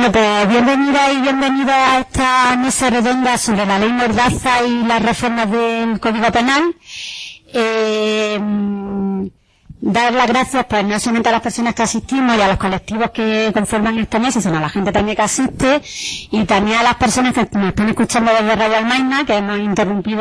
Bueno, pues bienvenida y bienvenido a esta mesa redonda sobre la ley Mordaza y las reformas del Código Penal. Dar las gracias, pues, no solamente a las personas que asistimos y a los colectivos que conforman esta mesa, sino a la gente también que asiste, y también a las personas que nos están escuchando desde Radio Almaina, que hemos interrumpido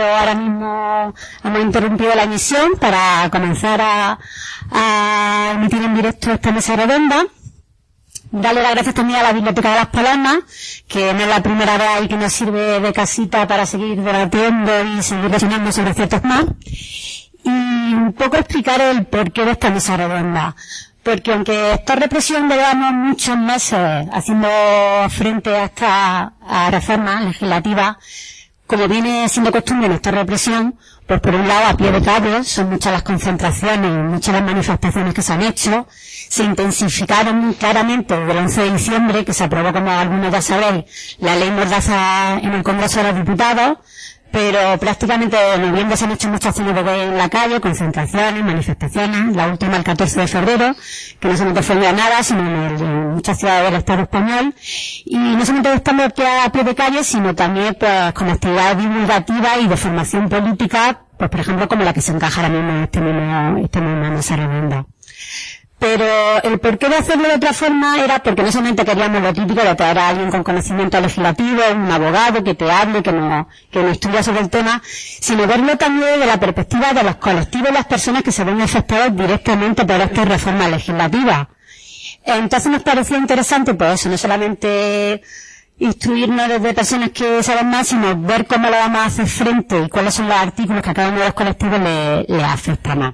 la emisión para comenzar a emitir en directo esta mesa redonda. Darle las gracias también a la Biblioteca de Las Palomas, que no es la primera vez y que nos sirve de casita para seguir debatiendo y seguir reflexionando sobre ciertos más. Y un poco explicar el porqué de esta mesa redonda. Porque aunque esta represión llevamos muchos meses haciendo frente a esta reforma legislativa, como viene siendo costumbre en esta represión, pues por un lado, a pie de calle, son muchas las concentraciones y muchas las manifestaciones que se han hecho. Se intensificaron muy claramente desde el 11 de diciembre, que se aprobó, como algunos ya sabréis, la ley Mordaza en el Congreso de los Diputados, pero prácticamente en noviembre se han hecho muchas acciones en la calle, concentraciones, manifestaciones, la última el 14 de febrero, que no solamente fue en Granada, sino en muchas ciudades del Estado español, y no solamente estando a pie de calle, sino también pues con actividades divulgativas y de formación política, pues por ejemplo como la que se encaja ahora mismo en este mismo mesa redonda. Pero el porqué de hacerlo de otra forma era porque no solamente queríamos lo típico de traer a alguien con conocimiento legislativo, un abogado que te hable, que nos instruya sobre el tema, sino verlo también desde la perspectiva de los colectivos y las personas que se ven afectadas directamente por esta reforma legislativa. Entonces nos pareció interesante, pues eso, no solamente instruirnos desde personas que saben más, sino ver cómo lo vamos a hacer frente y cuáles son los artículos que a cada uno de los colectivos le afecta más.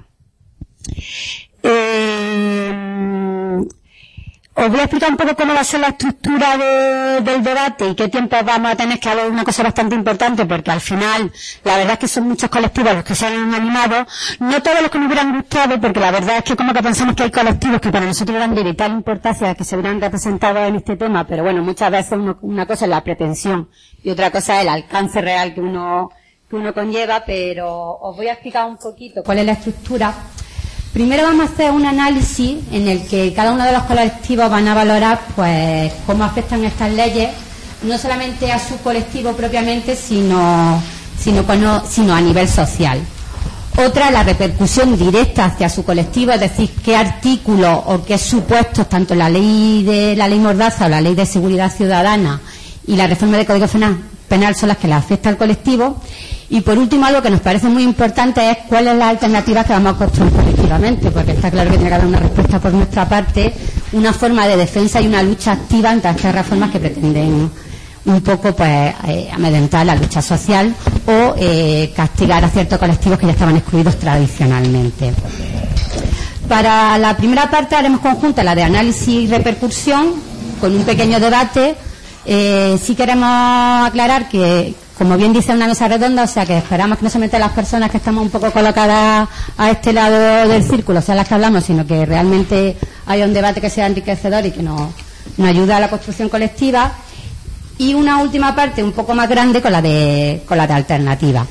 Os voy a explicar un poco cómo va a ser la estructura del debate y qué tiempo vamos a tener, que es una cosa bastante importante, porque al final la verdad es que son muchos colectivos los que se han animado, no todos los que nos hubieran gustado, porque la verdad es que como que pensamos que hay colectivos que para nosotros eran de vital importancia que se hubieran representado en este tema, pero bueno, muchas veces una cosa es la pretensión y otra cosa es el alcance real que uno conlleva, pero os voy a explicar un poquito cuál es la estructura. Primero vamos a hacer un análisis en el que cada uno de los colectivos van a valorar pues cómo afectan estas leyes, no solamente a su colectivo propiamente, sino a nivel social. Otra, la repercusión directa hacia su colectivo, es decir, qué artículos o qué supuestos, tanto la ley Mordaza o la ley de seguridad ciudadana y la reforma del Código Penal son las que le afecta al colectivo. Y por último, algo que nos parece muy importante es cuáles son las alternativas que vamos a construir colectivamente, porque está claro que tiene que haber una respuesta por nuestra parte, una forma de defensa y una lucha activa ante estas reformas que pretenden un poco pues amedrentar la lucha social o castigar a ciertos colectivos que ya estaban excluidos tradicionalmente. Para la primera parte haremos conjunta la de análisis y repercusión, con un pequeño debate. Sí queremos aclarar que, como bien dice una mesa redonda, o sea que esperamos que no solamente las personas que estamos un poco colocadas a este lado del círculo sean las que hablamos, sino que realmente haya un debate que sea enriquecedor y que nos ayude a la construcción colectiva. Y una última parte un poco más grande con la de alternativa.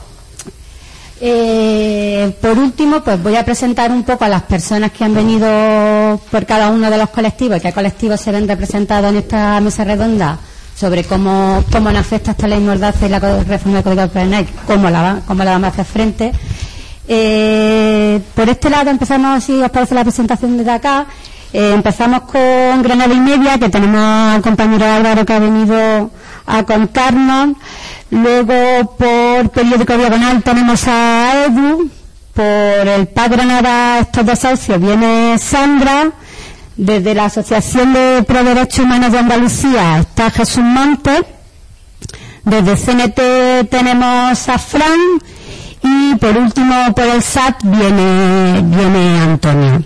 Por último, pues voy a presentar un poco a las personas que han venido por cada uno de los colectivos y qué colectivos se ven representados en esta mesa redonda, sobre cómo nos afecta esta ley Mordaza y la reforma del Código Penal, cómo la vamos a hacer frente. Por este lado empezamos, si os parece la presentación desde acá, empezamos con Granada y Media, que tenemos al compañero Álvaro que ha venido a contarnos. Luego por Periódico Diagonal tenemos a Edu. Por el PAC Granada, estos dos socios, viene Sandra. Desde la Asociación de Pro Derechos Humanos de Andalucía está Jesús Montes. Desde CNT tenemos a Fran. Y por último, por el SAT viene Antonio.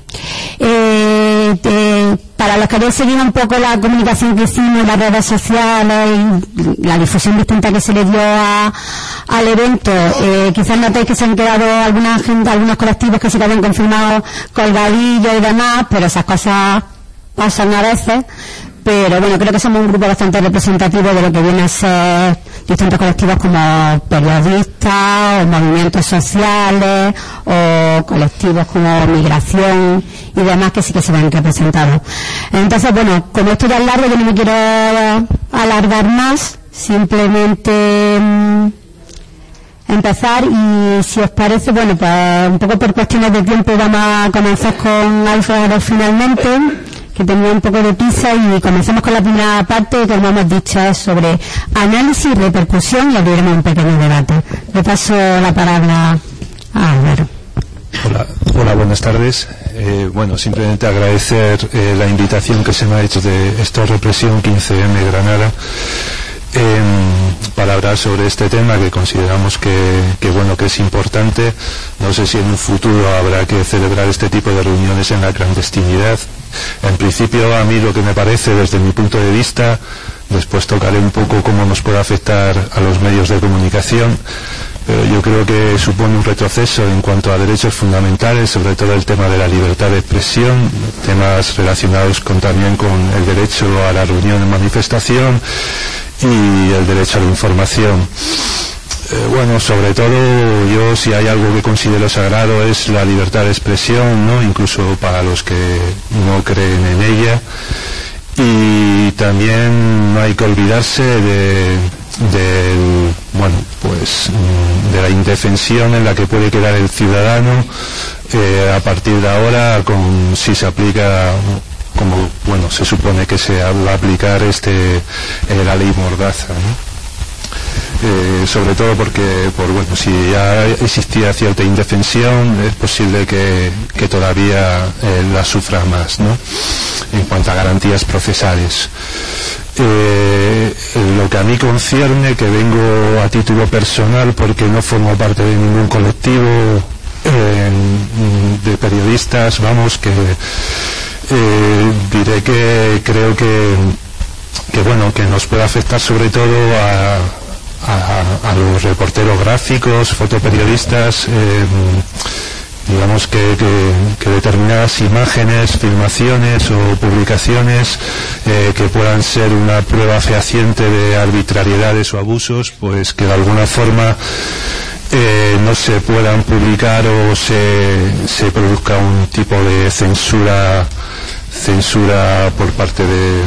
Para los que habéis seguido un poco la comunicación que hicimos en las redes sociales y la difusión distinta que se le dio al evento, quizás notéis que se han quedado algunos colectivos que se quedan confirmados colgadillos y demás, pero esas cosas pasan a veces. Pero bueno, creo que somos un grupo bastante representativo de lo que viene a ser distintos colectivos como periodistas o movimientos sociales o colectivos como migración y demás que sí que se ven representados. Entonces, bueno, como esto ya es largo, yo no me quiero alargar más, simplemente empezar, y si os parece, bueno, pues un poco por cuestiones de tiempo vamos a comenzar con Alfredo finalmente, que tenía un poco de prisa, y comenzamos con la primera parte, que como hemos dicho es sobre análisis y repercusión, y abriremos un pequeño debate. Le paso la palabra a Álvaro. Hola, buenas tardes. Bueno, simplemente agradecer la invitación que se me ha hecho de Stop Represión 15M Granada, para hablar sobre este tema que consideramos que es importante. No sé si en un futuro habrá que celebrar este tipo de reuniones en la clandestinidad. En principio, a mí lo que me parece, desde mi punto de vista, después tocaré un poco cómo nos puede afectar a los medios de comunicación, pero yo creo que supone un retroceso en cuanto a derechos fundamentales, sobre todo el tema de la libertad de expresión, temas relacionados también con el derecho a la reunión y manifestación y el derecho a la información. Bueno, sobre todo yo, si hay algo que considero sagrado, es la libertad de expresión, ¿no? Incluso para los que no creen en ella. Y también no hay que olvidarse de la indefensión en la que puede quedar el ciudadano a partir de ahora, si se aplica, como se supone que se va a aplicar la ley Mordaza, ¿no? Sobre todo porque si ya existía cierta indefensión, es posible que todavía la sufra más, ¿no? En cuanto a garantías procesales. Lo que a mí concierne, que vengo a título personal porque no formo parte de ningún colectivo de periodistas, diré que creo que nos puede afectar sobre todo a los reporteros gráficos, fotoperiodistas. Digamos que determinadas imágenes, filmaciones o publicaciones que puedan ser una prueba fehaciente de arbitrariedades o abusos, pues que de alguna forma no se puedan publicar o se produzca un tipo de censura por parte de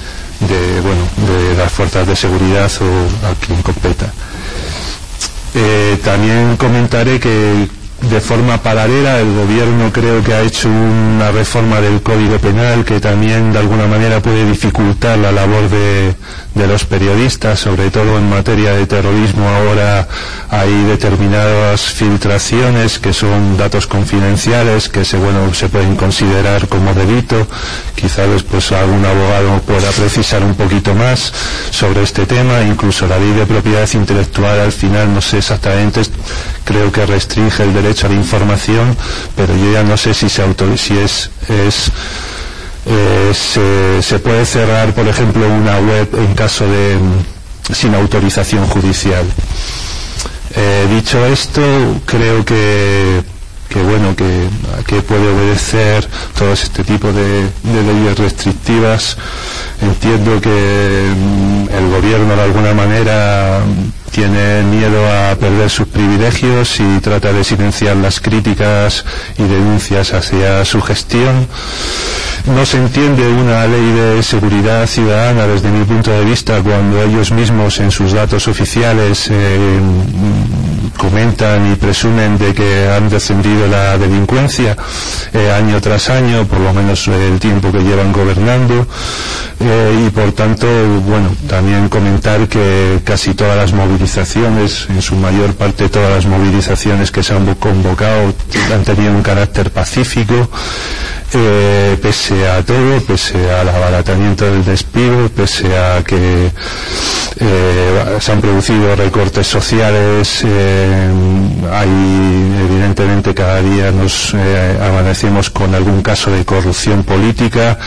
las fuerzas de seguridad o a quien competa. También comentaré que de forma paralela el gobierno creo que ha hecho una reforma del Código Penal que también de alguna manera puede dificultar la labor de los periodistas, sobre todo en materia de terrorismo. Ahora hay determinadas filtraciones que son datos confidenciales que se pueden considerar como delito. Quizá después algún abogado pueda precisar un poquito más sobre este tema. Incluso la ley de propiedad intelectual al final no sé exactamente, creo que restringe el derecho a la información, pero yo ya no sé si se puede cerrar, por ejemplo, una web en caso de sin autorización judicial. Dicho esto, creo que puede obedecer todo este tipo de leyes restrictivas. Entiendo que el gobierno de alguna manera tiene miedo a perder sus privilegios y trata de silenciar las críticas y denuncias hacia su gestión. No se entiende una ley de seguridad ciudadana desde mi punto de vista cuando ellos mismos en sus datos oficiales comentan y presumen de que han descendido la delincuencia año tras año, por lo menos el tiempo que llevan gobernando, y por tanto, también comentar que casi todas las movilizaciones, en su mayor parte todas las movilizaciones que se han convocado, han tenido un carácter pacífico, pese a todo, pese al abaratamiento del despido, pese a que se han producido recortes sociales. Evidentemente cada día nos amanecemos con algún caso de corrupción política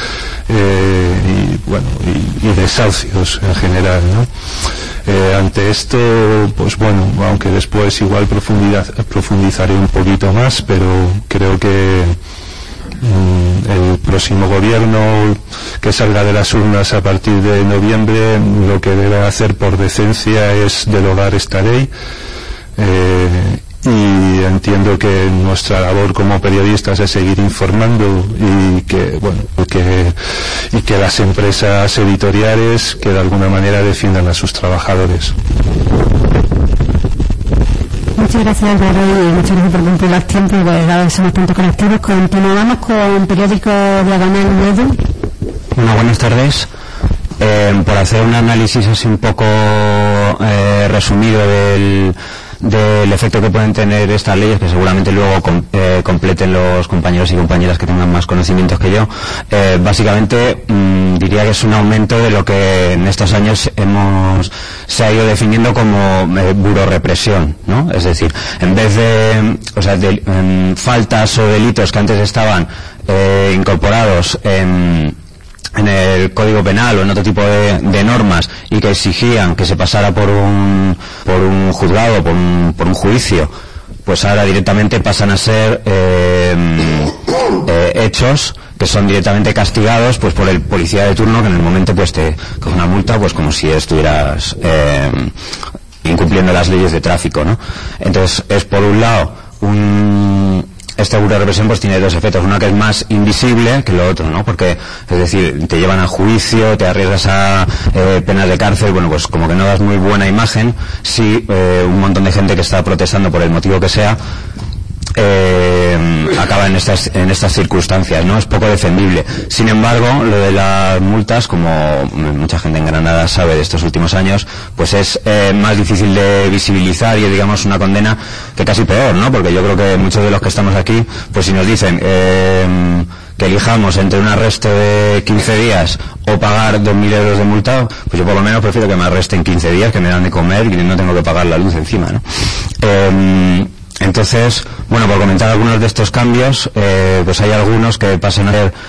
y desahucios en general, ¿no? Ante esto, aunque después igual profundizaré un poquito más, pero creo que el próximo gobierno que salga de las urnas a partir de noviembre, lo que debe hacer por decencia es derogar esta ley. Y entiendo que nuestra labor como periodistas es seguir informando y que las empresas editoriales que de alguna manera defiendan a sus trabajadores. Muchas gracias, Álvaro, y muchas gracias por cumplir los tiempos, dado que somos tantos colectivos. Continuamos con Periódico Diagonal Ledo. Bueno, buenas tardes. Por hacer un análisis así un poco resumido del efecto que pueden tener estas leyes, que seguramente luego completen los compañeros y compañeras que tengan más conocimientos que yo. Básicamente diría que es un aumento de lo que en estos años se ha ido definiendo como burorepresión, ¿no? Es decir, en vez de faltas o delitos que antes estaban incorporados en el Código Penal o en otro tipo de normas y que exigían que se pasara por un juzgado, por un juicio, pues ahora directamente pasan a ser hechos que son directamente castigados pues por el policía de turno, que en el momento pues te coge una multa pues como si estuvieras incumpliendo las leyes de tráfico, ¿no? Entonces es por un lado esta burorepresión pues tiene dos efectos. Uno que es más invisible que lo otro, ¿no? Porque, es decir, te llevan a juicio, te arriesgas a penas de cárcel, bueno, pues como que no das muy buena imagen si un montón de gente que está protestando por el motivo que sea acaba en estas circunstancias, ¿no? Es poco defendible. Sin embargo, lo de las multas, como mucha gente en Granada sabe de estos últimos años, pues es más difícil de visibilizar y es, digamos, una condena que casi peor, ¿no? Porque yo creo que muchos de los que estamos aquí, pues si nos dicen que elijamos entre un arresto de 15 días o pagar 2.000 euros de multa, pues yo por lo menos prefiero que me arresten 15 días, que me dan de comer y no tengo que pagar la luz encima, ¿no? Entonces, bueno, por comentar algunos de estos cambios, pues hay algunos que pasan a ser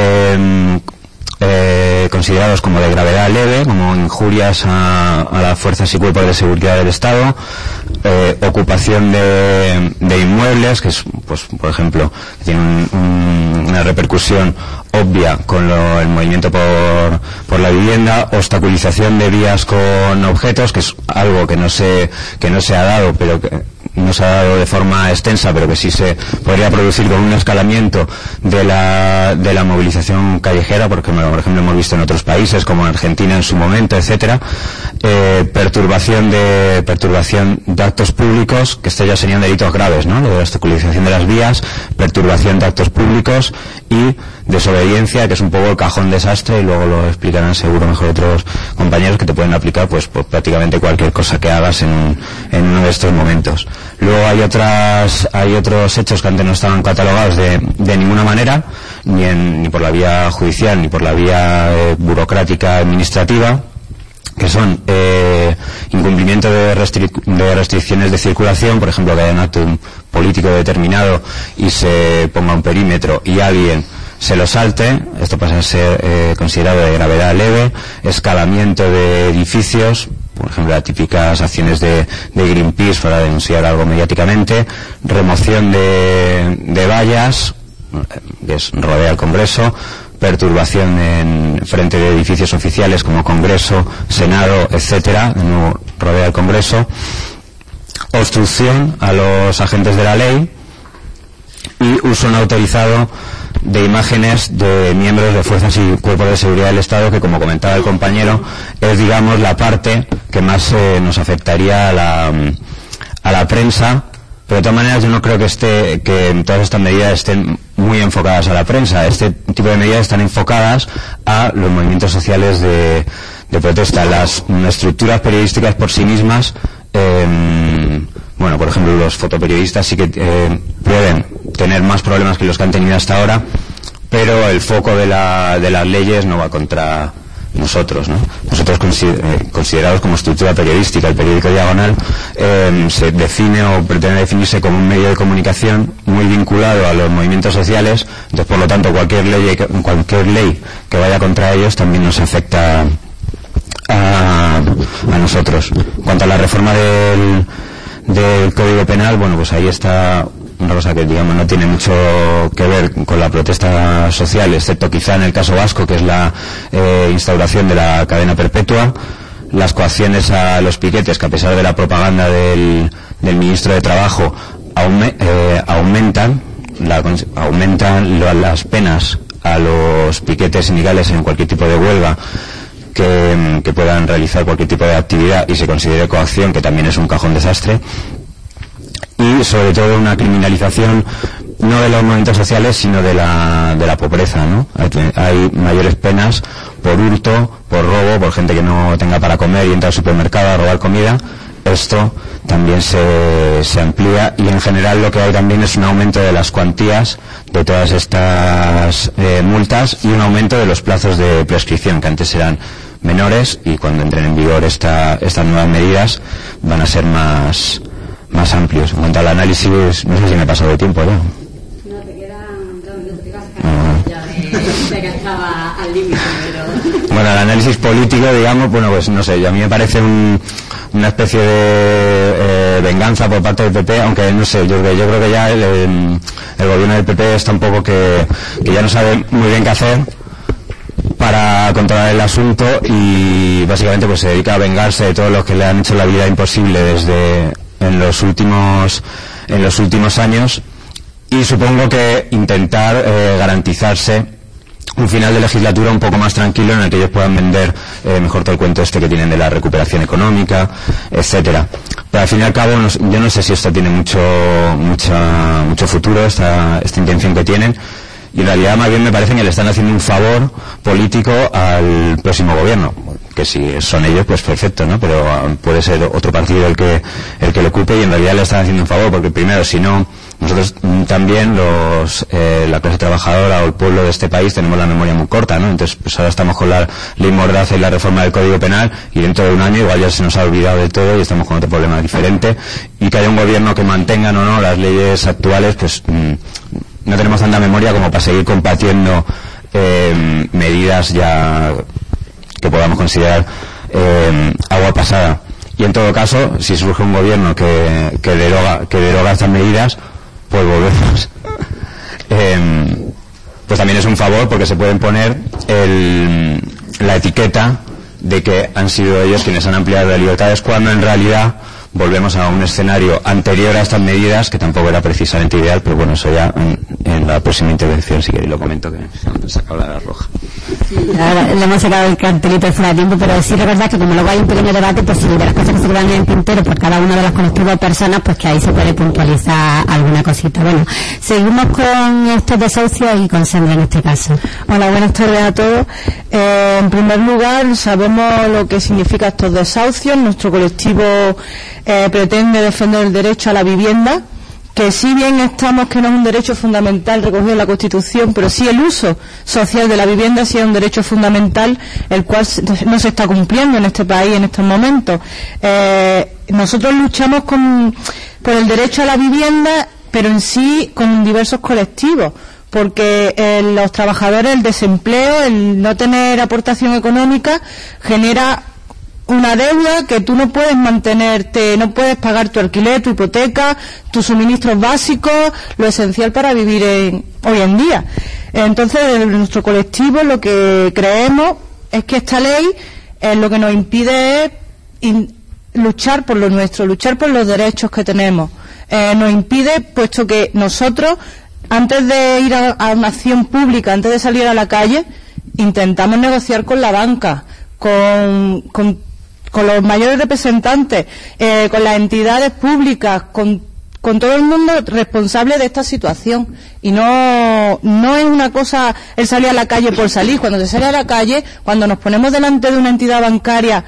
considerados como de gravedad leve, como injurias a las fuerzas y cuerpos de seguridad del Estado, ocupación de inmuebles, que es, pues, por ejemplo, que tiene una repercusión obvia con el movimiento por la vivienda, obstaculización de vías con objetos, que es algo que no se ha dado, pero que no se ha dado de forma extensa, pero que sí se podría producir con un escalamiento de la movilización callejera, porque por ejemplo hemos visto en otros países como en Argentina en su momento, etcétera. Perturbación de actos públicos, que estos ya serían delitos graves, ¿no? Lo de la obstaculización de las vías, perturbación de actos públicos y desobediencia, que es un poco el cajón desastre, y luego lo explicarán seguro mejor otros compañeros, que te pueden aplicar pues por prácticamente cualquier cosa que hagas en uno de estos momentos. Luego hay otros hechos que antes no estaban catalogados de ninguna manera, ni por la vía judicial ni por la vía burocrática administrativa, que son incumplimiento de restricciones de circulación, por ejemplo, que haya un acto político determinado y se ponga un perímetro y alguien se lo salte, esto pasa a ser considerado de gravedad leve. Escalamiento de edificios, por ejemplo, las típicas acciones de Greenpeace para denunciar algo mediáticamente. Remoción de vallas, que rodea el Congreso. Perturbación en frente de edificios oficiales como Congreso, Senado, etcétera, no rodea el Congreso. Obstrucción a los agentes de la ley y uso no autorizado de imágenes de miembros de fuerzas y cuerpos de seguridad del Estado, que, como comentaba el compañero, es, digamos, la parte que más nos afectaría a la prensa. Pero de todas maneras yo no creo que todas estas medidas estén muy enfocadas a la prensa. Este tipo de medidas están enfocadas a los movimientos sociales de protesta. Las estructuras periodísticas por sí mismas, bueno, por ejemplo, los fotoperiodistas sí que pueden tener más problemas que los que han tenido hasta ahora, pero el foco de las leyes no va contra nosotros, ¿no? Nosotros considerados como estructura periodística, el periódico Diagonal se define o pretende definirse como un medio de comunicación muy vinculado a los movimientos sociales. Entonces, por lo tanto, cualquier ley que vaya contra ellos también nos afecta a nosotros. En cuanto a la reforma del Código Penal, bueno, pues ahí está una cosa que digamos no tiene mucho que ver con la protesta social, excepto quizá en el caso vasco, que es la instauración de la cadena perpetua, las coacciones a los piquetes, que a pesar de la propaganda del ministro de Trabajo aumentan las penas a los piquetes sindicales en cualquier tipo de huelga que puedan realizar cualquier tipo de actividad y se considere coacción, que también es un cajón desastre, y sobre todo una criminalización no de los movimientos sociales sino de la pobreza, ¿no? Hay mayores penas por hurto, por robo, por gente que no tenga para comer y entra al supermercado a robar comida. Esto también se amplía, y en general lo que hay también es un aumento de las cuantías de todas estas multas y un aumento de los plazos de prescripción, que antes eran menores, y cuando entren en vigor estas nuevas medidas van a ser más amplios. En cuanto al análisis, no sé si me he pasado de tiempo ya. No, te quedan 2 minutos, te vas a ya de que estaba al límite, pero... Bueno, el análisis político, digamos, bueno, pues no sé, a mí me parece una especie de venganza por parte del PP, aunque no sé, yo creo que ya el gobierno del PP está un poco que ya no sabe muy bien qué hacer para controlar el asunto, y básicamente pues se dedica a vengarse de todos los que le han hecho la vida imposible en los últimos años, y supongo que intentar garantizarse un final de legislatura un poco más tranquilo, en el que ellos puedan vender mejor todo el cuento que tienen de la recuperación económica, etcétera. Pero al fin y al cabo yo no sé si esto tiene mucho futuro, esta intención que tienen, y en realidad más bien me parece que le están haciendo un favor político al próximo gobierno, que si son ellos pues perfecto, ¿no? Pero puede ser otro partido el que lo ocupe, y en realidad le están haciendo un favor, porque primero, si no, nosotros también la clase trabajadora o el pueblo de este país tenemos la memoria muy corta, ¿no? Entonces pues ahora estamos con la ley Mordaza y la reforma del Código Penal, y dentro de un año igual ya se nos ha olvidado de todo y estamos con otro problema diferente, y que haya un gobierno que mantengan o no las leyes actuales, pues no tenemos tanta memoria como para seguir combatiendo medidas ya que podamos considerar agua pasada. Y en todo caso, si surge un gobierno que deroga estas medidas, pues volvemos. Pues también es un favor, porque se pueden poner la etiqueta de que han sido ellos quienes han ampliado las libertades, cuando en realidad volvemos a un escenario anterior a estas medidas, que tampoco era precisamente ideal, pero bueno, eso ya en la próxima intervención si queréis lo comento, que se me sacado la roja. Sí, ahora le hemos sacado el cartelito fuera de tiempo, pero sí recordad que como luego hay un pequeño debate, pues si de las cosas que se quedan en el tintero por cada uno de los colectivos de personas, pues que ahí se puede puntualizar alguna cosita. Bueno, seguimos con estos desahucios y con Sandra en este caso. Hola, buenas tardes a todos. En primer lugar, sabemos lo que significa estos desahucios. Nuestro colectivo pretende defender el derecho a la vivienda, que si bien estamos que no es un derecho fundamental recogido en la Constitución, pero sí el uso social de la vivienda sí es un derecho fundamental, el cual no se está cumpliendo en este país en estos momentos. Nosotros luchamos por el derecho a la vivienda, pero en sí con diversos colectivos, porque los trabajadores, el desempleo, el no tener aportación económica genera una deuda que tú no puedes mantenerte, no puedes pagar tu alquiler, tu hipoteca, tus suministros básicos, lo esencial para vivir hoy en día. Entonces, en nuestro colectivo lo que creemos es que esta ley lo que nos impide es luchar por lo nuestro, luchar por los derechos que tenemos. Nos impide, puesto que nosotros, antes de ir a una acción pública, antes de salir a la calle, intentamos negociar con la banca, con los mayores representantes, con las entidades públicas, con todo el mundo responsable de esta situación. Y no es una cosa el salir a la calle por salir. Cuando se sale a la calle, cuando nos ponemos delante de una entidad bancaria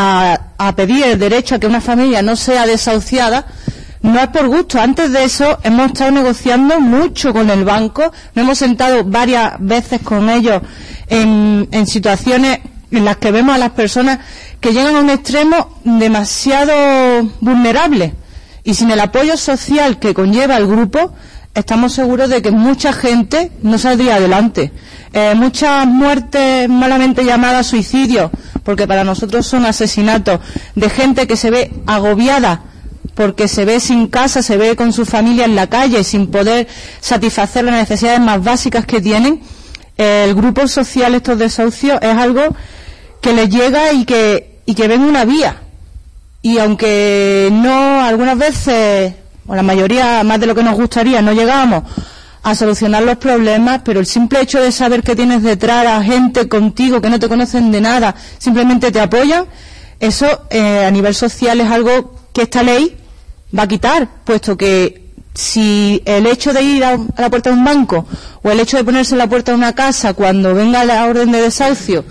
a pedir el derecho a que una familia no sea desahuciada, no es por gusto. Antes de eso hemos estado negociando mucho con el banco, nos hemos sentado varias veces con ellos en situaciones en las que vemos a las personas que llegan a un extremo demasiado vulnerable, y sin el apoyo social que conlleva el grupo estamos seguros de que mucha gente no saldría adelante. Muchas muertes malamente llamadas suicidios, porque para nosotros son asesinatos, de gente que se ve agobiada porque se ve sin casa, se ve con su familia en la calle, sin poder satisfacer las necesidades más básicas que tienen, el grupo social, estos desahucios, es algo que les llega y que ven una vía. Y aunque no, algunas veces, o la mayoría, más de lo que nos gustaría, no llegamos a solucionar los problemas, pero el simple hecho de saber que tienes detrás a gente contigo que no te conocen de nada, simplemente te apoyan, eso a nivel social es algo que esta ley va a quitar, puesto que si el hecho de ir a la puerta de un banco o el hecho de ponerse en la puerta de una casa cuando venga la orden de desahucio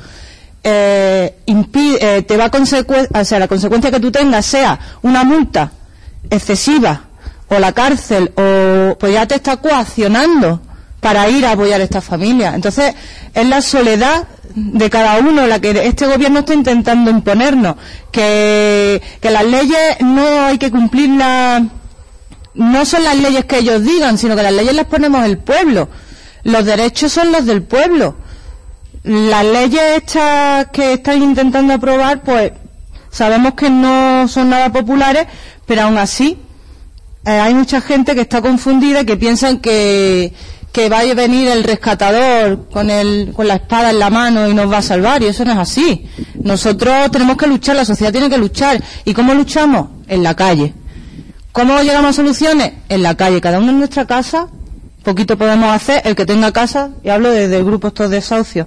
te va a o sea, la consecuencia que tú tengas sea una multa excesiva o la cárcel, o pues ya te está coaccionando para ir a apoyar a esta familia. Entonces es la soledad de cada uno la que este gobierno está intentando imponernos, que las leyes no hay que cumplirlas, no son las leyes que ellos digan, sino que las leyes las ponemos el pueblo, los derechos son los del pueblo. Las leyes estas que están intentando aprobar, pues sabemos que no son nada populares, pero aún así hay mucha gente que está confundida y que piensan que va a venir el rescatador con la espada en la mano y nos va a salvar, y eso no es así. Nosotros tenemos que luchar, la sociedad tiene que luchar. ¿Y cómo luchamos? En la calle. ¿Cómo llegamos a soluciones? En la calle, cada uno en nuestra casa. Poquito podemos hacer, el que tenga casa, y hablo desde el grupo estos desahucios.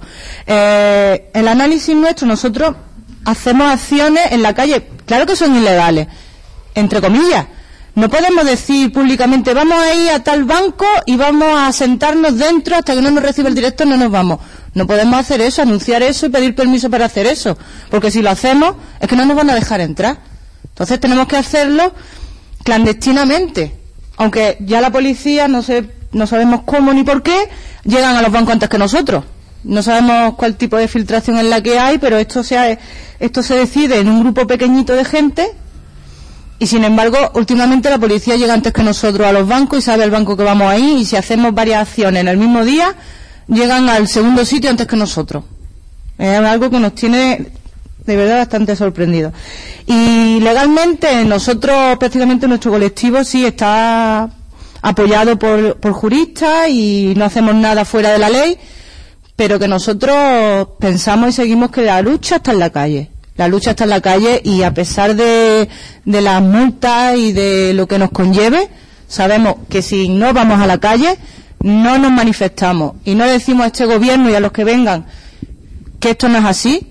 El análisis nuestro, nosotros hacemos acciones en la calle, claro que son ilegales, entre comillas. No podemos decir públicamente, vamos a ir a tal banco y vamos a sentarnos dentro hasta que no nos reciba el director, no nos vamos. No podemos hacer eso, anunciar eso y pedir permiso para hacer eso, porque si lo hacemos es que no nos van a dejar entrar. Entonces tenemos que hacerlo clandestinamente, aunque ya la policía, no sabemos cómo ni por qué, llegan a los bancos antes que nosotros. No sabemos cuál tipo de filtración es la que hay, pero esto se decide en un grupo pequeñito de gente. Y sin embargo, últimamente la policía llega antes que nosotros a los bancos y sabe el banco que vamos ahí, y si hacemos varias acciones en el mismo día, llegan al segundo sitio antes que nosotros. Es algo que nos tiene de verdad bastante sorprendidos. Y legalmente, nosotros, prácticamente nuestro colectivo sí está apoyado por juristas y no hacemos nada fuera de la ley, pero que nosotros pensamos y seguimos que la lucha está en la calle. La lucha está en la calle, y a pesar de las multas y de lo que nos conlleve, sabemos que si no vamos a la calle, no nos manifestamos y no decimos a este gobierno y a los que vengan que esto no es así.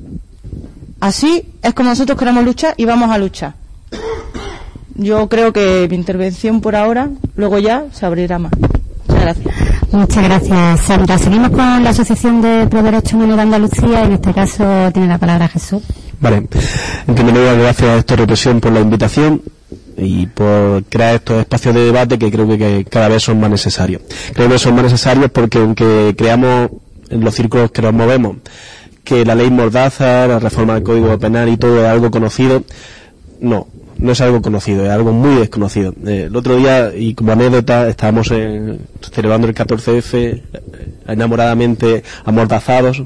Así es como nosotros queremos luchar y vamos a luchar. Yo creo que mi intervención por ahora, luego ya se abrirá más. Muchas gracias. Muchas gracias, Sandra. Seguimos con la Asociación de Pro Derechos Humanos de Andalucía. En este caso tiene la palabra Jesús. Vale. En primer lugar, gracias a esta represión por la invitación y por crear estos espacios de debate que creo que cada vez son más necesarios. Creo que son más necesarios porque aunque creamos en los círculos que nos movemos que la ley Mordaza, la reforma del Código Penal y todo es algo conocido, no es algo conocido, es algo muy desconocido. El otro día, y como anécdota, estábamos celebrando el 14F, enamoradamente amordazados,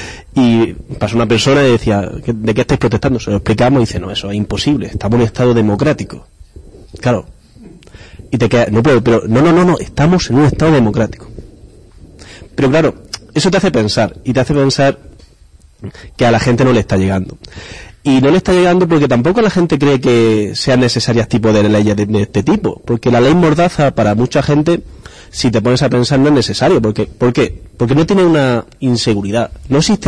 y pasó una persona y decía, ¿de qué estáis protestando? Se lo explicamos y dice, no, eso es imposible, estamos en un Estado democrático. Claro. Y te queda, no, estamos en un Estado democrático. Pero claro, eso te hace pensar, y te hace pensar que a la gente no le está llegando. Y no le está llegando porque tampoco la gente cree que sean necesarias tipo de leyes de este tipo. Porque la ley Mordaza para mucha gente, si te pones a pensar, no es necesario. ¿Por qué? Porque no tiene una inseguridad. No existe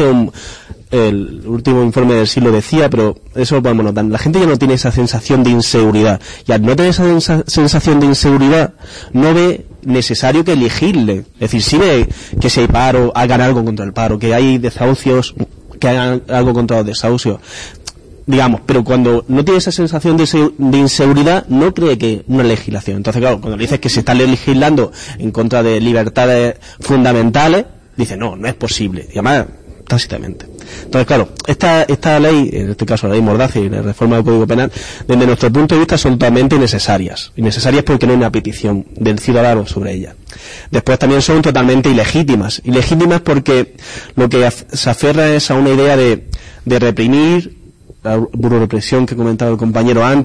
el último informe del siglo decía, pero eso vamos notando. La gente ya no tiene esa sensación de inseguridad. Y al no tener esa sensación de inseguridad, no ve necesario que elegirle. Es decir, si ve que si hay paro, hagan algo contra el paro, que hay desahucios, que hagan algo contra los desahucios. Digamos, pero cuando no tiene esa sensación de inseguridad, no cree que una legislación. Entonces, claro, cuando le dices que se está legislando en contra de libertades fundamentales, dice, no es posible. Y además, tácitamente. Entonces, claro, esta ley, en este caso la ley Mordaza y la reforma del Código Penal, desde nuestro punto de vista son totalmente innecesarias. Innecesarias porque no hay una petición del ciudadano sobre ella. Después también son totalmente ilegítimas. Ilegítimas porque lo que se aferra es a una idea de reprimir, la burrorepresión que comentaba el compañero antes,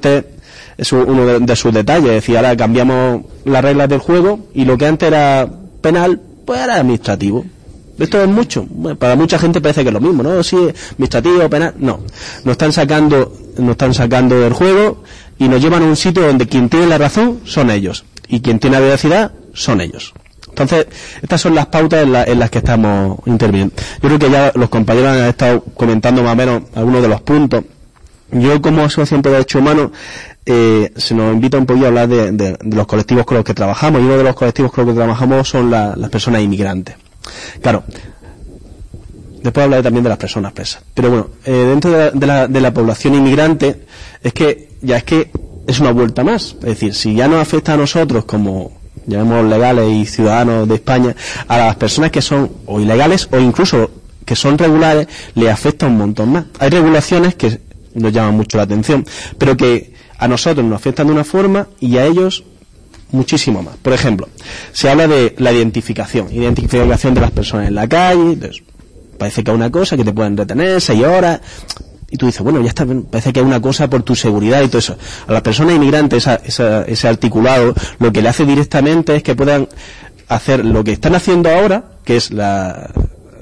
es uno de sus detalles. Es decir, ahora cambiamos las reglas del juego y lo que antes era penal, pues ahora es administrativo. Esto es mucho. Bueno, para mucha gente parece que es lo mismo, ¿no? Sí, administrativo, penal. No. Nos están sacando del juego y nos llevan a un sitio donde quien tiene la razón son ellos. Y quien tiene la veracidad son ellos. Entonces, estas son las pautas en las que estamos interviniendo. Yo creo que ya los compañeros han estado comentando más o menos algunos de los puntos. Yo, como asociación de derechos humanos, se nos invita un poquito a hablar de los colectivos con los que trabajamos, y uno de los colectivos con los que trabajamos son las personas inmigrantes. Claro, después hablaré también de las personas presas. Pero bueno, dentro de la población inmigrante, es que es una vuelta más. Es decir, si ya nos afecta a nosotros como, llamemos legales y ciudadanos de España, a las personas que son o ilegales o incluso que son regulares, les afecta un montón más. Hay regulaciones que nos llaman mucho la atención, pero que a nosotros nos afectan de una forma y a ellos muchísimo más. Por ejemplo, se habla de la identificación de las personas en la calle. Entonces, parece que es una cosa que te pueden retener 6 horas y tú dices, bueno, ya está, parece que es una cosa por tu seguridad y todo eso. A las personas inmigrantes ese articulado lo que le hace directamente es que puedan hacer lo que están haciendo ahora, que es las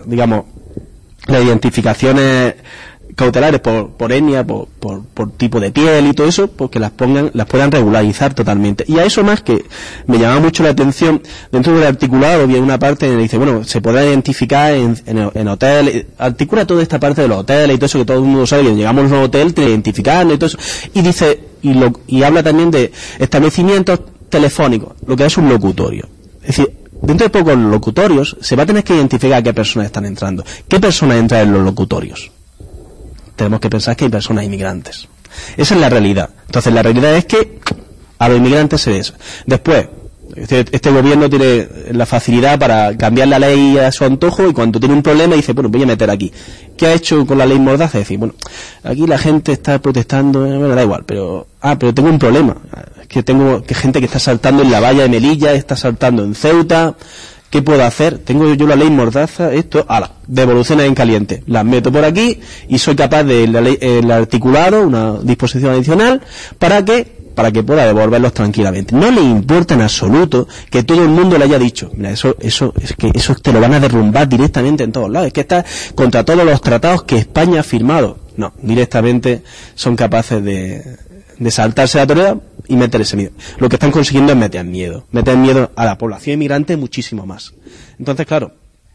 identificaciones cautelares por etnia, por tipo de piel y todo eso, pues que las puedan regularizar totalmente. Y a eso más, que me llama mucho la atención, dentro del articulado viene una parte en la que dice, bueno, se podrá identificar en hoteles, articula toda esta parte de los hoteles y todo eso, que todo el mundo sabe que llegamos a un hotel, te identifican y todo eso, y dice, y habla también de establecimientos telefónicos, lo que es un locutorio. Es decir, dentro de pocos locutorios se va a tener que identificar qué personas están entrando. ¿Qué personas entran en los locutorios? Tenemos que pensar que hay personas inmigrantes. Esa es la realidad. Entonces, la realidad es que a los inmigrantes se ve eso. Después, este gobierno tiene la facilidad para cambiar la ley a su antojo, y cuando tiene un problema dice, bueno, voy a meter aquí. ¿Qué ha hecho con la ley Mordaza? Es decir, bueno, aquí la gente está protestando, bueno, da igual, pero tengo un problema. Es que tengo gente que está saltando en la valla de Melilla, está saltando en Ceuta. ¿Qué puedo hacer? Tengo yo la ley Mordaza, devoluciones en caliente. Las meto por aquí y soy capaz de el articulado, una disposición adicional, para que pueda devolverlos tranquilamente. No le importa en absoluto que todo el mundo le haya dicho, mira, eso te lo van a derrumbar directamente en todos lados. Es que está contra todos los tratados que España ha firmado. No, directamente son capaces de saltarse la torera y meter ese miedo. Lo que están consiguiendo es meter miedo a la población inmigrante muchísimo más. Entonces, claro,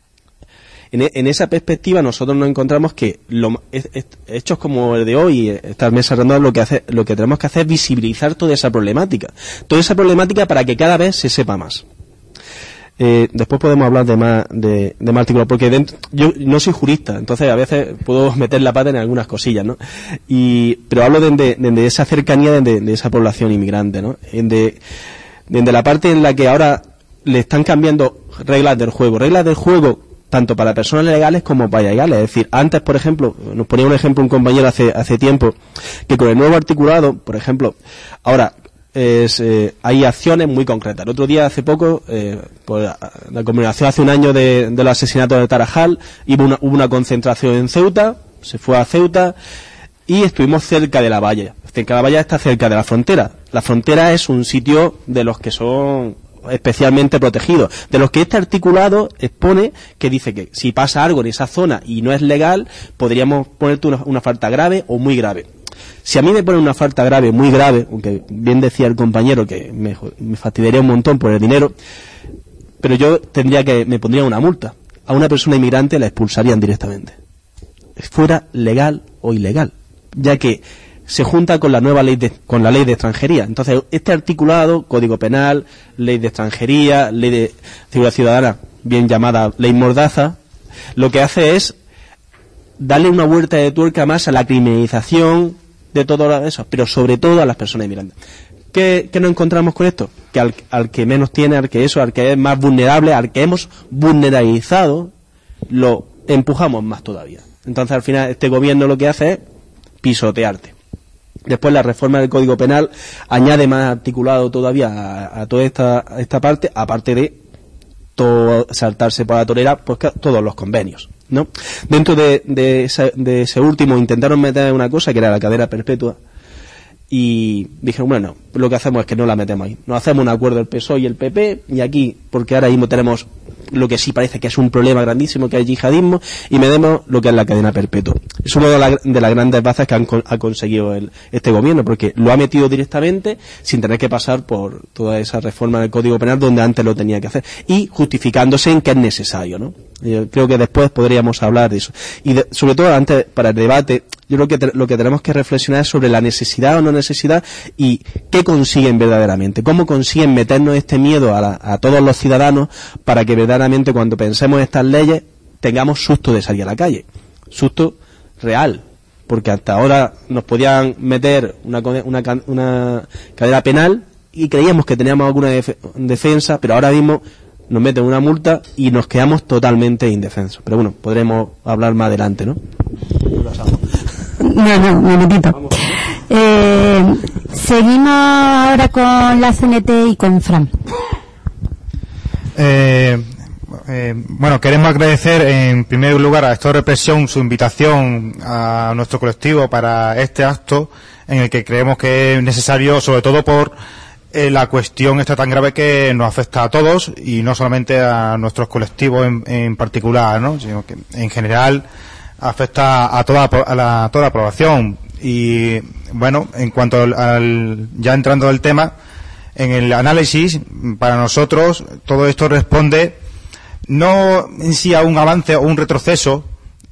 en esa perspectiva nosotros nos encontramos que hechos como el de hoy, estas mesas redondas, lo que tenemos que hacer es visibilizar toda esa problemática para que cada vez se sepa más. Después podemos hablar de más artículos, porque yo no soy jurista, entonces a veces puedo meter la pata en algunas cosillas, ¿no? Pero hablo de esa cercanía de esa población inmigrante, ¿no? De la parte en la que ahora le están cambiando reglas del juego tanto para personas legales como para ilegales. Es decir, antes, por ejemplo, nos ponía un ejemplo un compañero hace tiempo, que con el nuevo articulado, por ejemplo, ahora hay acciones muy concretas. El otro día, hace poco, por la conmemoración hace un año de los asesinatos de Tarajal, hubo una concentración en Ceuta, se fue a Ceuta y estuvimos cerca de la valla. La valla está cerca de la frontera. La frontera es un sitio de los que son especialmente protegidos, de los que este articulado expone, que dice que si pasa algo en esa zona y no es legal, podríamos ponerte una falta grave o muy grave. Si a mí me ponen una falta grave, muy grave, aunque bien decía el compañero que me fastidiaría un montón por el dinero, pero yo me pondría una multa. A una persona inmigrante la expulsarían directamente, fuera legal o ilegal, ya que se junta con la nueva ley con la ley de extranjería. Entonces, este articulado, Código Penal, Ley de Extranjería, Ley de Seguridad Ciudadana, bien llamada Ley Mordaza, lo que hace es darle una vuelta de tuerca más a la criminalización de todo eso, pero sobre todo a las personas inmigrantes. ¿Qué nos encontramos con esto? Que al que menos tiene, al que es más vulnerable, al que hemos vulnerabilizado, lo empujamos más todavía. Entonces, al final, este gobierno lo que hace es pisotearte. Después, la reforma del Código Penal añade más articulado todavía a toda esta parte, aparte de todo saltarse por la torera, pues todos los convenios, ¿no? Dentro de ese último intentaron meter una cosa que era la cadena perpetua, y dijeron, bueno, lo que hacemos es que no la metemos ahí. Nos hacemos un acuerdo el PSOE y el PP, y aquí, porque ahora mismo tenemos lo que sí parece que es un problema grandísimo, que es el yihadismo, y metemos lo que es la cadena perpetua. Es una de las grandes bazas que ha conseguido este gobierno, porque lo ha metido directamente sin tener que pasar por toda esa reforma del Código Penal donde antes lo tenía que hacer, y justificándose en que es necesario, ¿no? Yo creo que después podríamos hablar de eso. Y sobre todo, antes, para el debate, yo creo que lo que tenemos que reflexionar es sobre la necesidad o no necesidad y qué consiguen verdaderamente, cómo consiguen meternos este miedo a todos los ciudadanos para que verdaderamente cuando pensemos en estas leyes tengamos susto de salir a la calle, susto real, porque hasta ahora nos podían meter una cadena penal y creíamos que teníamos alguna defensa, pero ahora mismo nos meten una multa y nos quedamos totalmente indefensos. Pero bueno, podremos hablar más adelante, ¿no? No, un momentito. Seguimos ahora con la CNT y con Fran. Bueno, queremos agradecer en primer lugar a Estado de Represión su invitación a nuestro colectivo para este acto en el que creemos que es necesario, sobre todo por la cuestión esta tan grave que nos afecta a todos y no solamente a nuestros colectivos en particular, ¿no? Sino que en general afecta a toda la población. Y bueno, en cuanto ya entrando al tema, en el análisis, para nosotros todo esto responde no en sí a un avance o un retroceso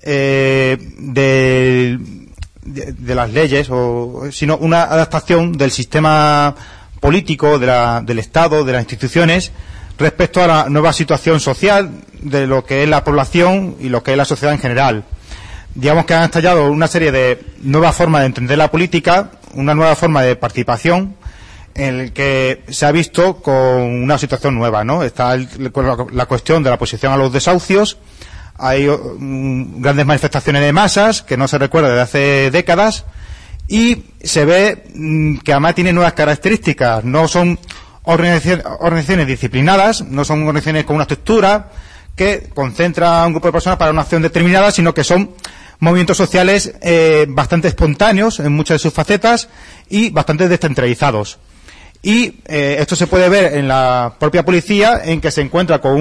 de las leyes, sino una adaptación del sistema político, del Estado, de las instituciones, respecto a la nueva situación social de lo que es la población y lo que es la sociedad en general. Digamos que han estallado una serie de nuevas formas de entender la política, una nueva forma de participación, en el que se ha visto con una situación nueva, ¿no? Está la cuestión de la oposición a los desahucios, hay grandes manifestaciones de masas que no se recuerda desde hace décadas, y se ve que además tiene nuevas características. No son organizaciones disciplinadas, no son organizaciones con una estructura que concentra a un grupo de personas para una acción determinada, sino que son movimientos sociales bastante espontáneos en muchas de sus facetas y bastante descentralizados. Y esto se puede ver en la propia policía, en que se encuentra con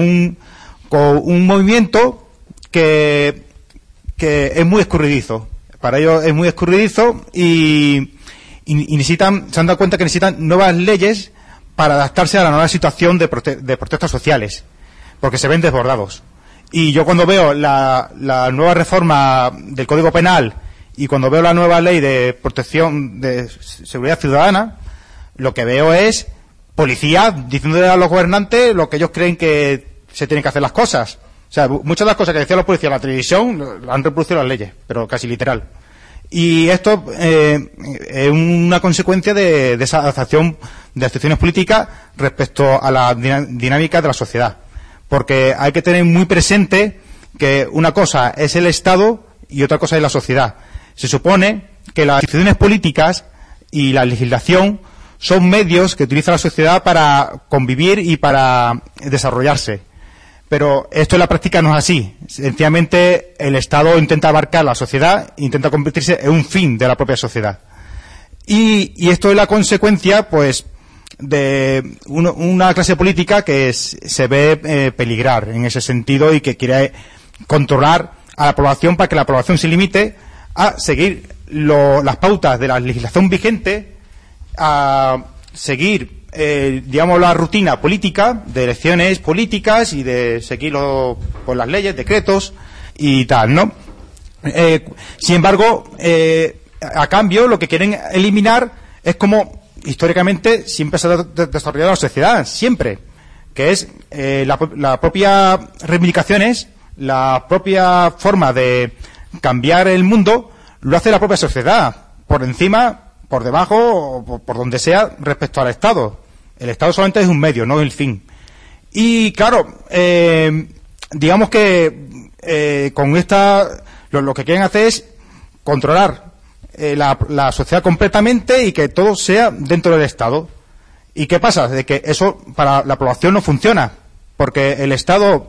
un movimiento que es muy escurridizo. Para ellos es muy escurridizo y necesitan, se han dado cuenta que necesitan nuevas leyes para adaptarse a la nueva situación de protestas sociales, porque se ven desbordados. Y yo cuando veo la nueva reforma del Código Penal y cuando veo la nueva ley de protección de seguridad ciudadana, lo que veo es policía diciéndole a los gobernantes lo que ellos creen que se tienen que hacer las cosas. O sea, muchas de las cosas que decían los policías en la televisión han reproducido las leyes, pero casi literal. Y esto es una consecuencia de esa adaptación de las instituciones políticas respecto a la dinámica de la sociedad. Porque hay que tener muy presente que una cosa es el Estado y otra cosa es la sociedad. Se supone que las instituciones políticas y la legislación son medios que utiliza la sociedad para convivir y para desarrollarse. Pero esto en la práctica no es así. Sencillamente el Estado intenta abarcar la sociedad, intenta convertirse en un fin de la propia sociedad. Y esto es la consecuencia, pues, de una clase política que se ve peligrar en ese sentido y que quiere controlar a la población para que la población se limite a seguir las pautas de la legislación vigente, a seguir digamos la rutina política de elecciones políticas y de seguir por las leyes, decretos y tal, ¿no? Sin embargo, a cambio lo que quieren eliminar es como históricamente siempre se ha desarrollado la sociedad, siempre, que es la propia reivindicaciones, la propia forma de cambiar el mundo, lo hace la propia sociedad, por encima, por debajo o por donde sea respecto al Estado. El Estado solamente es un medio, no el fin. Y claro, digamos que con esta lo que quieren hacer es controlar la sociedad completamente y que todo sea dentro del Estado. ¿Y qué pasa? De que eso para la población no funciona, porque el Estado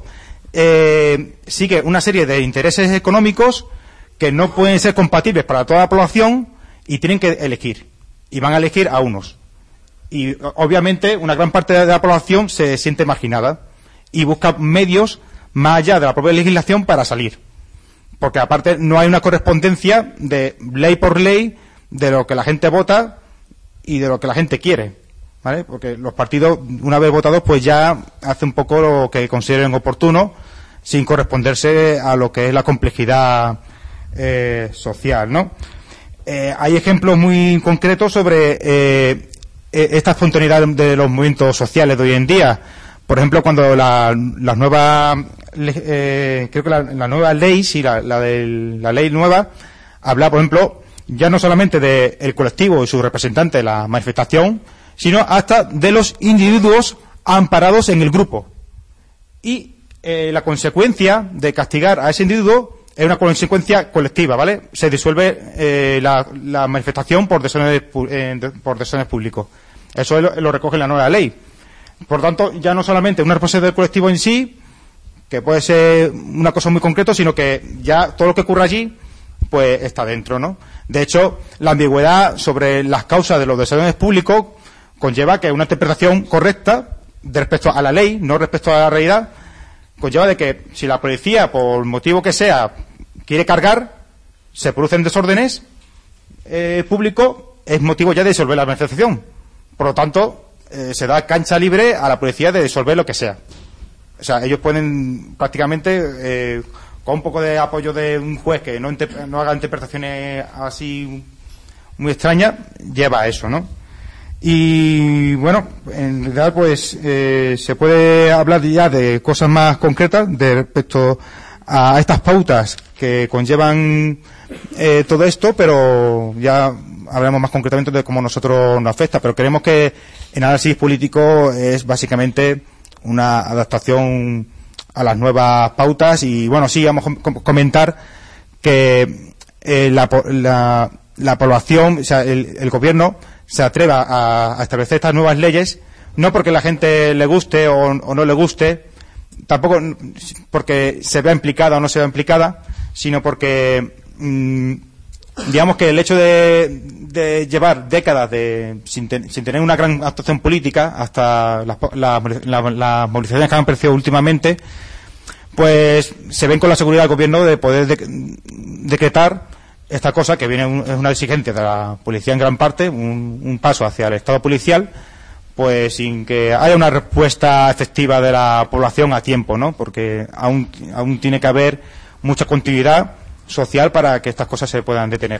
sigue una serie de intereses económicos que no pueden ser compatibles para toda la población y tienen que elegir. y van a elegir a unos. Y obviamente una gran parte de la población se siente marginada y busca medios más allá de la propia legislación para salir. Porque aparte no hay una correspondencia de ley por ley de lo que la gente vota y de lo que la gente quiere, ¿vale? Porque los partidos, una vez votados, pues ya hacen un poco lo que consideren oportuno, sin corresponderse a lo que es la complejidad social, ¿no? Hay ejemplos muy concretos sobre esta espontaneidad de los movimientos sociales de hoy en día. Por ejemplo, cuando la nueva creo que la nueva ley, sí, la ley nueva, habla, por ejemplo, ya no solamente del colectivo y su representante de la manifestación, sino hasta de los individuos amparados en el grupo. Y la consecuencia de castigar a ese individuo es una consecuencia colectiva, ¿vale? Se disuelve la manifestación por desórdenes públicos. Eso lo recoge la nueva ley. Por tanto, ya no solamente una responsabilidad del colectivo en sí, que puede ser una cosa muy concreta, sino que ya todo lo que ocurra allí, pues está dentro, ¿no? De hecho, la ambigüedad sobre las causas de los desórdenes públicos conlleva que una interpretación correcta de respecto a la ley, no respecto a la realidad, conlleva de que si la policía, por motivo que sea, quiere cargar, se producen desórdenes públicos, es motivo ya de disolver la manifestación. Por lo tanto, se da cancha libre a la policía de disolver lo que sea. O sea, ellos pueden prácticamente, con un poco de apoyo de un juez que no haga interpretaciones así muy extrañas, lleva a eso, ¿no? Y bueno, en realidad pues se puede hablar ya de cosas más concretas de respecto a estas pautas que conllevan todo esto, pero ya hablaremos más concretamente de cómo a nosotros nos afecta. Pero creemos que el análisis político es básicamente una adaptación a las nuevas pautas. Y bueno, sí, vamos a comentar que la población, o sea, el gobierno se atreva a establecer estas nuevas leyes, no porque la gente le guste o no le guste, tampoco porque se vea implicada o no se vea implicada, sino porque digamos que el hecho de llevar décadas sin tener una gran actuación política, hasta las movilizaciones que han aparecido últimamente, pues se ven con la seguridad del gobierno de poder decretar esta cosa que viene, es una exigencia de la policía en gran parte, un paso hacia el Estado policial, pues sin que haya una respuesta efectiva de la población a tiempo, ¿no? Porque aún tiene que haber mucha continuidad social para que estas cosas se puedan detener.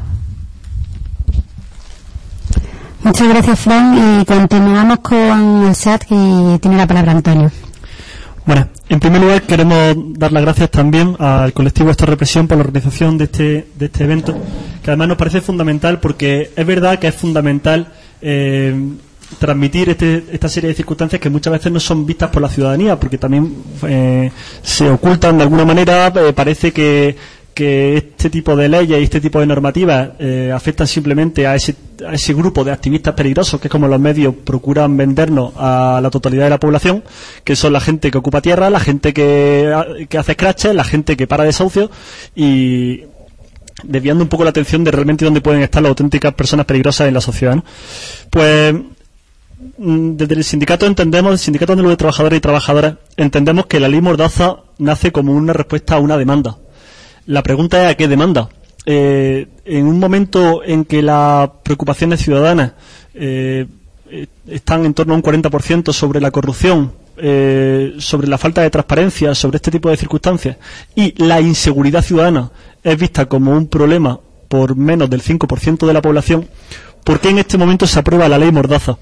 Muchas gracias, Fran, y continuamos con el chat, que tiene la palabra Antonio. Bueno, en primer lugar queremos dar las gracias también al colectivo Esto Represión por la organización de este evento, que además nos parece fundamental, porque es verdad que es fundamental transmitir esta serie de circunstancias que muchas veces no son vistas por la ciudadanía, porque también se ocultan de alguna manera. Parece que este tipo de leyes y este tipo de normativas afectan simplemente a ese grupo de activistas peligrosos, que es como los medios procuran vendernos a la totalidad de la población, que son la gente que ocupa tierra, la gente que hace scratches, la gente que para desahucios, y desviando un poco la atención de realmente dónde pueden estar las auténticas personas peligrosas en la sociedad, ¿no? Pues desde el sindicato entendemos, el Sindicato Andaluz de Trabajadores y Trabajadoras, entendemos que la ley Mordaza nace como una respuesta a una demanda. La pregunta es: ¿a qué demanda? En un momento en que las preocupaciones ciudadanas están en torno a un 40% sobre la corrupción, sobre la falta de transparencia, sobre este tipo de circunstancias, y la inseguridad ciudadana es vista como un problema por menos del 5% de la población, ¿por qué en este momento se aprueba la ley Mordaza?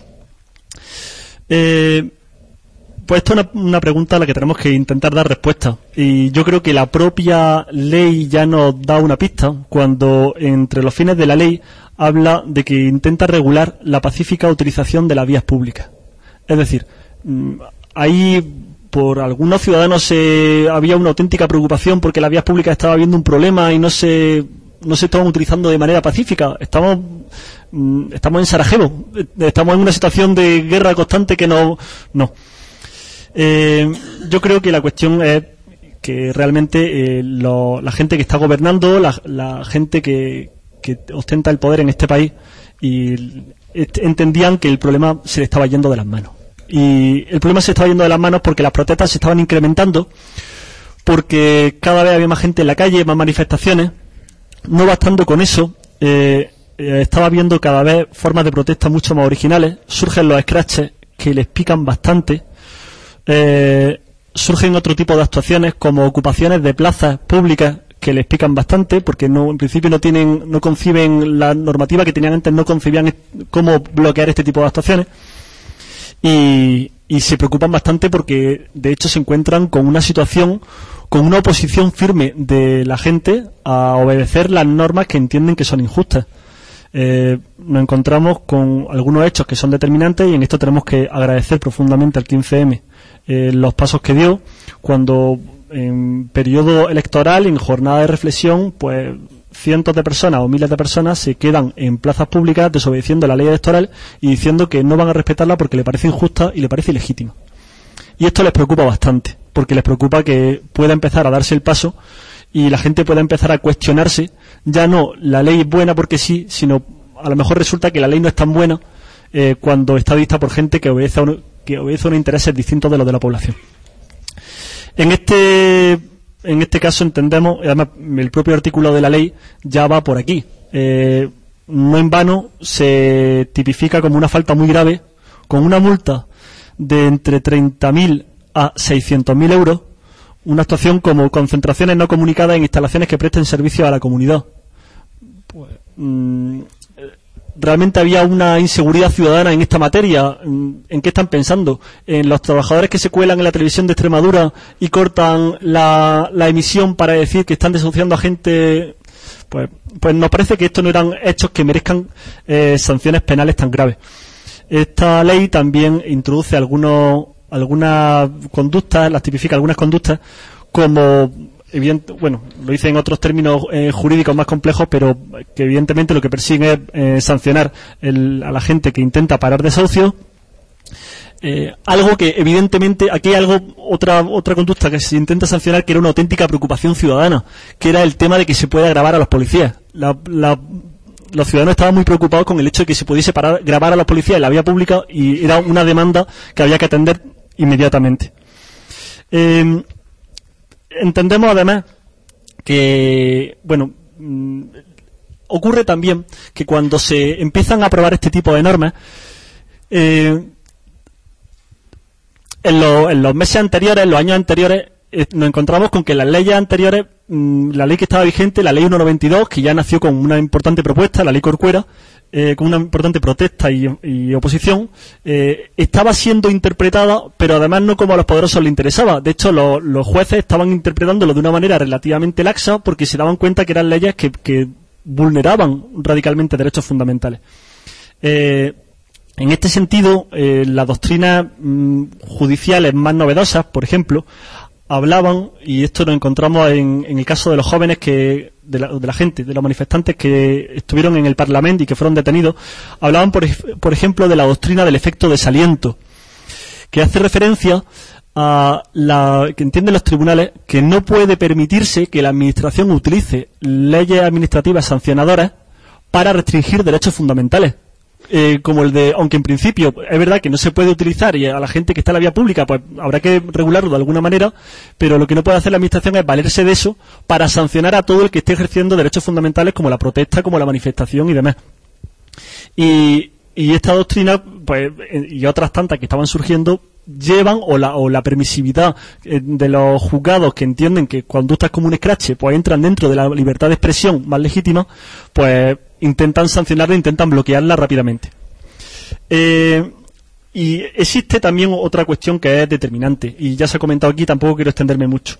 Pues esto es una pregunta a la que tenemos que intentar dar respuesta, y yo creo que la propia ley ya nos da una pista cuando entre los fines de la ley habla de que intenta regular la pacífica utilización de las vías públicas. Es decir, ahí por algunos ciudadanos había una auténtica preocupación porque las vías públicas estaba habiendo un problema y no se estaban utilizando de manera pacífica. Estamos en Sarajevo, estamos en una situación de guerra constante que no. Yo creo que la cuestión es que realmente la gente que está gobernando, la gente que ostenta el poder en este país, y entendían que el problema se le estaba yendo de las manos. Y el problema se estaba yendo de las manos porque las protestas se estaban incrementando, porque cada vez había más gente en la calle, más manifestaciones. No bastando con eso, estaba viendo cada vez formas de protesta mucho más originales. Surgen los scratches que les pican bastante. Surgen otro tipo de actuaciones como ocupaciones de plazas públicas que les pican bastante, porque en principio no conciben la normativa que tenían antes, no concibían cómo bloquear este tipo de actuaciones, y se preocupan bastante porque de hecho se encuentran con una situación, con una oposición firme de la gente a obedecer las normas que entienden que son injustas. Nos encontramos con algunos hechos que son determinantes, y en esto tenemos que agradecer profundamente al 15M los pasos que dio cuando en periodo electoral, en jornada de reflexión, pues cientos de personas o miles de personas se quedan en plazas públicas desobedeciendo la ley electoral y diciendo que no van a respetarla porque le parece injusta y le parece ilegítima. Y esto les preocupa bastante, porque les preocupa que pueda empezar a darse el paso y la gente pueda empezar a cuestionarse, ya no la ley es buena porque sí, sino a lo mejor resulta que la ley no es tan buena cuando está dicta por gente que obedece a unos intereses distintos de los de la población. En este caso entendemos, además el propio artículo de la ley ya va por aquí. No en vano se tipifica como una falta muy grave, con una multa de entre 30.000 a 600.000 euros, una actuación como concentraciones no comunicadas en instalaciones que presten servicio a la comunidad. Pues, realmente había una inseguridad ciudadana en esta materia. ¿En qué están pensando? ¿En los trabajadores que se cuelan en la televisión de Extremadura y cortan la emisión para decir que están desahuciando a gente? Pues nos parece que estos no eran hechos que merezcan sanciones penales tan graves. Esta ley también introduce algunas conductas, las tipifica algunas conductas como lo dice en otros términos jurídicos más complejos, pero que evidentemente lo que persiguen es sancionar a la gente que intenta parar desahucios. Algo que evidentemente aquí hay otra conducta que se intenta sancionar, que era una auténtica preocupación ciudadana, que era el tema de que se pueda grabar a los policías. Los ciudadanos estaban muy preocupados con el hecho de que se pudiese grabar a los policías en la vía pública, y era una demanda que había que atender inmediatamente. Entendemos además que, ocurre también que cuando se empiezan a aprobar este tipo de normas, en los meses anteriores, en los años anteriores, nos encontramos con que las leyes anteriores, la ley que estaba vigente, la ley 192, que ya nació con una importante propuesta, la ley Corcuera, con una importante protesta y oposición, estaba siendo interpretada, pero además no como a los poderosos les interesaba. De hecho, los jueces estaban interpretándolo de una manera relativamente laxa, porque se daban cuenta que eran leyes que vulneraban radicalmente derechos fundamentales. En este sentido, las doctrinas judiciales más novedosas, por ejemplo, hablaban, y esto lo encontramos en el caso de los jóvenes de la gente, de los manifestantes que estuvieron en el Parlamento y que fueron detenidos, hablaban, por ejemplo, de la doctrina del efecto desaliento, que hace referencia a que entienden los tribunales que no puede permitirse que la administración utilice leyes administrativas sancionadoras para restringir derechos fundamentales. Como el de, aunque en principio es verdad que no se puede utilizar, y a la gente que está en la vía pública pues habrá que regularlo de alguna manera, pero lo que no puede hacer la administración es valerse de eso para sancionar a todo el que esté ejerciendo derechos fundamentales como la protesta, como la manifestación y demás. Y esta doctrina, pues, y otras tantas que estaban surgiendo, llevan, o la permisividad de los juzgados que entienden que conductas como un escrache pues entran dentro de la libertad de expresión más legítima, pues intentan sancionarla, intentan bloquearla rápidamente. Y existe también otra cuestión que es determinante, y ya se ha comentado aquí, tampoco quiero extenderme mucho.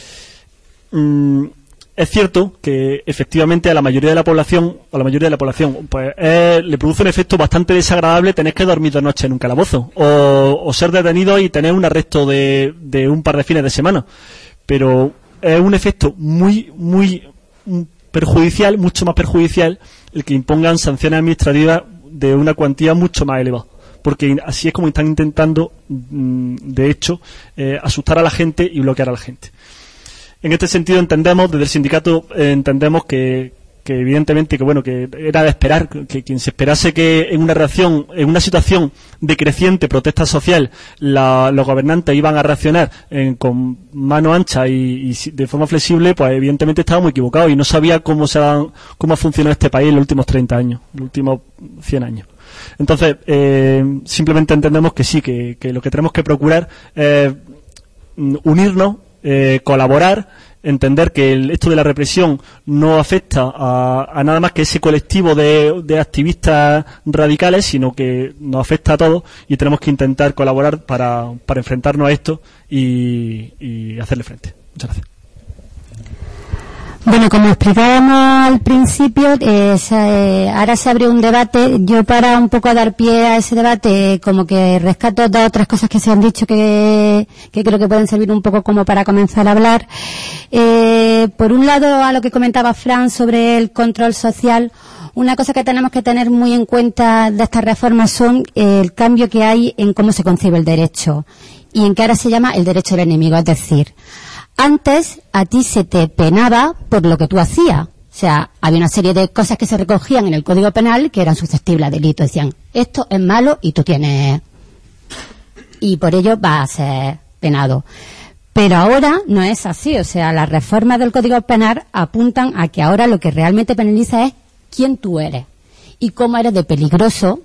Es cierto que efectivamente a la mayoría de la población pues le produce un efecto bastante desagradable tener que dormir 2 noches en un calabozo, o ser detenido y tener un arresto de un par de fines de semana, pero es un efecto muy perjudicial, mucho más perjudicial, el que impongan sanciones administrativas de una cuantía mucho más elevada, porque así es como están intentando, de hecho, asustar a la gente y bloquear a la gente. En este sentido desde el sindicato entendemos que evidentemente que era de esperar que quien se esperase que en una situación de creciente protesta social los gobernantes iban a reaccionar con mano ancha y de forma flexible, pues evidentemente estaba muy equivocado y no sabía cómo ha funcionado este país en los últimos 30 años, los últimos 100 años. Entonces, simplemente entendemos que sí, que lo que tenemos que procurar es unirnos, colaborar, entender que esto de la represión no afecta a nada más que ese colectivo de activistas radicales, sino que nos afecta a todos y tenemos que intentar colaborar para enfrentarnos a esto y hacerle frente. Muchas gracias. Bueno, como explicábamos al principio, ahora se abrió un debate. Yo, para un poco dar pie a ese debate, como que rescato dos o tres cosas que se han dicho que creo que pueden servir un poco como para comenzar a hablar. Por un lado, a lo que comentaba Fran sobre el control social, una cosa que tenemos que tener muy en cuenta de estas reformas son el cambio que hay en cómo se concibe el derecho y en que ahora se llama el derecho del enemigo, es decir, antes a ti se te penaba por lo que tú hacías. O sea, había una serie de cosas que se recogían en el Código Penal que eran susceptibles a delito. Decían, esto es malo y tú tienes... y por ello vas a ser penado. Pero ahora no es así. O sea, las reformas del Código Penal apuntan a que ahora lo que realmente penaliza es quién tú eres y cómo eres de peligroso.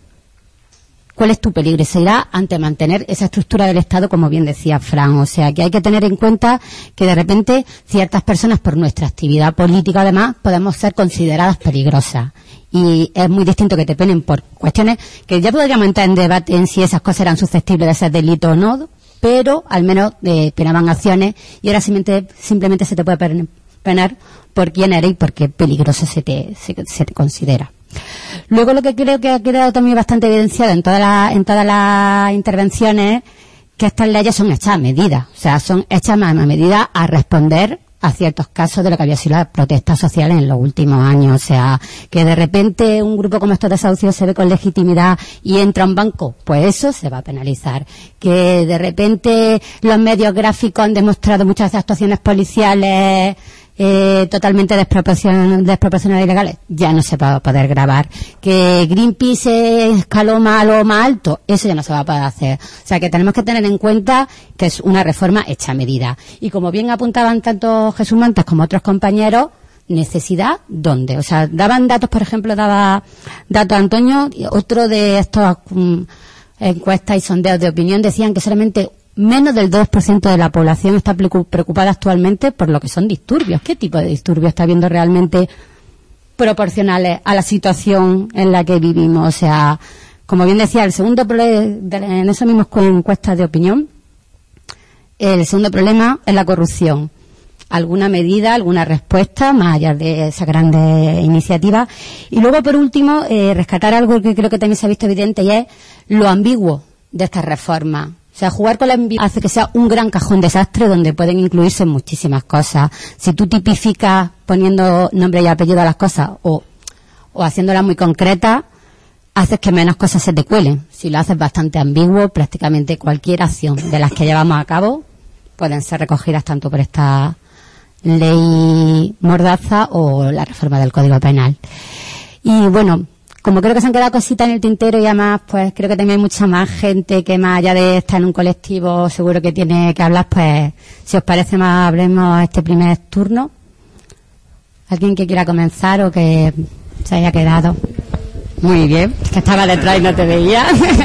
¿Cuál es tu peligrosidad ante mantener esa estructura del Estado, como bien decía Fran? O sea, que hay que tener en cuenta que de repente ciertas personas, por nuestra actividad política además, podemos ser consideradas peligrosas. Y es muy distinto que te penen por cuestiones que ya podríamos entrar en debate en si esas cosas eran susceptibles de ser delito o no, pero al menos penaban acciones y ahora simplemente se te puede penar por quién eres y por qué peligroso se te considera. Luego, lo que creo que ha quedado también bastante evidenciado en todas las intervenciones, que estas leyes son hechas a medida, o sea, son hechas a medida a responder a ciertos casos de lo que había sido la protesta social en los últimos años. O sea, que de repente un grupo como estos desahucios se ve con legitimidad y entra a un banco, pues eso se va a penalizar. Que de repente los medios gráficos han demostrado muchas actuaciones policiales totalmente desproporcionadas y ilegales, ya no se va a poder grabar. Que Greenpeace escaló a lo más alto, eso ya no se va a poder hacer. O sea, que tenemos que tener en cuenta que es una reforma hecha a medida. Y como bien apuntaban tanto Jesús Montes como otros compañeros, necesidad, ¿dónde? O sea, daban datos, por ejemplo, daba datos Antonio, otro de estas encuestas y sondeos de opinión decían que solamente menos del 2% de la población está preocupada actualmente por lo que son disturbios. ¿Qué tipo de disturbios está habiendo realmente proporcionales a la situación en la que vivimos? O sea, como bien decía, el segundo problema, en esas mismas encuestas de opinión, el segundo problema es la corrupción. Alguna medida, alguna respuesta, más allá de esas grandes iniciativas. Y luego, por último, rescatar algo que creo que también se ha visto evidente, y es lo ambiguo de estas reformas. O sea, jugar con la ambigüedad hace que sea un gran cajón desastre donde pueden incluirse muchísimas cosas. Si tú tipificas poniendo nombre y apellido a las cosas o haciéndolas muy concretas, haces que menos cosas se te cuelen. Si lo haces bastante ambiguo, prácticamente cualquier acción de las que llevamos a cabo pueden ser recogidas tanto por esta ley mordaza o la reforma del Código Penal. Y bueno, como creo que se han quedado cositas en el tintero y además pues creo que también hay mucha más gente que más allá de estar en un colectivo seguro que tiene que hablar, pues si os parece más hablemos este primer turno. ¿Alguien que quiera comenzar o que se haya quedado? Muy bien, es que estaba detrás y no te veía.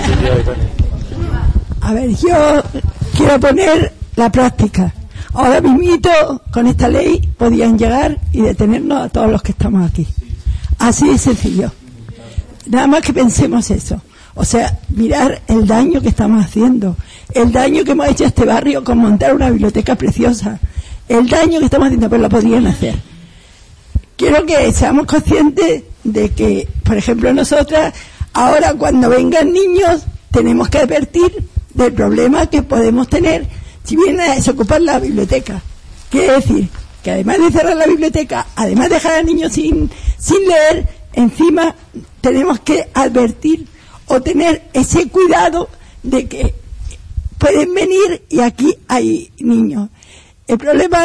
A ver, yo quiero poner la práctica. Ahora mismito con esta ley podían llegar y detenernos a todos los que estamos aquí. Así de sencillo. Nada más que pensemos eso. O sea, mirar el daño que estamos haciendo, el daño que hemos hecho a este barrio con montar una biblioteca preciosa, el daño que estamos haciendo, pero lo podrían hacer. Quiero que seamos conscientes de que, por ejemplo, nosotras, ahora cuando vengan niños, tenemos que advertir del problema que podemos tener si vienen a desocupar la biblioteca. Quiere decir que además de cerrar la biblioteca, además de dejar a niños sin leer, encima tenemos que advertir o tener ese cuidado de que pueden venir y aquí hay niños. El problema es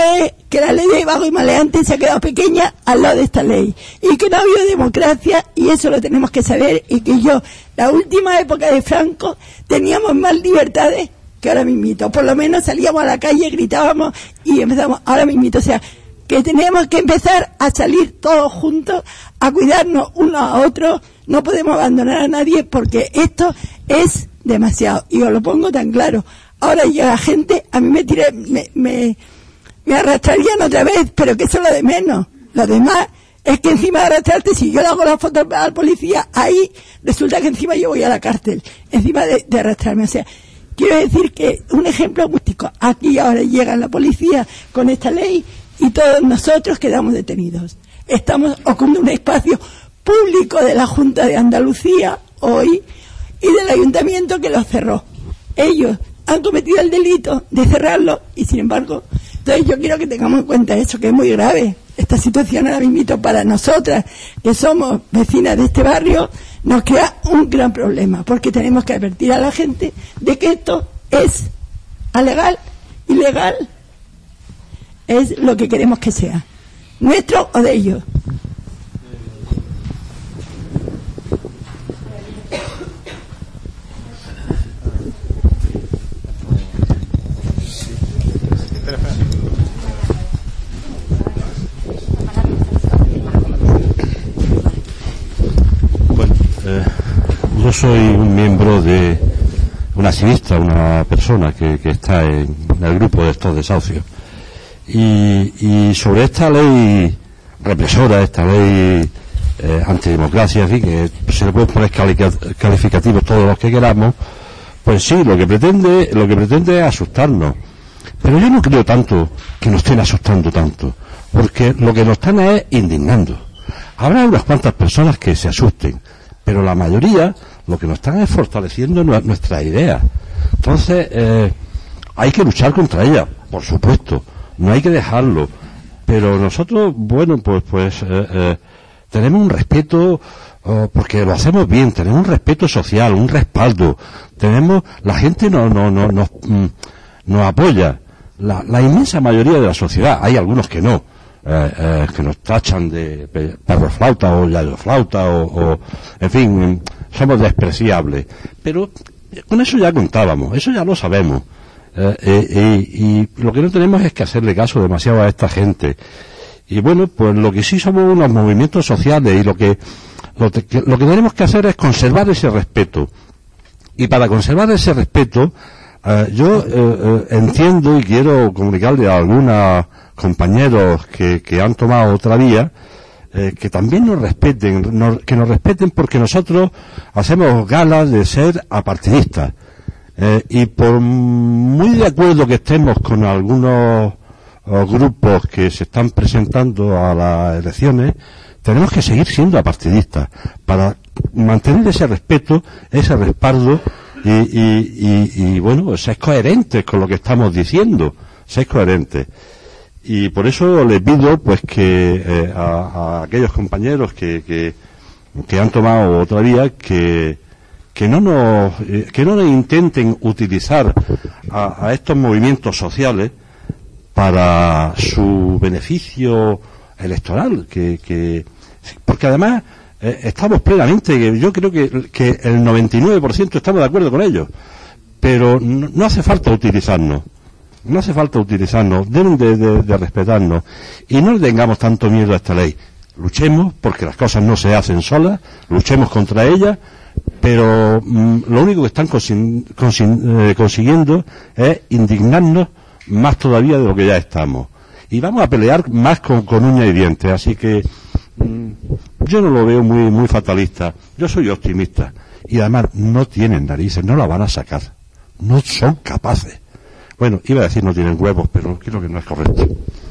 que la ley de vago y maleante se ha quedado pequeña al lado de esta ley, y que no ha habido democracia, y eso lo tenemos que saber, y que la última época de Franco, teníamos más libertades que ahora mismito. Por lo menos salíamos a la calle, gritábamos y empezamos ahora mismito. O sea, que tenemos que empezar a salir todos juntos, a cuidarnos unos a otros. No podemos abandonar a nadie, porque esto es demasiado. Y os lo pongo tan claro. Ahora llega gente, a mí me arrastrarían otra vez, pero que eso es lo de menos. Lo demás es que encima de arrastrarte, si yo le hago la foto al policía, ahí resulta que encima yo voy a la cárcel, encima de arrastrarme. O sea, quiero decir que un ejemplo músico. Aquí ahora llega la policía con esta ley y todos nosotros quedamos detenidos. Estamos ocupando un espacio público de la Junta de Andalucía hoy y del Ayuntamiento que lo cerró. Ellos han cometido el delito de cerrarlo y sin embargo, entonces yo quiero que tengamos en cuenta eso, que es muy grave. Esta situación ahora mismo para nosotras, que somos vecinas de este barrio, nos crea un gran problema, porque tenemos que advertir a la gente de que esto es alegal, ilegal, es lo que queremos que sea, nuestro o de ellos. Yo soy un miembro de una activista, una persona que está en el grupo de estos desahucios. Y sobre esta ley represora, esta ley antidemocracia, en fin, que se le puede poner calificativos todos los que queramos, pues sí, lo que pretende es asustarnos. Pero yo no creo tanto que nos estén asustando tanto, porque lo que nos están es indignando. Habrá unas cuantas personas que se asusten, pero la mayoría lo que nos están es fortaleciendo nuestras ideas. Entonces, hay que luchar contra ellas, por supuesto, no hay que dejarlo, pero nosotros, bueno, pues tenemos un respeto, porque lo hacemos bien, tenemos un respeto social, un respaldo, la gente nos apoya, la inmensa mayoría de la sociedad. Hay algunos que no, que nos tachan de perro flauta o yayo flauta o en fin, somos despreciables, pero con eso ya contábamos, eso ya lo sabemos, y lo que no tenemos es que hacerle caso demasiado a esta gente. Y bueno, pues lo que sí somos unos movimientos sociales, y lo que tenemos que hacer es conservar ese respeto. Y para conservar ese respeto, yo entiendo y quiero comunicarle a algunos compañeros que han tomado otra vía, que también nos respeten, que nos respeten, porque nosotros hacemos galas de ser apartidistas, y por muy de acuerdo que estemos con algunos grupos que se están presentando a las elecciones, tenemos que seguir siendo apartidistas para mantener ese respeto, ese respaldo y bueno, ser coherentes con lo que estamos diciendo, ser coherentes. Y por eso les pido pues que a aquellos compañeros que han tomado otra vía, que no nos intenten utilizar a estos movimientos sociales para su beneficio electoral, porque además estamos plenamente, yo creo que el 99% estamos de acuerdo con ellos, pero no hace falta utilizarnos. No hace falta utilizarnos, deben de respetarnos, y no le tengamos tanto miedo a esta ley. Luchemos, porque las cosas no se hacen solas, luchemos contra ellas, pero lo único que están consiguiendo es indignarnos más todavía de lo que ya estamos. Y vamos a pelear más con uñas y dientes, así que yo no lo veo muy fatalista. Yo soy optimista, y además no tienen narices, no la van a sacar, no son capaces. Bueno, iba a decir no tienen huevos, pero creo que no es correcto.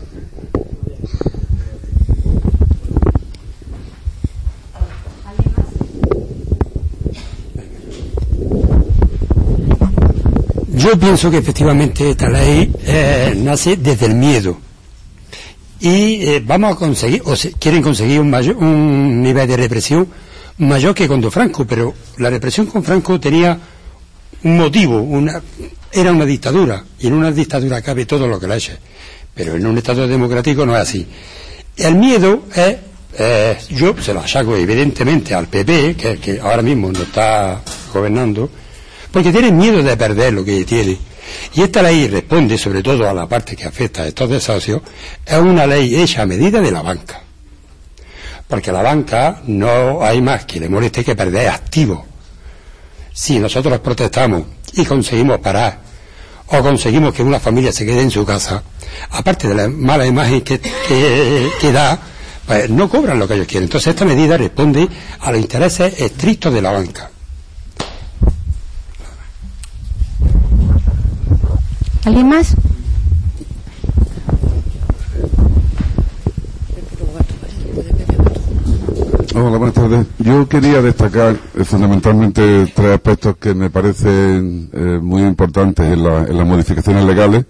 Yo pienso que efectivamente esta ley nace desde el miedo. Y vamos a conseguir, quieren conseguir un nivel de represión mayor que con Franco, pero la represión con Franco tenía un motivo, era una dictadura, y en una dictadura cabe todo lo que la eche. pero en un Estado democrático no es así. El miedo es, yo se lo achaco evidentemente al PP, que ahora mismo no está gobernando, porque tiene miedo de perder lo que tiene. Y esta ley responde sobre todo a la parte que afecta a estos desahucios, es una ley hecha a medida de la banca. Porque a la banca no hay más que le moleste que perder activos. Si nosotros protestamos y conseguimos parar, o conseguimos que una familia se quede en su casa, aparte de la mala imagen que da, pues no cobran lo que ellos quieren. Entonces esta medida responde a los intereses estrictos de la banca. ¿Alguien más? Hola, buenas tardes. Yo quería destacar fundamentalmente 3 aspectos que me parecen muy importantes en las modificaciones legales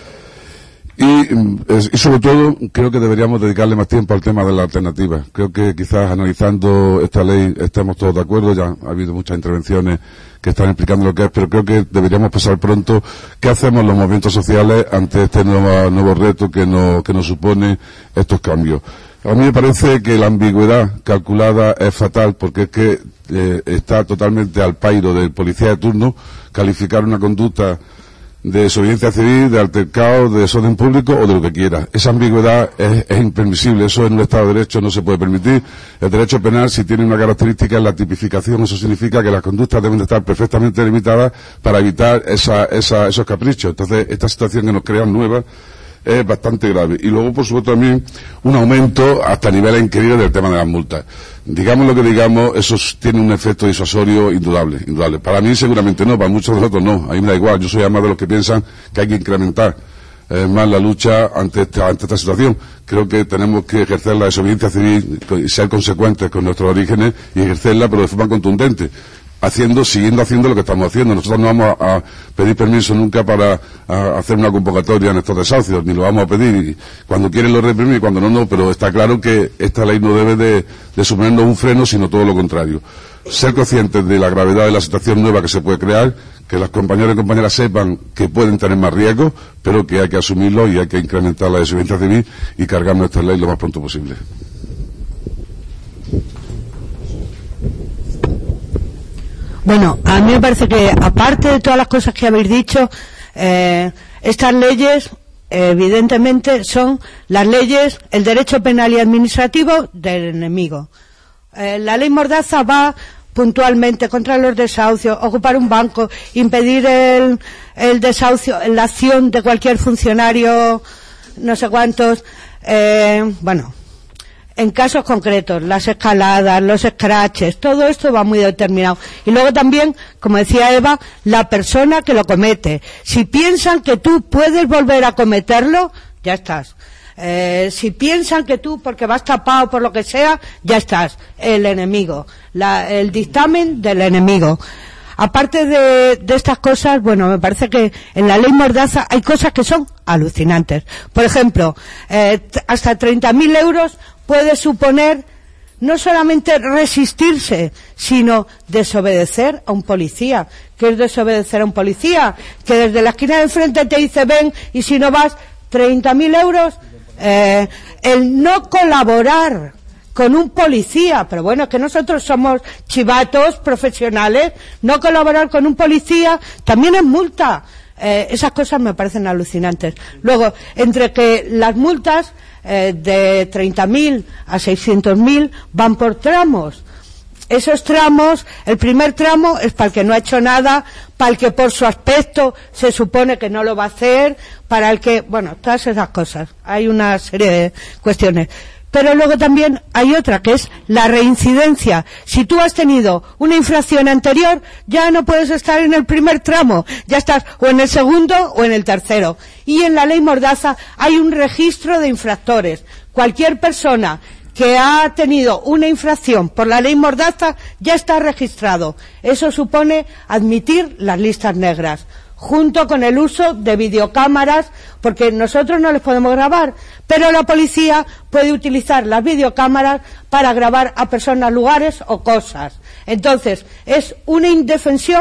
y sobre todo creo que deberíamos dedicarle más tiempo al tema de la alternativa. Creo que quizás analizando esta ley estamos todos de acuerdo, ya ha habido muchas intervenciones que están explicando lo que es, pero creo que deberíamos pensar pronto qué hacemos los movimientos sociales ante este nuevo reto que nos supone estos cambios. A mí me parece que la ambigüedad calculada es fatal, porque es que está totalmente al pairo del policía de turno calificar una conducta de desobediencia civil, de altercado, de desorden público o de lo que quiera. Esa ambigüedad es impermisible, eso en un Estado de Derecho no se puede permitir. El derecho penal, si tiene una característica, es la tipificación. Eso significa que las conductas deben de estar perfectamente limitadas para evitar esos caprichos. Entonces, esta situación que nos crean nueva es bastante grave. Y luego, por supuesto, también un aumento hasta niveles increíbles del tema de las multas. Digamos lo que digamos, eso tiene un efecto disuasorio indudable. Para mí seguramente no, para muchos de nosotros no. A mí me da igual, yo soy además de los que piensan que hay que incrementar más la lucha ante esta situación. Creo que tenemos que ejercer la desobediencia civil y ser consecuentes con nuestros orígenes y ejercerla, pero de forma contundente. Siguiendo haciendo lo que estamos haciendo. Nosotros no vamos a pedir permiso nunca para hacer una convocatoria en estos desahucios, ni lo vamos a pedir. Y cuando quieren lo reprimimos y cuando no, pero está claro que esta ley no debe de suponernos un freno, sino todo lo contrario. Ser conscientes de la gravedad de la situación nueva que se puede crear, que las compañeras y compañeras sepan que pueden tener más riesgos, pero que hay que asumirlo y hay que incrementar la desobediencia civil y cargarnos esta ley lo más pronto posible. Bueno, a mí me parece que, aparte de todas las cosas que habéis dicho, estas leyes, evidentemente, son las leyes, el derecho penal y administrativo del enemigo. La ley Mordaza va puntualmente contra los desahucios, ocupar un banco, impedir el desahucio, la acción de cualquier funcionario, no sé cuántos, en casos concretos, las escaladas, los scratches, todo esto va muy determinado. Y luego también, como decía Eva, la persona que lo comete. Si piensan que tú puedes volver a cometerlo, ya estás. Si piensan que tú, porque vas tapado por lo que sea, ya estás. El enemigo. El dictamen del enemigo. Aparte de estas cosas, bueno, me parece que en la ley Mordaza hay cosas que son alucinantes. Por ejemplo, hasta 30.000 euros puede suponer no solamente resistirse, sino desobedecer a un policía. ¿Qué es desobedecer a un policía? Que desde la esquina de enfrente te dice ven y si no vas, 30.000 euros. El no colaborar con un policía, pero bueno, es que nosotros somos chivatos profesionales, no colaborar con un policía también es multa. Esas cosas me parecen alucinantes. Luego, entre que las multas de 30.000 a 600.000 van por tramos. Esos tramos, el primer tramo es para el que no ha hecho nada, para el que por su aspecto se supone que no lo va a hacer, para el que, bueno, todas esas cosas. Hay una serie de cuestiones. Pero luego también hay otra, que es la reincidencia. Si tú has tenido una infracción anterior, ya no puedes estar en el primer tramo, ya estás o en el segundo o en el tercero. Y en la ley Mordaza hay un registro de infractores. Cualquier persona que ha tenido una infracción por la ley Mordaza ya está registrado. Eso supone admitir las listas negras, junto con el uso de videocámaras, porque nosotros no les podemos grabar, pero la policía puede utilizar las videocámaras para grabar a personas, lugares o cosas. Entonces, es una indefensión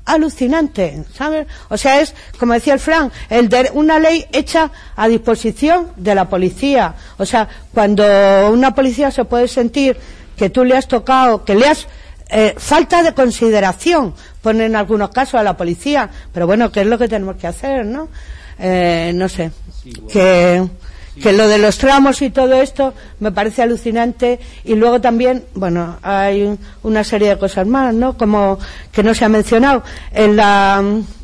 alucinante, ¿sabes? O sea, es, como decía el Fran, una ley hecha a disposición de la policía. O sea, cuando una policía se puede sentir que tú le has tocado, que le has falta de consideración, pone en algunos casos a la policía, pero bueno, ¿qué es lo que tenemos que hacer, no? No sé, que lo de los tramos y todo esto me parece alucinante. Y luego también, bueno, hay una serie de cosas más, ¿no? Como que no se ha mencionado en la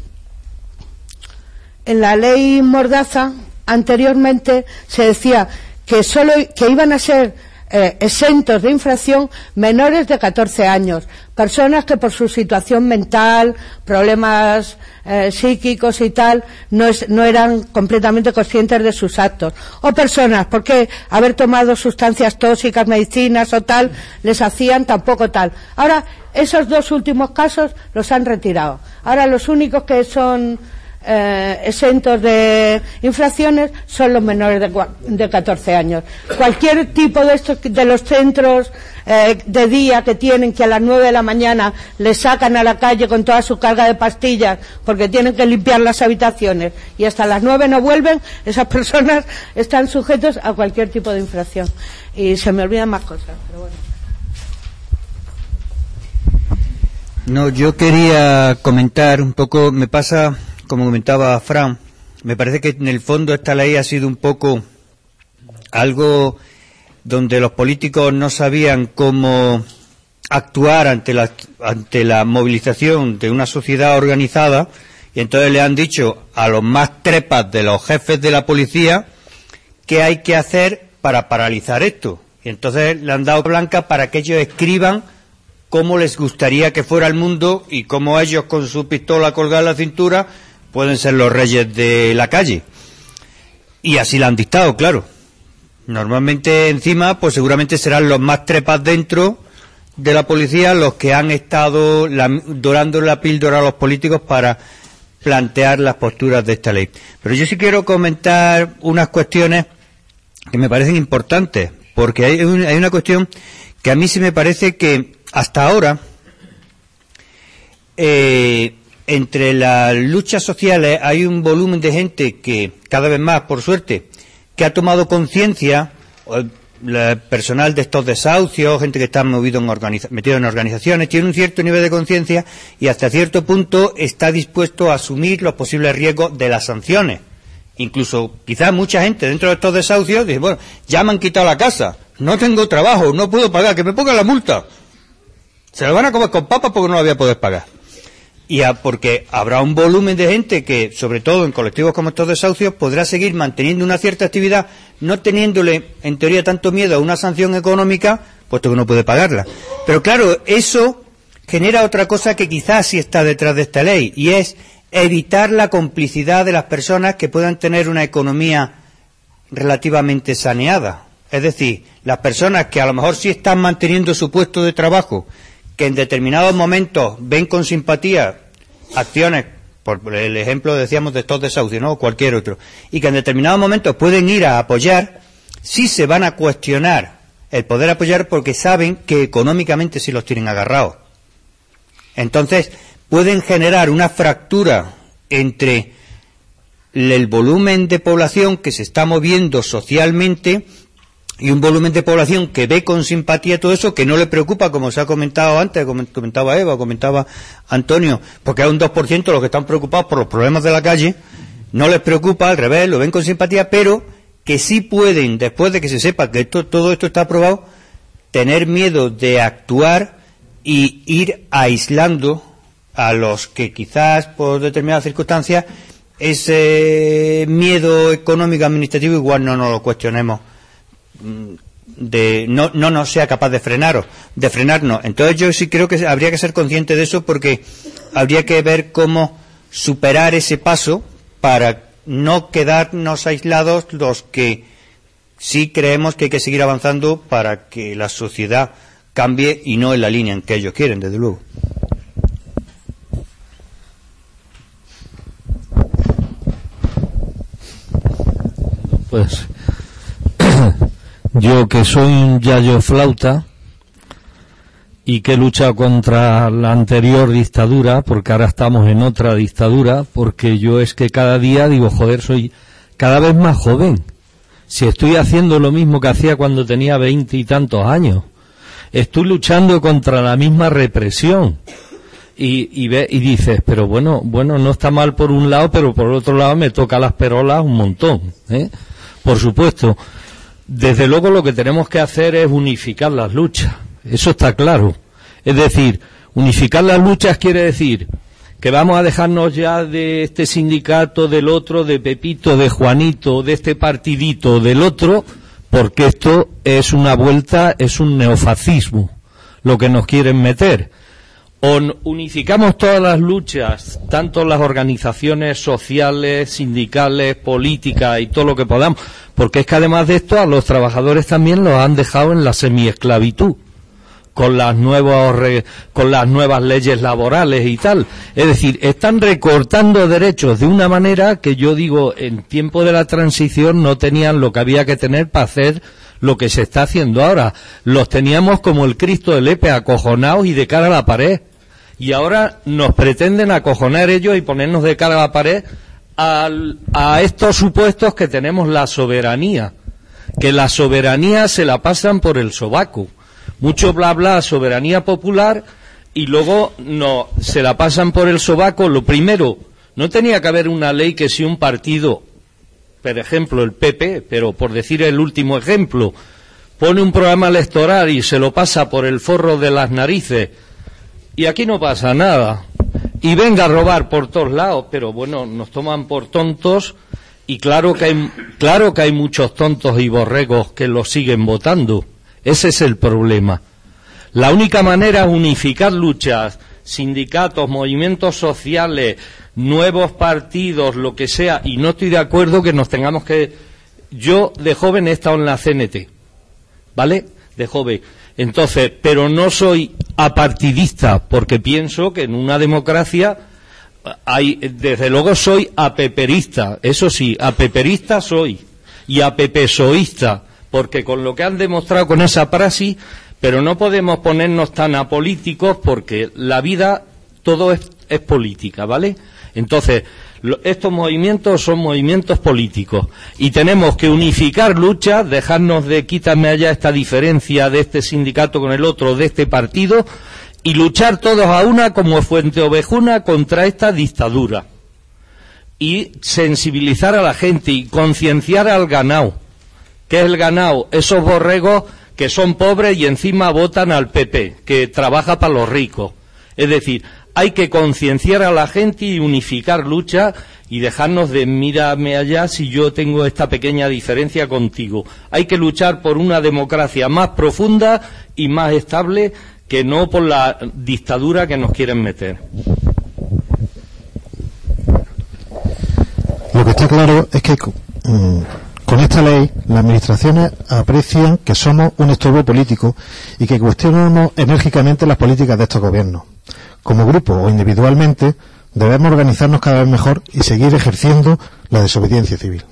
ley Mordaza anteriormente se decía que iban a ser exentos de infracción menores de 14 años, personas que por su situación mental, problemas psíquicos y tal, no eran completamente conscientes de sus actos, o personas porque haber tomado sustancias tóxicas, medicinas o tal, les hacían tampoco tal. Ahora, esos dos últimos casos los han retirado. Ahora los únicos que son exentos de infracciones son los menores de 14 años. Cualquier tipo de estos, de los centros de día que tienen, que a las 9 de la mañana les sacan a la calle con toda su carga de pastillas porque tienen que limpiar las habitaciones y hasta las 9 no vuelven, esas personas están sujetos a cualquier tipo de infracción. Y se me olvidan más cosas, pero bueno. No, yo quería comentar un poco, me pasa, como comentaba Fran, me parece que en el fondo esta ley ha sido un poco algo donde los políticos no sabían cómo actuar ante la movilización de una sociedad organizada, y entonces le han dicho a los más trepas de los jefes de la policía qué hay que hacer para paralizar esto, y entonces le han dado blanca para que ellos escriban cómo les gustaría que fuera el mundo y cómo ellos con su pistola colgada en la cintura pueden ser los reyes de la calle. Y así la han dictado, claro. Normalmente encima, pues seguramente serán los más trepas dentro de la policía los que han estado dorando la píldora a los políticos para plantear las posturas de esta ley. Pero yo sí quiero comentar unas cuestiones que me parecen importantes, porque hay una cuestión que a mí sí me parece que hasta ahora entre las luchas sociales hay un volumen de gente que cada vez más, por suerte, que ha tomado conciencia, personal de estos desahucios, gente que está metido en organizaciones, tiene un cierto nivel de conciencia y hasta cierto punto está dispuesto a asumir los posibles riesgos de las sanciones. Incluso quizás mucha gente dentro de estos desahucios dice, bueno, ya me han quitado la casa, no tengo trabajo, no puedo pagar, que me pongan la multa. Se lo van a comer con papas porque no lo voy a poder pagar. Porque habrá un volumen de gente que, sobre todo en colectivos como estos desahucios, podrá seguir manteniendo una cierta actividad, no teniéndole, en teoría, tanto miedo a una sanción económica, puesto que no puede pagarla. Pero claro, eso genera otra cosa que quizás sí está detrás de esta ley, y es evitar la complicidad de las personas que puedan tener una economía relativamente saneada. Es decir, las personas que a lo mejor sí están manteniendo su puesto de trabajo, que en determinados momentos ven con simpatía acciones, por el ejemplo decíamos de estos desahucios, ¿no? O cualquier otro, y que en determinados momentos pueden ir a apoyar, sí se van a cuestionar el poder apoyar porque saben que económicamente sí los tienen agarrados. Entonces pueden generar una fractura entre el volumen de población que se está moviendo socialmente y un volumen de población que ve con simpatía todo eso, que no le preocupa, como se ha comentado antes, comentaba Eva, comentaba Antonio, porque hay un 2% los que están preocupados por los problemas de la calle, no les preocupa, al revés, lo ven con simpatía, pero que sí pueden, después de que se sepa que todo esto está aprobado, tener miedo de actuar y ir aislando a los que quizás por determinadas circunstancias ese miedo económico administrativo igual no nos lo cuestionemos, no nos sea capaz de frenarnos. Entonces yo sí creo que habría que ser consciente de eso, porque habría que ver cómo superar ese paso para no quedarnos aislados los que sí creemos que hay que seguir avanzando para que la sociedad cambie y no en la línea en que ellos quieren, desde luego. Pues yo, que soy un yayo flauta, y que he luchado contra la anterior dictadura, porque ahora estamos en otra dictadura, porque yo es que cada día digo, joder, soy cada vez más joven. Si estoy haciendo lo mismo que hacía cuando tenía 20 y tantos años, estoy luchando contra la misma represión. Y dices, pero bueno, no está mal por un lado, pero por otro lado me toca las perolas un montón, ¿eh? Por supuesto, desde luego lo que tenemos que hacer es unificar las luchas, eso está claro. Es decir, unificar las luchas quiere decir que vamos a dejarnos ya de este sindicato, del otro, de Pepito, de Juanito, de este partidito, del otro, porque esto es una vuelta, es un neofascismo, lo que nos quieren meter. O unificamos todas las luchas, tanto las organizaciones sociales, sindicales, políticas y todo lo que podamos, porque es que además de esto a los trabajadores también los han dejado en la semiesclavitud, con las nuevas leyes laborales y tal. Es decir, están recortando derechos de una manera que yo digo, en tiempo de la transición no tenían lo que había que tener para hacer lo que se está haciendo ahora. Los teníamos como el Cristo de Lepe, acojonados y de cara a la pared. Y ahora nos pretenden acojonar ellos y ponernos de cara a la pared a estos supuestos que tenemos la soberanía. Que la soberanía se la pasan por el sobaco. Mucho bla bla, soberanía popular, y luego no se la pasan por el sobaco. Lo primero, no tenía que haber una ley que si un partido, por ejemplo el PP, pero por decir el último ejemplo, pone un programa electoral y se lo pasa por el forro de las narices, y aquí no pasa nada, y venga a robar por todos lados, pero bueno, nos toman por tontos, y claro que hay muchos tontos y borregos que lo siguen votando. Ese es el problema. La única manera es unificar luchas, sindicatos, movimientos sociales, nuevos partidos, lo que sea, y no estoy de acuerdo que nos tengamos que... Yo de joven he estado en la CNT, ¿vale? De joven. Entonces, pero no soy apartidista, porque pienso que en una democracia desde luego soy apeperista, eso sí, apeperista soy, y apepesoísta, porque con lo que han demostrado con esa praxis, pero no podemos ponernos tan apolíticos porque la vida todo es política, ¿vale? Entonces, estos movimientos son movimientos políticos y tenemos que unificar luchas, dejarnos de quítame allá esta diferencia de este sindicato con el otro, de este partido, y luchar todos a una como Fuente Ovejuna contra esta dictadura. Y sensibilizar a la gente y concienciar al ganado. ¿Qué es el ganado? Esos borregos que son pobres y encima votan al PP, que trabaja para los ricos. Es decir, hay que concienciar a la gente y unificar lucha y dejarnos de mírame allá si yo tengo esta pequeña diferencia contigo. Hay que luchar por una democracia más profunda y más estable que no por la dictadura que nos quieren meter. Lo que está claro es que con esta ley las administraciones aprecian que somos un estorbo político y que cuestionamos enérgicamente las políticas de estos gobiernos. Como grupo o individualmente debemos organizarnos cada vez mejor y seguir ejerciendo la desobediencia civil.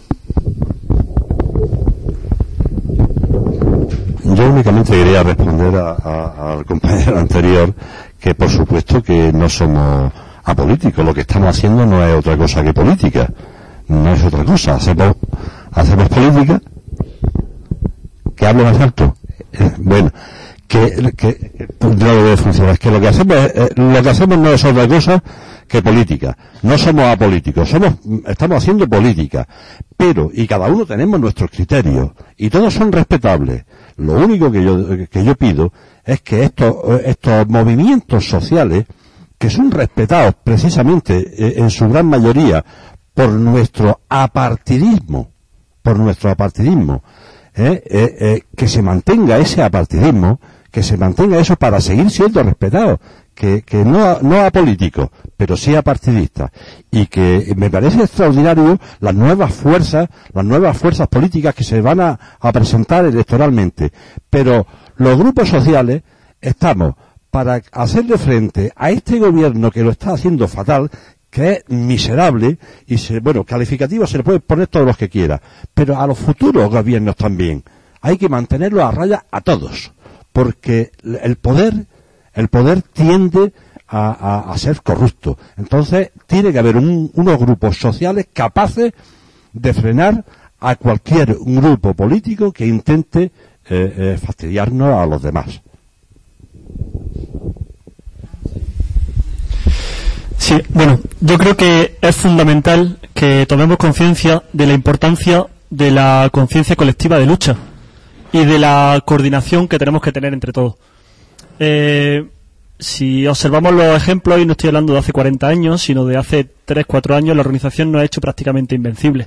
Yo únicamente quería responder al compañero anterior que por supuesto que no somos apolíticos, lo que estamos haciendo no es otra cosa que política, no es otra cosa, hacemos política. Que hable más alto. Bueno, que no debe funcionar, es que lo que hacemos no es otra cosa que política. No somos apolíticos, estamos haciendo política, pero y cada uno tenemos nuestros criterios y todos son respetables. Lo único que yo pido es que estos movimientos sociales, que son respetados precisamente en su gran mayoría por nuestro apartidismo, que se mantenga ese apartidismo, que se mantenga eso para seguir siendo respetados, que no apolíticos, pero sí apartidistas, y que me parece extraordinario las nuevas fuerzas políticas que se van a presentar electoralmente, pero los grupos sociales estamos para hacerle frente a este gobierno que lo está haciendo fatal, que es miserable, y calificativos se le pueden poner todos los que quiera, pero a los futuros gobiernos también hay que mantenerlos a raya a todos, porque el poder El poder tiende a ser corrupto. Entonces, tiene que haber unos grupos sociales capaces de frenar a cualquier grupo político que intente fastidiarnos a los demás. Sí, bueno, yo creo que es fundamental que tomemos conciencia de la importancia de la conciencia colectiva de lucha y de la coordinación que tenemos que tener entre todos. Si observamos los ejemplos, y no estoy hablando de hace 40 años, sino de hace 3-4 años, la organización nos ha hecho prácticamente invencible.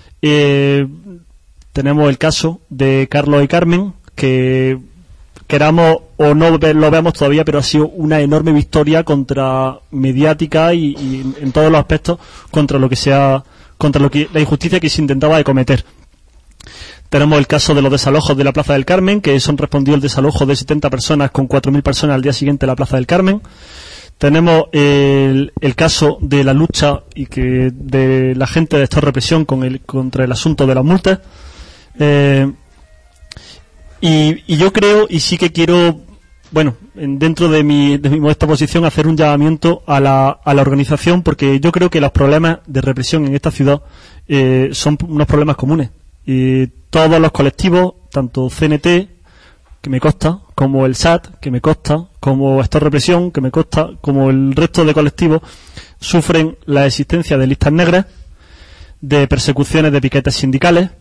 Tenemos el caso de Carlos y Carmen, que queramos o no lo veamos todavía, pero ha sido una enorme victoria contra mediática y en todos los aspectos contra la injusticia que se intentaba cometer. Tenemos el caso de los desalojos de la Plaza del Carmen, que son respondió el desalojo de 70 personas con 4.000 personas al día siguiente en la Plaza del Carmen. Tenemos el caso de la lucha de la gente de esta represión contra el asunto de las multas. Y yo creo, y sí que quiero, bueno, dentro de mi modesta posición, hacer un llamamiento a la organización, porque yo creo que los problemas de represión en esta ciudad son unos problemas comunes. Y todos los colectivos, tanto CNT, que me consta, como el SAT, que me consta, como Stop Represión, que me consta, como el resto de colectivos, sufren la existencia de listas negras, de persecuciones de piquetes sindicales,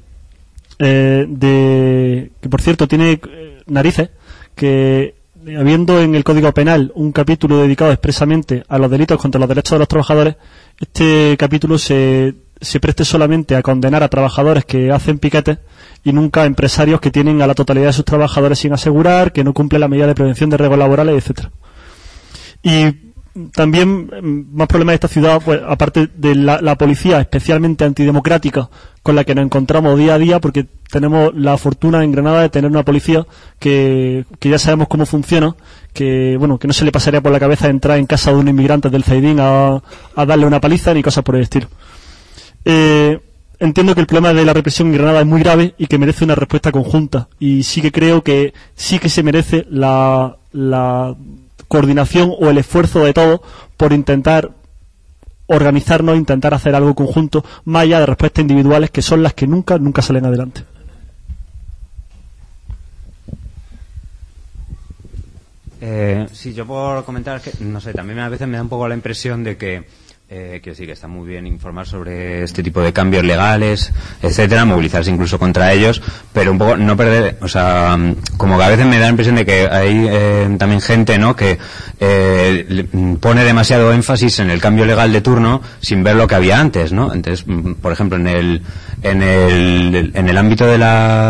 que por cierto tiene narices, que habiendo en el Código Penal un capítulo dedicado expresamente a los delitos contra los derechos de los trabajadores, este capítulo se preste solamente a condenar a trabajadores que hacen piquetes y nunca a empresarios que tienen a la totalidad de sus trabajadores sin asegurar, que no cumplen la medida de prevención de riesgos laborales, etcétera. Y también más problemas de esta ciudad, pues aparte de la policía especialmente antidemocrática con la que nos encontramos día a día, porque tenemos la fortuna en Granada de tener una policía que ya sabemos cómo funciona, que no se le pasaría por la cabeza entrar en casa de un inmigrante del Zaidín a darle una paliza ni cosas por el estilo. Entiendo que el problema de la represión en Granada es muy grave y que merece una respuesta conjunta, y sí que creo que sí que se merece la coordinación o el esfuerzo de todos por intentar organizarnos, intentar hacer algo conjunto, más allá de respuestas individuales que son las que nunca salen adelante. Sí, yo por comentar que, no sé, también a veces me da un poco la impresión de que quiero decir que está muy bien informar sobre este tipo de cambios legales, etcétera, movilizarse incluso contra ellos, pero un poco no perder, o sea, como que a veces me da la impresión de que hay también gente, ¿no?, que pone demasiado énfasis en el cambio legal de turno sin ver lo que había antes, ¿no? Entonces, por ejemplo, en el ámbito de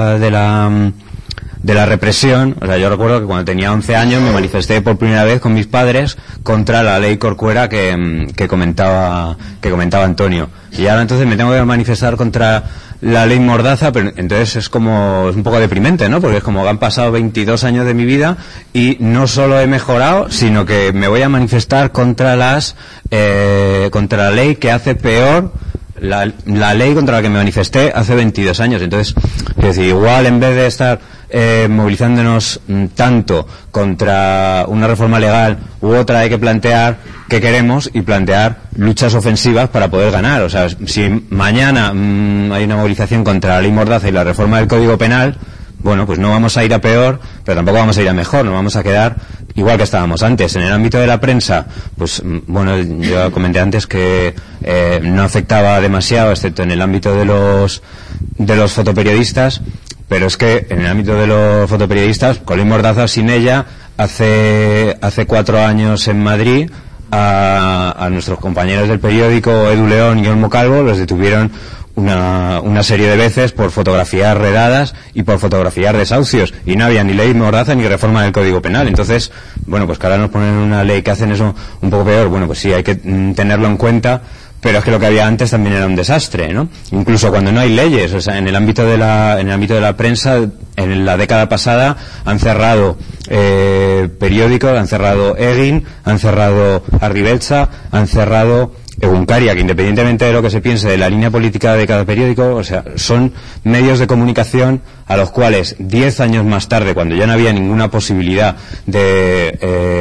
la represión, o sea, yo recuerdo que cuando tenía 11 años me manifesté por primera vez con mis padres contra la ley Corcuera que comentaba Antonio. Y ahora entonces me tengo que manifestar contra la ley Mordaza, pero entonces es un poco deprimente, ¿no? Porque es como que han pasado 22 años de mi vida y no solo he mejorado, sino que me voy a manifestar contra contra la ley que hace peor la ley contra la que me manifesté hace 22 años. Entonces, es decir, igual en vez de estar movilizándonos tanto contra una reforma legal u otra, hay que plantear qué queremos y plantear luchas ofensivas para poder ganar. O sea, si mañana hay una movilización contra la ley Mordaza y la reforma del Código Penal, bueno, pues no vamos a ir a peor, pero tampoco vamos a ir a mejor, nos vamos a quedar igual que estábamos antes. En el ámbito de la prensa, pues bueno, yo comenté antes que no afectaba demasiado, excepto en el ámbito de los fotoperiodistas, pero es que en el ámbito de los fotoperiodistas, con ley Mordaza, sin ella, hace 4 años en Madrid, a nuestros compañeros del periódico, Edu León y Olmo Calvo, los detuvieron una serie de veces por fotografiar redadas y por fotografiar desahucios, y no había ni ley Mordaza ni reforma del Código Penal. Entonces, bueno, pues que ahora nos ponen una ley que hacen eso un poco peor, bueno, pues sí, hay que tenerlo en cuenta, pero es que lo que había antes también era un desastre, ¿no? Incluso cuando no hay leyes, o sea, en el ámbito de la prensa, en la década pasada han cerrado periódicos, han cerrado Egin, han cerrado Arribeltza, han cerrado Egunkaria, que independientemente de lo que se piense de la línea política de cada periódico, o sea, son medios de comunicación a los cuales 10 años más tarde, cuando ya no había ninguna posibilidad de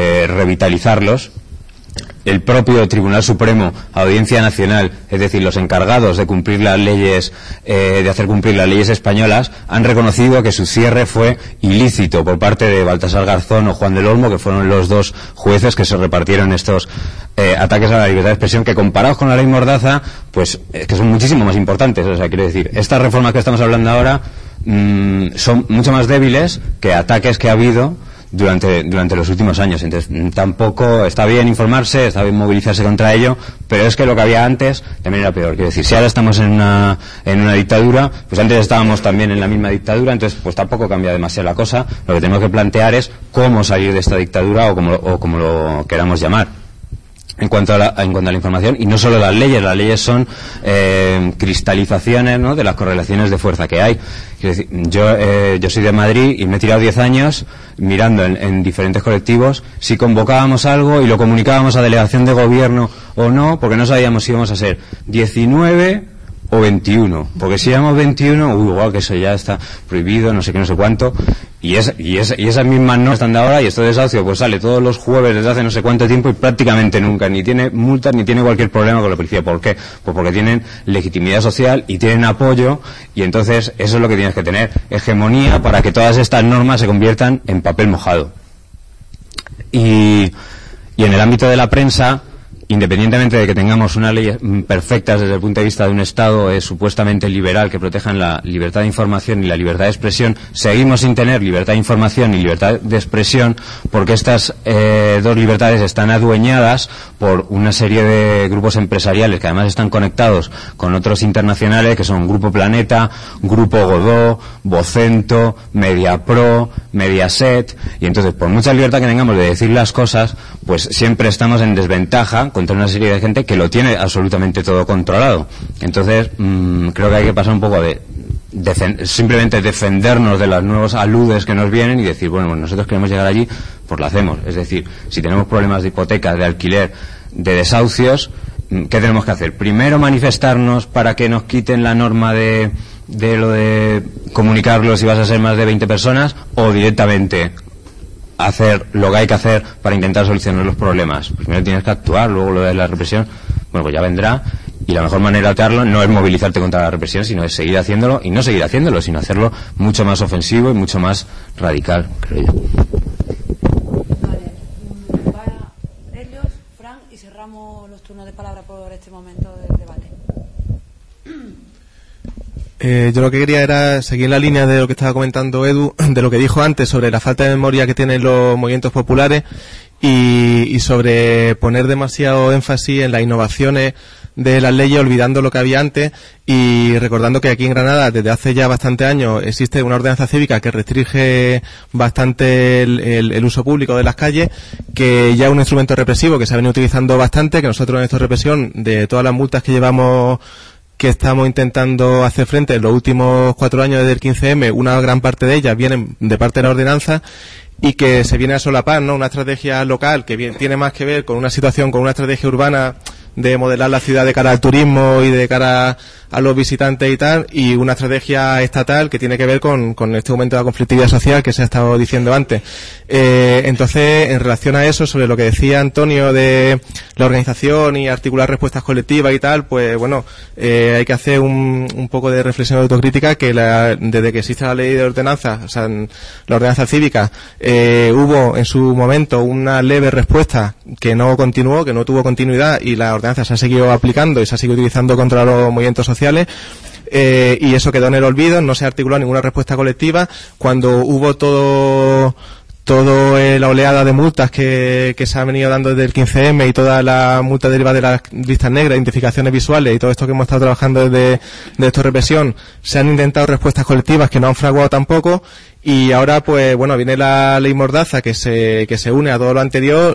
revitalizarlos. El propio Tribunal Supremo, Audiencia Nacional, es decir, los encargados de cumplir las leyes, de hacer cumplir las leyes españolas, han reconocido que su cierre fue ilícito por parte de Baltasar Garzón o Juan del Olmo, que fueron los dos jueces que se repartieron estos ataques a la libertad de expresión, que comparados con la ley Mordaza, pues que son muchísimo más importantes. O sea, quiero decir, estas reformas que estamos hablando ahora son mucho más débiles que ataques que ha habido durante los últimos años. Entonces, tampoco está bien informarse, está bien movilizarse contra ello, pero es que lo que había antes también era peor. Quiero decir, si ahora estamos en una dictadura, pues antes estábamos también en la misma dictadura, entonces pues tampoco cambia demasiado la cosa. Lo que tenemos que plantear es cómo salir de esta dictadura o como lo queramos llamar. En cuanto a la información, y no solo las leyes son cristalizaciones, ¿no?, de las correlaciones de fuerza que hay. Quiero decir, yo soy de Madrid y me he tirado 10 años mirando en diferentes colectivos si convocábamos algo y lo comunicábamos a delegación de gobierno o no, porque no sabíamos si íbamos a ser 19 o 21, porque si éramos 21, igual que eso ya está prohibido, no sé qué, no sé cuánto, y esas mismas no están de ahora, y esto de desahucio pues sale todos los jueves desde hace no sé cuánto tiempo y prácticamente nunca, ni tiene multas ni tiene cualquier problema con la policía. ¿Por qué? Pues porque tienen legitimidad social y tienen apoyo, y entonces eso es lo que tienes que tener, hegemonía, para que todas estas normas se conviertan en papel mojado. Y en el ámbito de la prensa, independientemente de que tengamos unas leyes perfectas desde el punto de vista de un Estado supuestamente liberal que protejan la libertad de información y la libertad de expresión, seguimos sin tener libertad de información y libertad de expresión, porque estas dos libertades están adueñadas por una serie de grupos empresariales que además están conectados con otros internacionales, que son Grupo Planeta, Grupo Godó, Vocento, Mediapro, Mediaset, y entonces por mucha libertad que tengamos de decir las cosas, pues siempre estamos en desventaja contra una serie de gente que lo tiene absolutamente todo controlado. Entonces creo que hay que pasar un poco de simplemente defendernos de los nuevos aludes que nos vienen y decir, bueno, pues nosotros queremos llegar allí, pues lo hacemos. Es decir, si tenemos problemas de hipoteca, de alquiler, de desahucios, ¿qué tenemos que hacer? Primero manifestarnos para que nos quiten la norma de lo de comunicarlo si vas a ser más de 20 personas, o directamente hacer lo que hay que hacer para intentar solucionar los problemas. Primero tienes que actuar, luego lo de la represión, bueno, pues ya vendrá, y la mejor manera de hacerlo no es movilizarte contra la represión, sino es seguir haciéndolo, y no seguir haciéndolo, sino hacerlo mucho más ofensivo y mucho más radical, creo yo. Vale, para ellos, Fran, y cerramos los turnos de palabra por este momento del debate. Yo lo que quería era seguir la línea de lo que estaba comentando Edu, de lo que dijo antes sobre la falta de memoria que tienen los movimientos populares y sobre poner demasiado énfasis en las innovaciones de las leyes, olvidando lo que había antes, y recordando que aquí en Granada desde hace ya bastantes años existe una ordenanza cívica que restringe bastante el uso público de las calles, que ya es un instrumento represivo que se ha venido utilizando bastante, que nosotros en esta represión de todas las multas que llevamos, que estamos intentando hacer frente en los últimos 4 años desde el 15M, una gran parte de ellas vienen de parte de la ordenanza, y que se viene a solapar, ¿no?, una estrategia local que tiene más que ver con una situación, con una estrategia urbana de modelar la ciudad de cara al turismo y de cara a los visitantes y tal, y una estrategia estatal que tiene que ver con este aumento de la conflictividad social que se ha estado diciendo antes. Entonces, en relación a eso, sobre lo que decía Antonio de la organización y articular respuestas colectivas y tal, pues bueno, hay que hacer un poco de reflexión autocrítica, que desde que existe la ley de ordenanza, o sea, la ordenanza cívica, hubo en su momento una leve respuesta que no continuó, que no tuvo continuidad, y la ordenanza se ha seguido aplicando y se ha seguido utilizando contra los movimientos sociales, y eso quedó en el olvido, no se articuló ninguna respuesta colectiva. Cuando hubo todo la oleada de multas que se ha venido dando desde el 15M y toda la multa derivada de las listas negras, identificaciones visuales y todo esto que hemos estado trabajando desde esta represión, se han intentado respuestas colectivas que no han fraguado tampoco, y ahora pues bueno, viene la ley Mordaza que se une a todo lo anterior,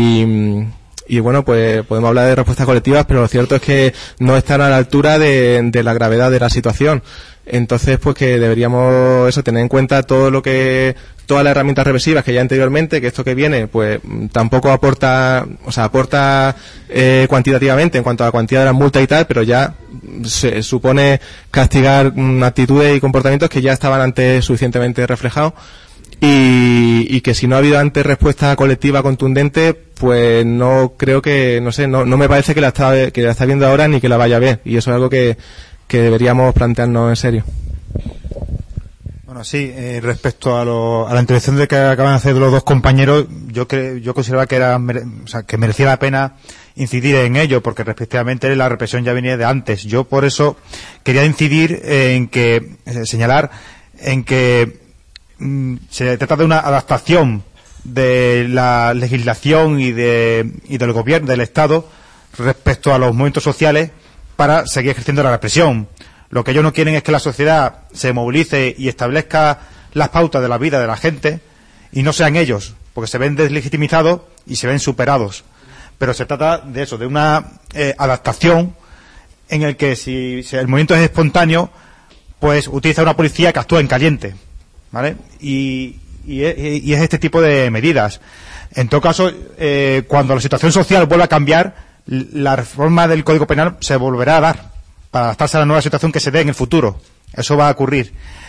y bueno, pues podemos hablar de respuestas colectivas, pero lo cierto es que no están a la altura de la gravedad de la situación. Entonces, pues que deberíamos tener en cuenta todas las herramientas represivas que ya anteriormente, que esto que viene, pues tampoco aporta cuantitativamente en cuanto a la cuantía de las multas y tal, pero ya se supone castigar actitudes y comportamientos que ya estaban antes suficientemente reflejados. y que si no ha habido antes respuesta colectiva contundente, pues no creo que, no me parece que la está viendo ahora ni que la vaya a ver, y eso es algo que deberíamos plantearnos en serio. Bueno, sí, respecto a la intervención que acaban de hacer los dos compañeros, yo consideraba que merecía la pena incidir en ello, porque respectivamente la represión ya venía de antes. Yo por eso quería incidir señalar en que se trata de una adaptación de la legislación y del gobierno, del Estado, respecto a los movimientos sociales para seguir ejerciendo la represión. Lo que ellos no quieren es que la sociedad se movilice y establezca las pautas de la vida de la gente y no sean ellos, porque se ven deslegitimizados y se ven superados. Pero se trata de eso, de una adaptación en el que si el movimiento es espontáneo, pues utiliza una policía que actúa en caliente, ¿vale? Y es este tipo de medidas. En todo caso, cuando la situación social vuelva a cambiar, la reforma del Código Penal se volverá a dar para adaptarse a la nueva situación que se dé en el futuro. Eso va a ocurrir.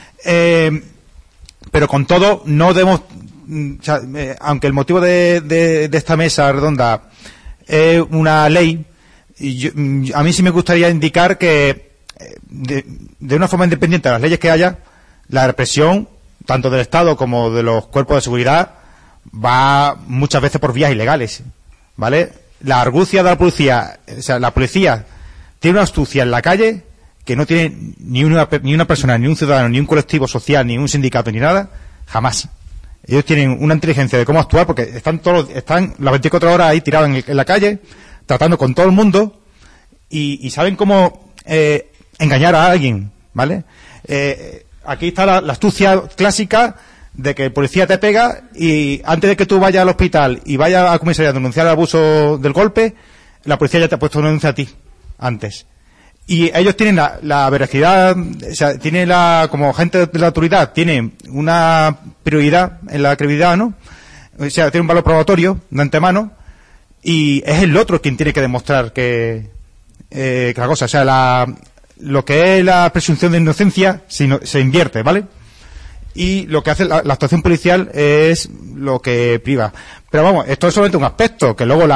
Pero con todo, no debemos, aunque el motivo de esta mesa redonda es una ley, a mí sí me gustaría indicar que de una forma independiente de las leyes que haya, la represión, tanto del Estado como de los cuerpos de seguridad, va muchas veces por vías ilegales, ¿vale? La argucia de la policía, la policía tiene una astucia en la calle que no tiene ni una persona, ni un ciudadano, ni un colectivo social, ni un sindicato, ni nada, jamás. Ellos tienen una inteligencia de cómo actuar, porque están las 24 horas ahí tirados en la calle, tratando con todo el mundo, y saben cómo engañar a alguien, ¿vale? Aquí está la astucia clásica de que el policía te pega y antes de que tú vayas al hospital y vayas a la comisaría a denunciar el abuso del golpe, la policía ya te ha puesto una denuncia a ti antes. Y ellos tienen la veracidad, tienen como gente de la autoridad, tienen una prioridad en la credibilidad, ¿no? Tiene un valor probatorio de antemano, y es el otro quien tiene que demostrar que la cosa, lo que es la presunción de inocencia se invierte, ¿vale? Y lo que hace la actuación policial es lo que priva. Pero vamos, esto es solamente un aspecto, que luego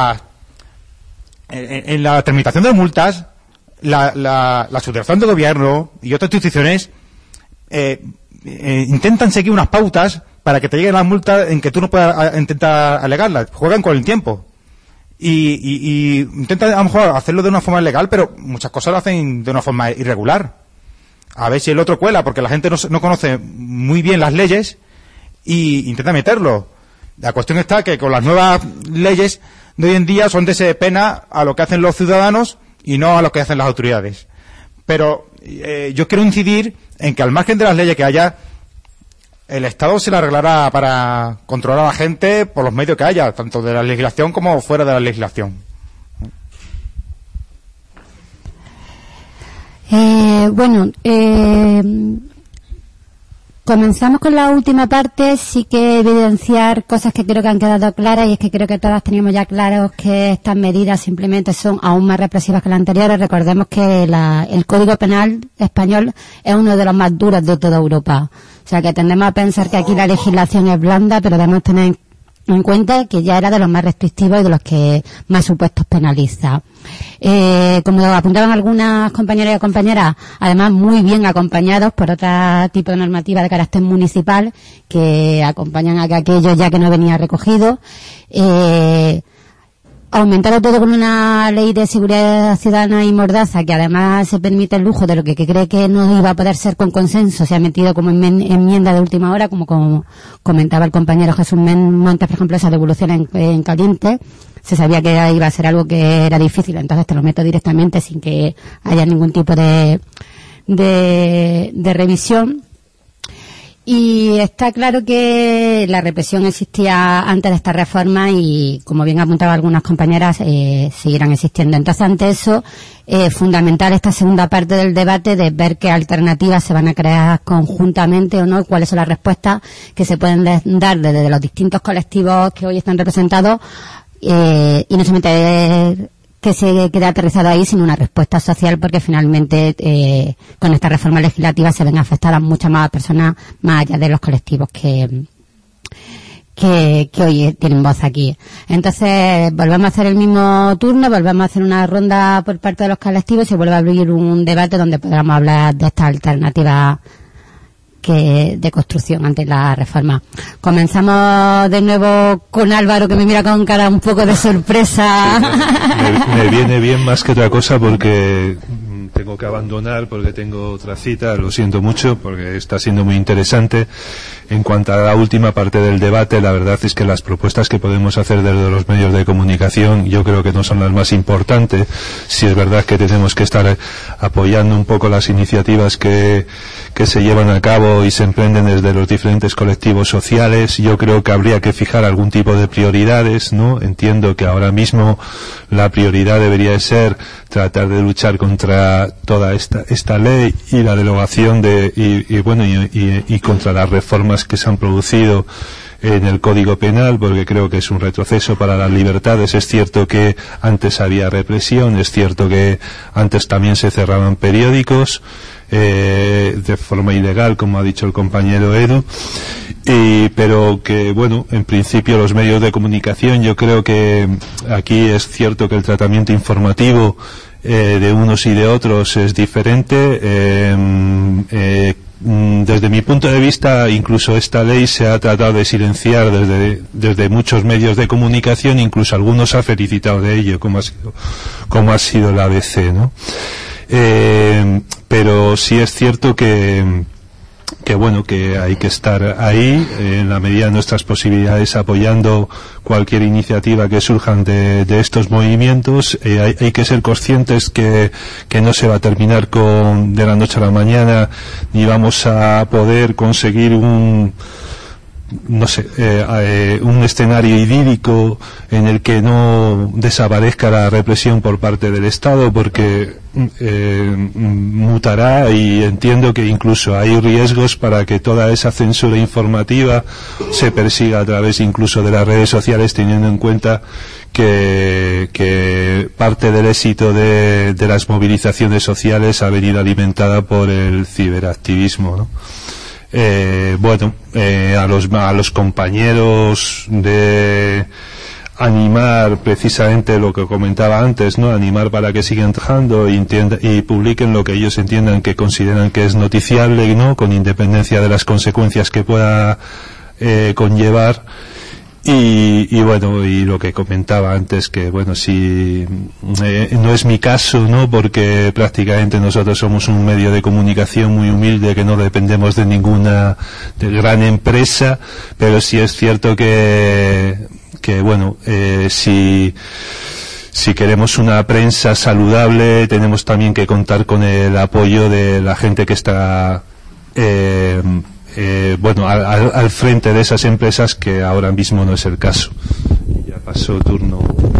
en la tramitación de multas, la subdelegación de gobierno y otras instituciones intentan seguir unas pautas para que te lleguen las multas en que tú no puedas intentar alegarlas. Juegan con el tiempo. Y intentan a lo mejor hacerlo de una forma legal, pero muchas cosas lo hacen de una forma irregular. A ver si el otro cuela, porque la gente no conoce muy bien las leyes y intenta meterlo. La cuestión está que con las nuevas leyes de hoy en día son de pena a lo que hacen los ciudadanos y no a lo que hacen las autoridades. Pero yo quiero incidir en que al margen de las leyes que haya, el Estado se la arreglará para controlar a la gente por los medios que haya, tanto de la legislación como fuera de la legislación. Comenzamos con la última parte. Sí que evidenciar cosas que creo que han quedado claras, y es que creo que todas teníamos ya claros que estas medidas simplemente son aún más represivas que las anteriores. Recordemos que el Código Penal español es uno de los más duros de toda Europa. O sea que tendemos a pensar que aquí la legislación es blanda, pero debemos tener en cuenta que ya era de los más restrictivos y de los que más supuestos penaliza. Como apuntaban algunas compañeras y compañeras, además muy bien acompañados por otro tipo de normativa de carácter municipal que acompañan a aquello ya que no venía recogido. Aumentado todo con una ley de seguridad ciudadana y mordaza, que además se permite el lujo de lo que cree que no iba a poder ser con consenso. Se ha metido como enmienda de última hora, como comentaba el compañero Jesús Montes, por ejemplo, esa devolución en caliente. Se sabía que iba a ser algo que era difícil, entonces te lo meto directamente sin que haya ningún tipo de revisión. Y está claro que la represión existía antes de esta reforma y, como bien apuntaban algunas compañeras, seguirán existiendo. Entonces, ante eso, fundamental esta segunda parte del debate de ver qué alternativas se van a crear conjuntamente o no, y cuáles son las respuestas que se pueden dar desde los distintos colectivos que hoy están representados, y no solamente que se quede aterrizado ahí, sino una respuesta social, porque finalmente con esta reforma legislativa se ven afectadas muchas más personas más allá de los colectivos que hoy tienen voz aquí. Entonces, volvemos a hacer el mismo turno, volvemos a hacer una ronda por parte de los colectivos y se vuelve a abrir un debate donde podamos hablar de esta alternativa de construcción ante la reforma. Comenzamos de nuevo con Álvaro, que me mira con cara un poco de sorpresa. Sí, me viene bien más que otra cosa porque tengo que abandonar porque tengo otra cita, lo siento mucho porque está siendo muy interesante. En cuanto a la última parte del debate, la verdad es que las propuestas que podemos hacer desde los medios de comunicación yo creo que no son las más importantes. Si es verdad que tenemos que estar apoyando un poco las iniciativas que se llevan a cabo y se emprenden desde los diferentes colectivos sociales, yo creo que habría que fijar algún tipo de prioridades, ¿no? Entiendo que ahora mismo la prioridad debería ser tratar de luchar contra toda esta ley y la derogación y contra las reformas que se han producido en el Código Penal, porque creo que es un retroceso para las libertades. Es cierto que antes había represión, es cierto que antes también se cerraban periódicos de forma ilegal, como ha dicho el compañero Edu, pero que bueno, en principio los medios de comunicación, yo creo que aquí es cierto que el tratamiento informativo de unos y de otros es diferente. Desde mi punto de vista, incluso esta ley se ha tratado de silenciar desde muchos medios de comunicación, incluso algunos ha felicitado de ello, como ha sido la ABC, ¿no? Pero sí es cierto que hay que estar ahí en la medida de nuestras posibilidades apoyando cualquier iniciativa que surjan de estos movimientos. Hay que ser conscientes que no se va a terminar de la noche a la mañana, ni vamos a poder conseguir un escenario idílico en el que no desaparezca la represión por parte del Estado, porque mutará, y entiendo que incluso hay riesgos para que toda esa censura informativa se persiga a través incluso de las redes sociales, teniendo en cuenta que parte del éxito de las movilizaciones sociales ha venido alimentada por el ciberactivismo, ¿no? A los compañeros de animar precisamente lo que comentaba antes, ¿no? Animar para que sigan trabajando y publiquen lo que ellos entiendan que consideran que es noticiable, ¿no? Con independencia de las consecuencias que pueda conllevar. Y lo que comentaba antes, que si no es mi caso, ¿no? Porque prácticamente nosotros somos un medio de comunicación muy humilde, que no dependemos de ninguna gran empresa, pero sí es cierto si queremos una prensa saludable, tenemos también que contar con el apoyo de la gente que está al frente de esas empresas, que ahora mismo no es el caso. Ya pasó turno.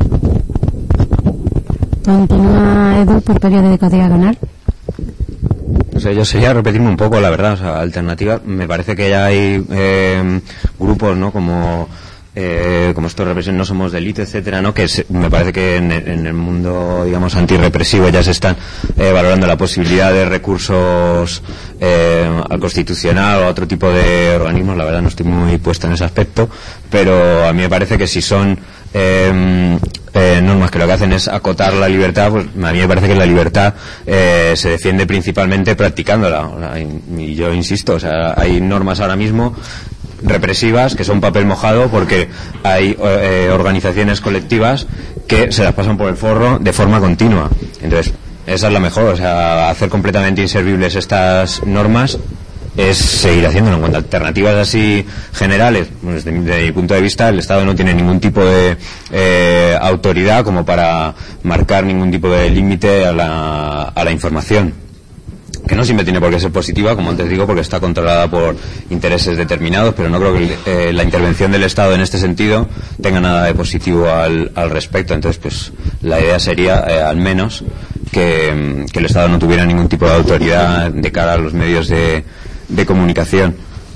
Continúa Edu por periódico Diagonal. Yo sería repetirme un poco, la verdad. Alternativa, me parece que ya hay grupos, ¿no? Como esto represión, no somos de élite, etcétera, ¿no? Me parece que en el mundo, digamos, antirrepresivo ya se están valorando la posibilidad de recursos al Constitucional o a otro tipo de organismos. La verdad no estoy muy puesto en ese aspecto, pero a mí me parece que si son normas que lo que hacen es acotar la libertad, pues a mí me parece que la libertad se defiende principalmente practicándola. Y yo insisto, hay normas ahora mismo represivas que son papel mojado, porque hay organizaciones colectivas que se las pasan por el forro de forma continua. Entonces, esa es la mejor. Hacer completamente inservibles estas normas es seguir haciéndolo. En cuanto a alternativas así generales, desde mi punto de vista, el Estado no tiene ningún tipo de autoridad como para marcar ningún tipo de límite a la información, que no siempre tiene por qué ser positiva, como antes digo, porque está controlada por intereses determinados, pero no creo que la intervención del Estado en este sentido tenga nada de positivo al respecto. Entonces, pues la idea sería, al menos, que el Estado no tuviera ningún tipo de autoridad de cara a los medios de comunicación.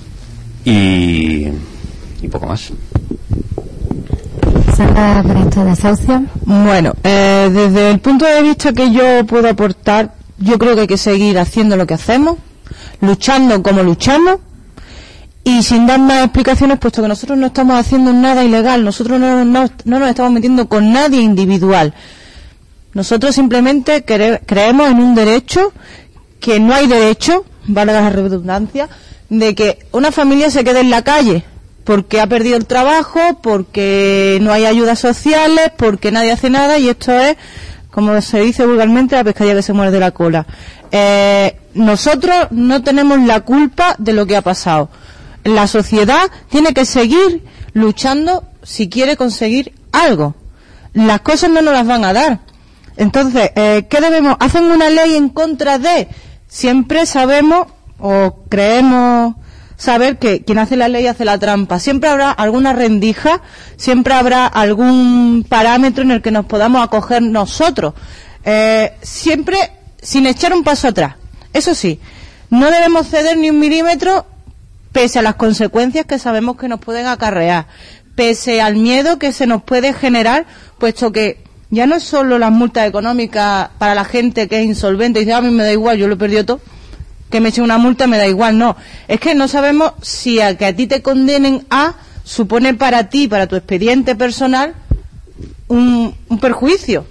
Y poco más. Sandra, por esto de desahucio. Bueno, desde el punto de vista que yo puedo aportar, yo creo que hay que seguir haciendo lo que hacemos, luchando como luchamos, Y sin dar más explicaciones, puesto que nosotros no estamos haciendo nada ilegal, nosotros no nos estamos metiendo con nadie individual. Nosotros simplemente creemos en un derecho, que no hay derecho, valga la redundancia, de que una familia se quede en la calle porque ha perdido el trabajo, porque no hay ayudas sociales, porque nadie hace nada, y esto es, como se dice vulgarmente, la pescadilla que se muerde la cola. Nosotros no tenemos la culpa de lo que ha pasado. La sociedad tiene que seguir luchando si quiere conseguir algo. Las cosas no nos las van a dar. Entonces, ¿qué debemos? ¿Hacen una ley en contra de? Siempre sabemos o creemos saber que quien hace la ley hace la trampa. Siempre habrá alguna rendija, siempre habrá algún parámetro en el que nos podamos acoger nosotros. Siempre sin echar un paso atrás. Eso sí, no debemos ceder ni un milímetro pese a las consecuencias que sabemos que nos pueden acarrear, pese al miedo que se nos puede generar, puesto que ya no es solo las multas económicas para la gente que es insolvente y dice, a mí me da igual, yo lo he perdido todo, que me echen una multa me da igual. No, es que no sabemos si a que a ti te condenen supone para ti, para tu expediente personal, un perjuicio.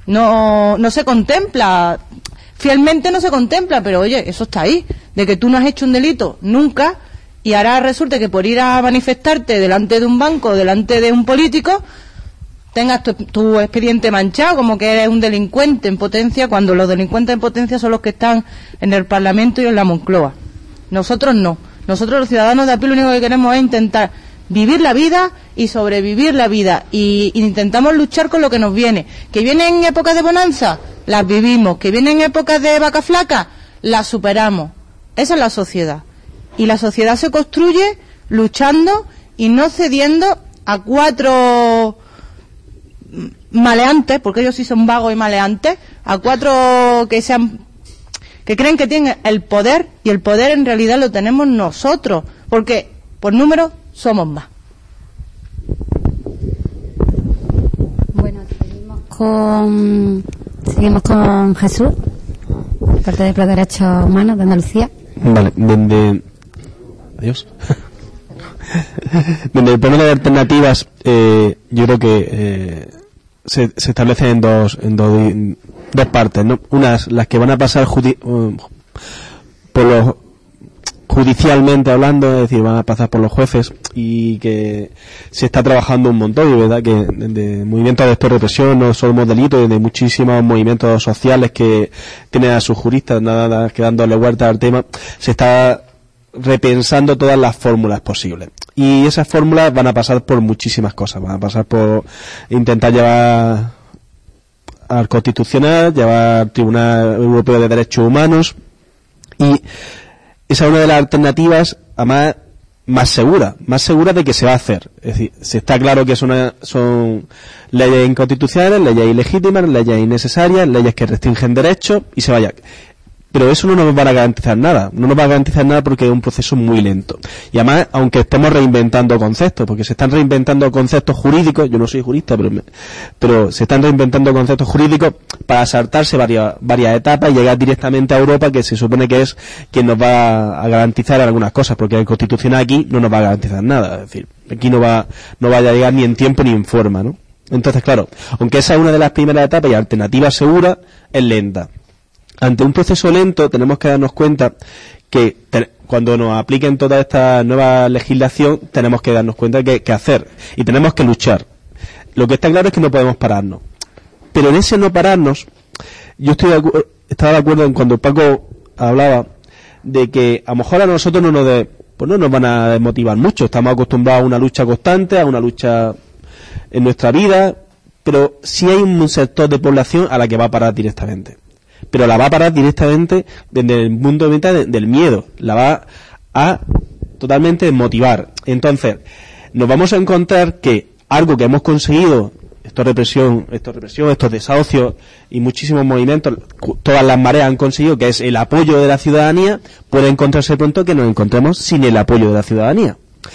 No se contempla, fielmente no se contempla, pero oye, eso está ahí, de que tú no has hecho un delito nunca, y ahora resulta que por ir a manifestarte delante de un banco, delante de un político, tengas tu expediente manchado, como que eres un delincuente en potencia, cuando los delincuentes en potencia son los que están en el Parlamento y en la Moncloa. Nosotros no. Nosotros los ciudadanos de a pie lo único que queremos es intentar vivir la vida y sobrevivir la vida, y intentamos luchar con lo que nos viene. Que vienen épocas de bonanza, las vivimos. Que vienen épocas de vaca flaca, las superamos. Esa es la sociedad. Y la sociedad se construye luchando y no cediendo a 4 maleantes, porque ellos sí son vagos y maleantes, a 4 que creen que tienen el poder, y el poder en realidad lo tenemos nosotros, porque por número somos más. Bueno, seguimos con Jesús, parte de Pro Derechos Humanos de Andalucía. Vale, adiós. Desde el plano de alternativas, yo creo que se establecen en dos partes, ¿no? Unas, las que van a pasar judicialmente hablando, es decir, van a pasar por los jueces, y que se está trabajando un montón, y verdad que de movimientos de represión, no somos delitos, de muchísimos movimientos sociales que tienen a sus juristas nada que dándole vuelta al tema, se está repensando todas las fórmulas posibles, y esas fórmulas van a pasar por muchísimas cosas. Van a pasar por intentar llevar al Constitucional, llevar al Tribunal Europeo de Derechos Humanos, y esa es una de las alternativas, además, más segura de que se va a hacer. Es decir, se está claro que son leyes inconstitucionales, leyes ilegítimas, leyes innecesarias, leyes que restringen derechos, y se vaya. Pero eso no nos va a garantizar nada. No nos va a garantizar nada porque es un proceso muy lento. Y además, aunque estemos reinventando conceptos, porque se están reinventando conceptos jurídicos, yo no soy jurista, pero se están reinventando conceptos jurídicos para saltarse varias etapas y llegar directamente a Europa, que se supone que es quien nos va a garantizar algunas cosas, porque el Constitucional aquí no nos va a garantizar nada. Es decir, aquí no vaya a llegar ni en tiempo ni en forma, ¿no? Entonces, claro, aunque esa es una de las primeras etapas y alternativa segura, es lenta. Ante un proceso lento tenemos que darnos cuenta que cuando nos apliquen toda esta nueva legislación tenemos que darnos cuenta que hacer, y tenemos que luchar. Lo que está claro es que no podemos pararnos, pero en ese no pararnos yo estaba de acuerdo en cuando Paco hablaba de que a lo mejor a nosotros no nos van a desmotivar mucho. Estamos acostumbrados a una lucha constante, a una lucha en nuestra vida, pero sí hay un sector de población a la que va a parar directamente. Pero la va a parar directamente desde el punto de vista del miedo, la va a totalmente desmotivar. Entonces, nos vamos a encontrar que algo que hemos conseguido, esto represión, estos desahucios y muchísimos movimientos, todas las mareas han conseguido, que es el apoyo de la ciudadanía, puede encontrarse pronto que nos encontremos sin el apoyo de la ciudadanía.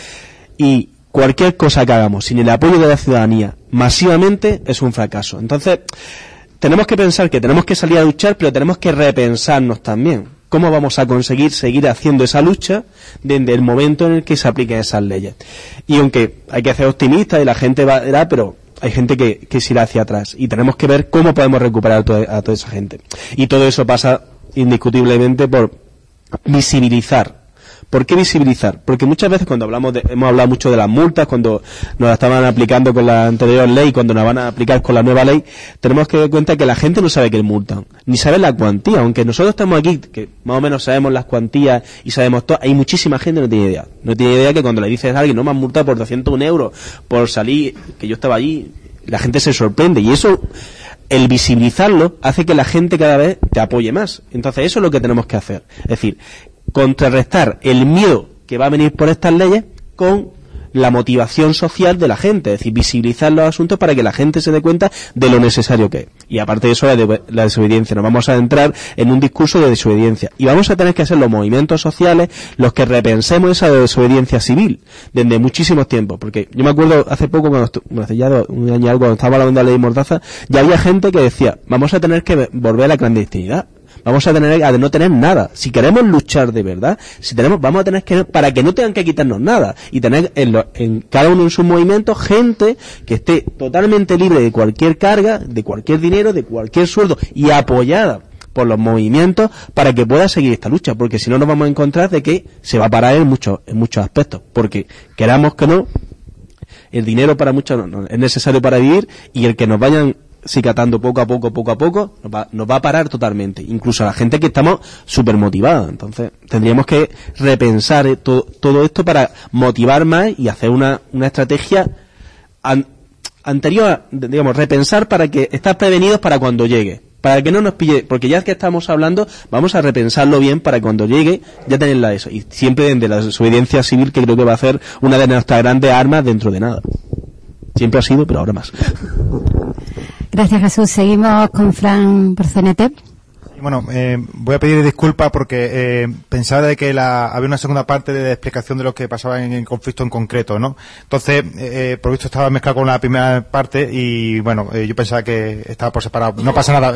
Y cualquier cosa que hagamos sin el apoyo de la ciudadanía masivamente es un fracaso. Entonces, tenemos que pensar que tenemos que salir a luchar, pero tenemos que repensarnos también. ¿Cómo vamos a conseguir seguir haciendo esa lucha desde el momento en el que se apliquen esas leyes? Y aunque hay que ser optimista y la gente verá, pero hay gente que se irá hacia atrás y tenemos que ver cómo podemos recuperar a toda esa gente. Y todo eso pasa indiscutiblemente por visibilizar. ¿Por qué visibilizar? Porque muchas veces cuando hemos hablado mucho de las multas, cuando nos las estaban aplicando con la anterior ley, cuando nos van a aplicar con la nueva ley, tenemos que dar cuenta que la gente no sabe que multan, ni sabe la cuantía. Aunque nosotros estamos aquí, que más o menos sabemos las cuantías y sabemos todo, hay muchísima gente que no tiene idea. No tiene idea que cuando le dices a alguien, no me han multado por 201 euros por salir, que yo estaba allí, la gente se sorprende. Y eso, el visibilizarlo, hace que la gente cada vez te apoye más. Entonces eso es lo que tenemos que hacer. Es decir, contrarrestar el miedo que va a venir por estas leyes con la motivación social de la gente, es decir, visibilizar los asuntos para que la gente se dé cuenta de lo necesario que es. Y aparte de eso, la desobediencia, nos vamos a entrar en un discurso de desobediencia y vamos a tener que ser los movimientos sociales los que repensemos esa desobediencia civil desde muchísimos tiempos, porque yo me acuerdo hace poco, hace ya un año y algo, cuando estaba hablando de la ley Mordaza, ya había gente que decía, vamos a tener que volver a la clandestinidad. Vamos a tener a no tener nada. Si queremos luchar de verdad, vamos a tener que, para que no tengan que quitarnos nada, y tener en cada uno en sus movimientos gente que esté totalmente libre de cualquier carga, de cualquier dinero, de cualquier sueldo, y apoyada por los movimientos para que pueda seguir esta lucha, porque si no nos vamos a encontrar de que se va a parar en muchos aspectos, porque queramos que no, el dinero para muchos no es necesario para vivir, y el que nos vayan cicatando poco a poco, nos va a parar totalmente, incluso a la gente que estamos súper motivada. Entonces tendríamos que repensar todo esto para motivar más y hacer una estrategia anterior, digamos, repensar para que estar prevenidos para cuando llegue, para que no nos pille, porque ya que estamos hablando, vamos a repensarlo bien para cuando llegue ya tenerla eso, y siempre desde la desobediencia civil, que creo que va a ser una de nuestras grandes armas dentro de nada. Siempre ha sido, pero ahora más. Gracias, Jesús. Seguimos con Fran por CNT. Bueno, voy a pedir disculpas porque pensaba de que había una segunda parte de explicación de lo que pasaba en el conflicto en concreto, ¿no? Entonces, por visto estaba mezclado con la primera parte y, bueno, yo pensaba que estaba por separado. No pasa nada.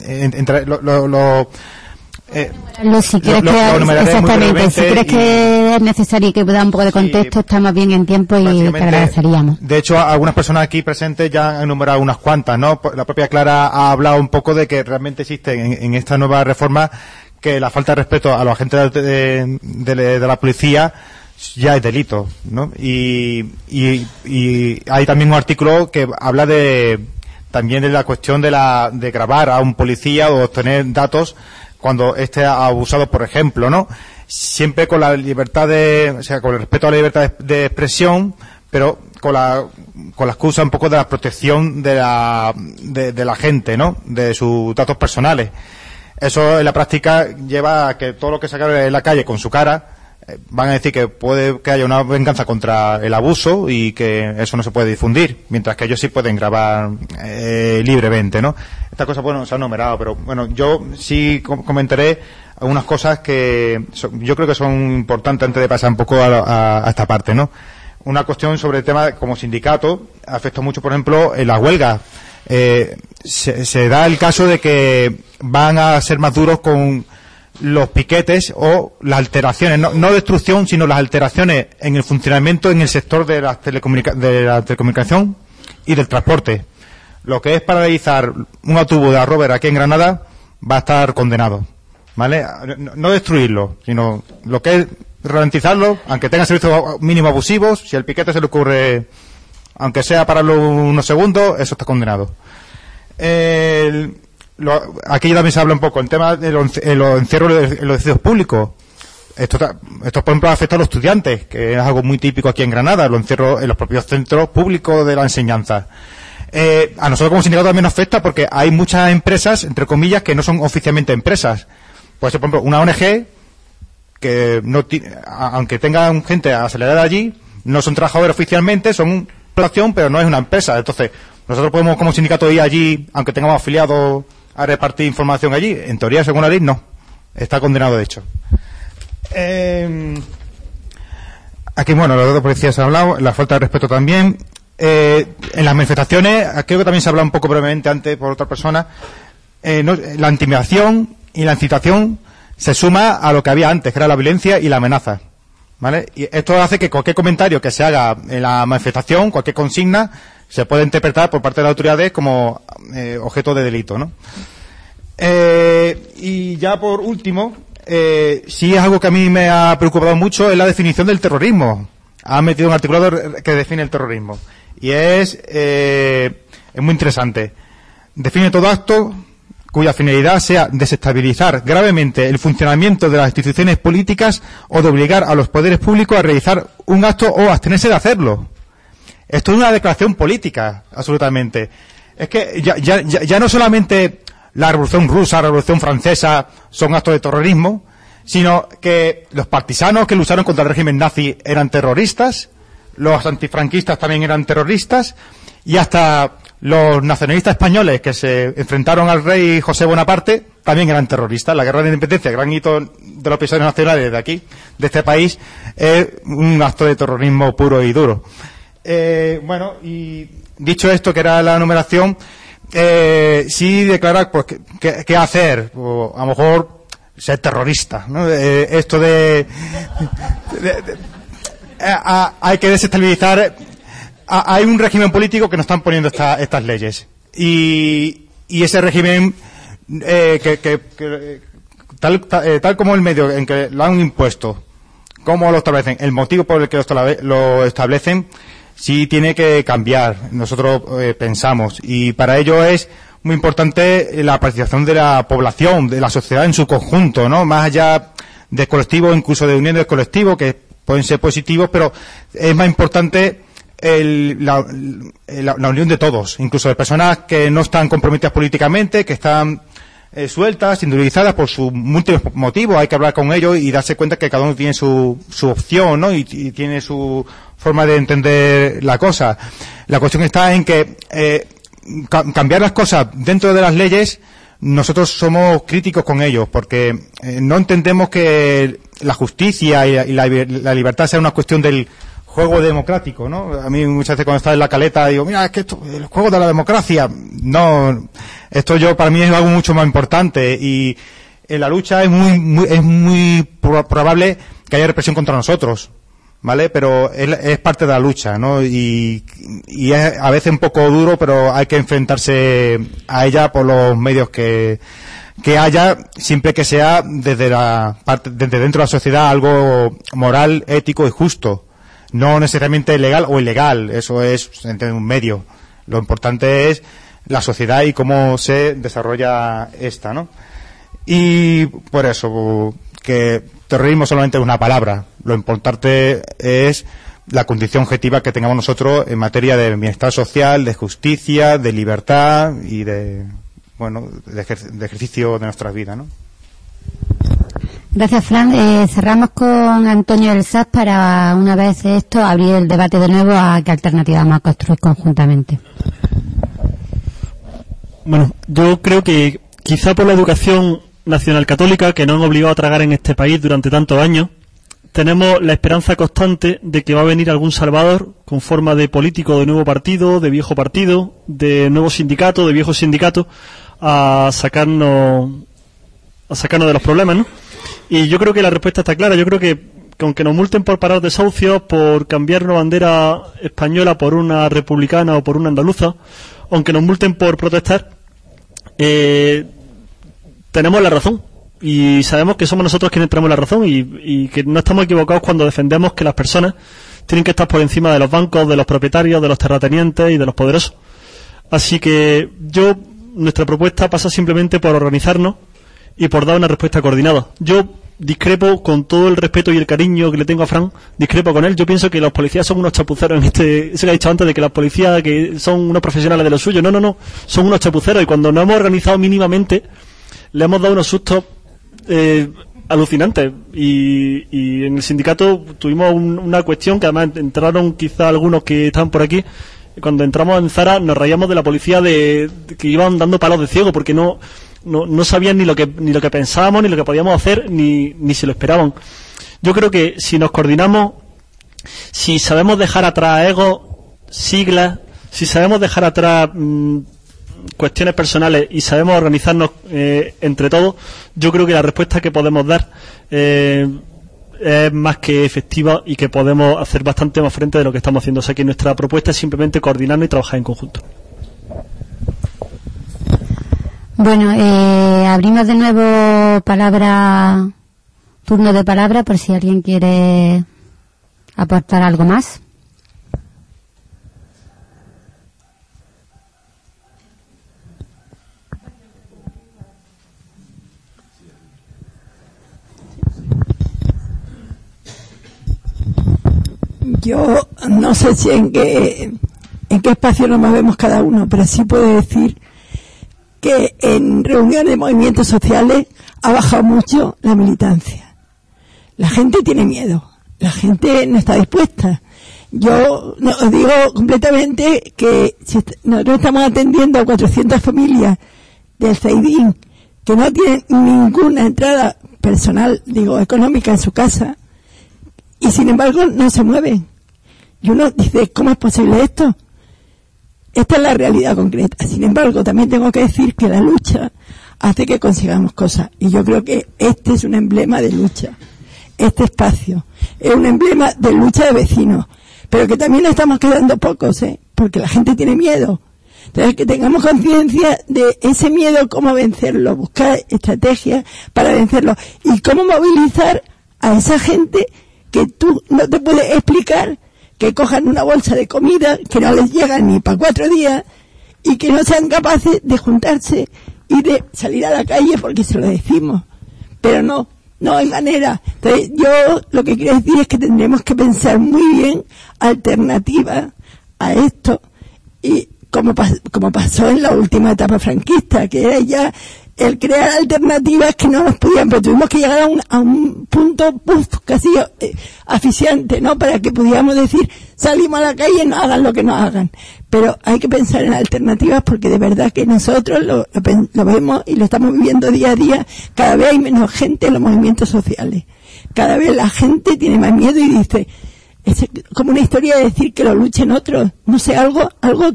Si crees que es necesario que da un poco de contexto, estamos bien en tiempo y te agradeceríamos. De hecho, algunas personas aquí presentes ya han enumerado unas cuantas, ¿no? La propia Clara ha hablado un poco de que realmente existe en esta nueva reforma que la falta de respeto a los agentes de la policía ya es delito, ¿no? Y hay también un artículo que habla también de la cuestión de grabar a un policía o obtener datos cuando esté abusado, por ejemplo, ¿no? Siempre con la libertad con el respeto a la libertad de expresión, pero con la excusa un poco de la protección de la gente, ¿no? De sus datos personales. Eso en la práctica lleva a que todo lo que se acabe en la calle con su cara, van a decir que puede que haya una venganza contra el abuso y que eso no se puede difundir, mientras que ellos sí pueden grabar libremente, ¿no? Estas cosas, bueno, se han numerado, pero bueno, yo sí comentaré algunas cosas que yo creo que son importantes antes de pasar un poco a esta parte, ¿no? Una cuestión sobre el tema como sindicato afecta mucho, por ejemplo, en las huelgas. Se da el caso de que van a ser más duros con los piquetes o las alteraciones, no destrucción, sino las alteraciones en el funcionamiento en el sector de la telecomunicación y del transporte. Lo que es paralizar un autobús de Rover aquí en Granada va a estar condenado, ¿vale? No destruirlo, sino lo que es ralentizarlo, aunque tenga servicios mínimos abusivos. Si el piquete se le ocurre, aunque sea pararlo unos segundos, eso está condenado. Aquí también se habla un poco el tema de los encierros en los edificios públicos. Esto por ejemplo afecta a los estudiantes, que es algo muy típico aquí en Granada, los encierros en los propios centros públicos de la enseñanza. A nosotros como sindicato también nos afecta porque hay muchas empresas, entre comillas, que no son oficialmente empresas. Puede ser, por ejemplo, una ONG que no aunque tengan gente acelerada allí, no son trabajadores oficialmente, son una población, pero no es una empresa. Entonces, nosotros podemos como sindicato ir allí, aunque tengamos afiliados, a repartir información allí. En teoría, según la ley, no. Está condenado, de hecho. Aquí, bueno, los dos policías han hablado, la falta de respeto también. En las manifestaciones, creo que también se ha hablado un poco brevemente antes por otra persona, la intimidación y la incitación se suma a lo que había antes, que era la violencia y la amenaza, ¿vale? Y esto hace que cualquier comentario que se haga en la manifestación, cualquier consigna, se puede interpretar por parte de las autoridades como objeto de delito, ¿no? Y ya por último, sí es algo que a mí me ha preocupado mucho, es la definición del terrorismo. Ha metido un articulado que define el terrorismo. Y es muy interesante. Define todo acto cuya finalidad sea desestabilizar gravemente el funcionamiento de las instituciones políticas o de obligar a los poderes públicos a realizar un acto o abstenerse de hacerlo. Esto es una declaración política, absolutamente. Es que ya no solamente la Revolución Rusa, la Revolución Francesa son actos de terrorismo, sino que los partisanos que lucharon contra el régimen nazi eran terroristas, los antifranquistas también eran terroristas, y hasta los nacionalistas españoles que se enfrentaron al rey José Bonaparte también eran terroristas. La guerra de independencia, gran hito de los episodios nacionales de aquí, de este país, es un acto de terrorismo puro y duro. Bueno, y dicho esto, que era la numeración, sí declarar pues qué hacer, o a lo mejor ser terrorista, ¿no? Esto hay que desestabilizar. Hay un régimen político que nos están poniendo estas leyes y ese régimen tal como el medio en que lo han impuesto, cómo lo establecen, el motivo por el que lo establecen, sí tiene que cambiar. Nosotros pensamos, y para ello es muy importante la participación de la población, de la sociedad en su conjunto, ¿no? Más allá de colectivos, incluso de uniones de colectivos que pueden ser positivos, pero es más importante la unión de todos, incluso de personas que no están comprometidas políticamente, que están sueltas, individualizadas por sus múltiples motivos. Hay que hablar con ellos y darse cuenta que cada uno tiene su opción, ¿no? Y tiene su forma de entender la cosa. La cuestión está en que cambiar las cosas dentro de las leyes, nosotros somos críticos con ellos, porque no entendemos que la justicia y la libertad sea una cuestión del juego democrático, ¿no? A mí muchas veces cuando estaba en la caleta digo, mira, es que esto, el juego de la democracia, no, esto para mí es algo mucho más importante, y en la lucha es muy probable que haya represión contra nosotros, ¿vale? Pero es parte de la lucha, ¿no? Y es a veces un poco duro, pero hay que enfrentarse a ella por los medios que haya, siempre que sea desde dentro de la sociedad algo moral, ético y justo. No necesariamente legal o ilegal, eso es un medio. Lo importante es la sociedad y cómo se desarrolla esta, ¿no? Y por eso, que terrorismo solamente es una palabra. Lo importante es la condición objetiva que tengamos nosotros en materia de bienestar social, de justicia, de libertad y de ejercicio de nuestras vidas, ¿no? Gracias, Fran. Cerramos con Antonio del SAS para, una vez esto, abrir el debate de nuevo a qué alternativa vamos a construir conjuntamente. Bueno, yo creo que quizá por la educación nacional católica que nos han obligado a tragar en este país durante tantos años, tenemos la esperanza constante de que va a venir algún salvador con forma de político de nuevo partido, de viejo partido, de nuevo sindicato, de viejo sindicato, a sacarnos de los problemas, ¿no? Y yo creo que la respuesta está clara. Yo creo que aunque nos multen por parar desahucios, por cambiar una bandera española por una republicana o por una andaluza, aunque nos multen por protestar, tenemos la razón. Y sabemos que somos nosotros quienes tenemos la razón y que no estamos equivocados cuando defendemos que las personas tienen que estar por encima de los bancos, de los propietarios, de los terratenientes y de los poderosos. Así que nuestra propuesta pasa simplemente por organizarnos y por dar una respuesta coordinada. Yo discrepo, con todo el respeto y el cariño que le tengo a Fran, discrepo con él. Yo pienso que los policías son unos chapuceros eso que ha dicho antes de que las policías que son unos profesionales de lo suyo. No, son unos chapuceros, y cuando nos hemos organizado mínimamente le hemos dado unos sustos alucinantes, y en el sindicato tuvimos una cuestión que además entraron quizá algunos que estaban por aquí. Cuando entramos en Zara nos reíamos de la policía que iban dando palos de ciego, porque no sabían ni lo que pensábamos, ni lo que podíamos hacer, ni se lo esperaban. Yo creo que si nos coordinamos, si sabemos dejar atrás egos, siglas, si sabemos dejar atrás cuestiones personales y sabemos organizarnos entre todos, yo creo que la respuesta que podemos dar es más que efectiva y que podemos hacer bastante más frente de lo que estamos haciendo. O sea que nuestra propuesta es simplemente coordinarnos y trabajar en conjunto. Bueno, abrimos de nuevo turno de palabra por si alguien quiere aportar algo más. Yo no sé si en qué espacio nos movemos cada uno, pero sí puedo decir que en reuniones de movimientos sociales ha bajado mucho la militancia. La gente tiene miedo, la gente no está dispuesta. Yo os digo completamente que si nosotros estamos atendiendo a 400 familias del CEIDIN que no tienen ninguna entrada personal, económica en su casa, y sin embargo no se mueven. Y uno dice, ¿cómo es posible esto? Esta es la realidad concreta. Sin embargo, también tengo que decir que la lucha hace que consigamos cosas. Y yo creo que este es un emblema de lucha. Este espacio es un emblema de lucha de vecinos. Pero que también estamos quedando pocos, porque la gente tiene miedo. Entonces, que tengamos conciencia de ese miedo, cómo vencerlo, buscar estrategias para vencerlo. Y cómo movilizar a esa gente que tú no te puedes explicar, que cojan una bolsa de comida que no les llega ni para 4 días y que no sean capaces de juntarse y de salir a la calle porque se lo decimos. Pero no hay manera. Entonces, yo lo que quiero decir es que tendremos que pensar muy bien alternativas a esto, y como pasó en la última etapa franquista, que era ya el crear alternativas que no nos podían, pero tuvimos que llegar a un punto casi asfixiante, ¿no? Para que pudiéramos decir, salimos a la calle, no hagan lo que nos hagan. Pero hay que pensar en alternativas, porque de verdad que nosotros lo vemos y lo estamos viviendo día a día. Cada vez hay menos gente en los movimientos sociales. Cada vez la gente tiene más miedo y dice, es como una historia de decir que lo luchen otros. No sé, algo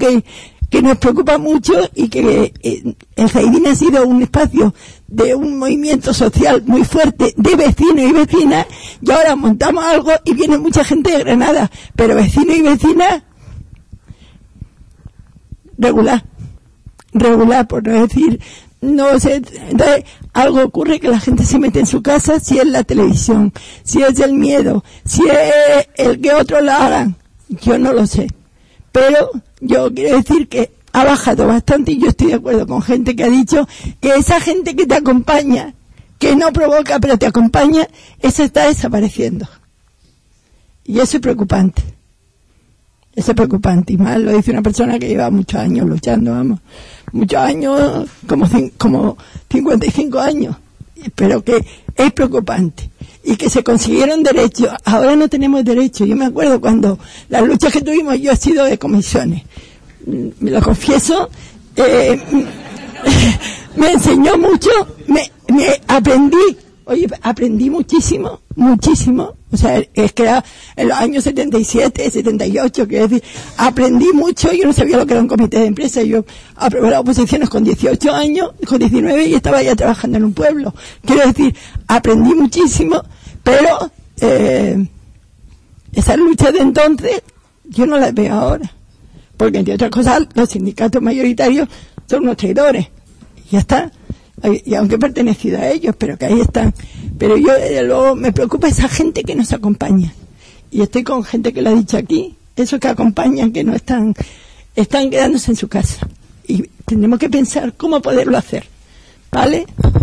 que nos preocupa mucho, y que el CEIDIN ha sido un espacio de un movimiento social muy fuerte de vecinos y vecinas, y ahora montamos algo y viene mucha gente de Granada, pero vecinos y vecinas regular, por no decir, no sé. Entonces algo ocurre, que la gente se mete en su casa, si es la televisión, si es el miedo, si es el que otros lo hagan, yo no lo sé. Pero yo quiero decir que ha bajado bastante, y yo estoy de acuerdo con gente que ha dicho que esa gente que te acompaña, que no provoca pero te acompaña, esa está desapareciendo. Y eso es preocupante. Eso es preocupante. Y más lo dice una persona que lleva muchos años luchando, muchos años, como 55 años. Pero que es preocupante. Y que se consiguieron derechos. Ahora no tenemos derechos. Yo me acuerdo cuando las luchas que tuvimos, yo he sido de comisiones. Me lo confieso. Me enseñó mucho. Me aprendí muchísimo. O sea, es que era en los años 77, 78, quiero decir, aprendí mucho. Yo no sabía lo que era un comité de empresa. Yo aprobé las oposiciones con 18 años, con 19, y estaba ya trabajando en un pueblo. Quiero decir, aprendí muchísimo, pero esas luchas de entonces yo no las veo ahora. Porque, entre otras cosas, los sindicatos mayoritarios son unos traidores. Y ya está. Y aunque he pertenecido a ellos, pero que ahí están. Pero yo, desde luego, me preocupa esa gente que nos acompaña. Y estoy con gente que lo ha dicho aquí, esos que acompañan, que no están quedándose en su casa. Y tendremos que pensar cómo poderlo hacer. ¿Vale?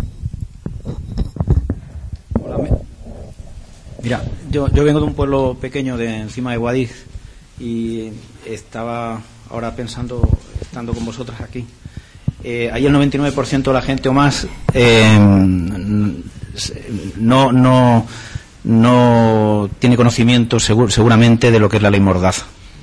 Hola, mira, yo vengo de un pueblo pequeño de encima de Guadix, y estaba ahora pensando, estando con vosotras aquí, ahí el 99% de la gente o más no tiene conocimiento seguramente de lo que es la ley Mordaza.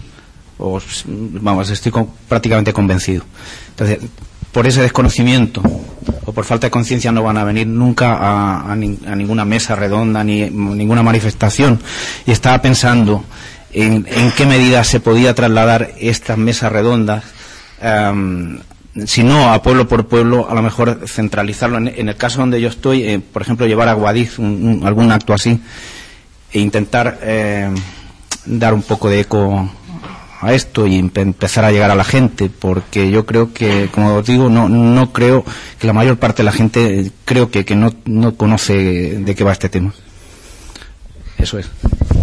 Estoy prácticamente convencido. Entonces, por ese desconocimiento o por falta de conciencia no van a venir nunca a ninguna mesa redonda ni ninguna manifestación. Y estaba pensando en qué medida se podía trasladar estas mesas redondas si no a pueblo por pueblo, a lo mejor centralizarlo. En el caso donde yo estoy, por ejemplo, llevar a Guadix algún acto así e intentar dar un poco de eco a esto y empezar a llegar a la gente, porque yo creo que, como os digo, no creo que la mayor parte de la gente creo que no conoce de qué va este tema. Eso es.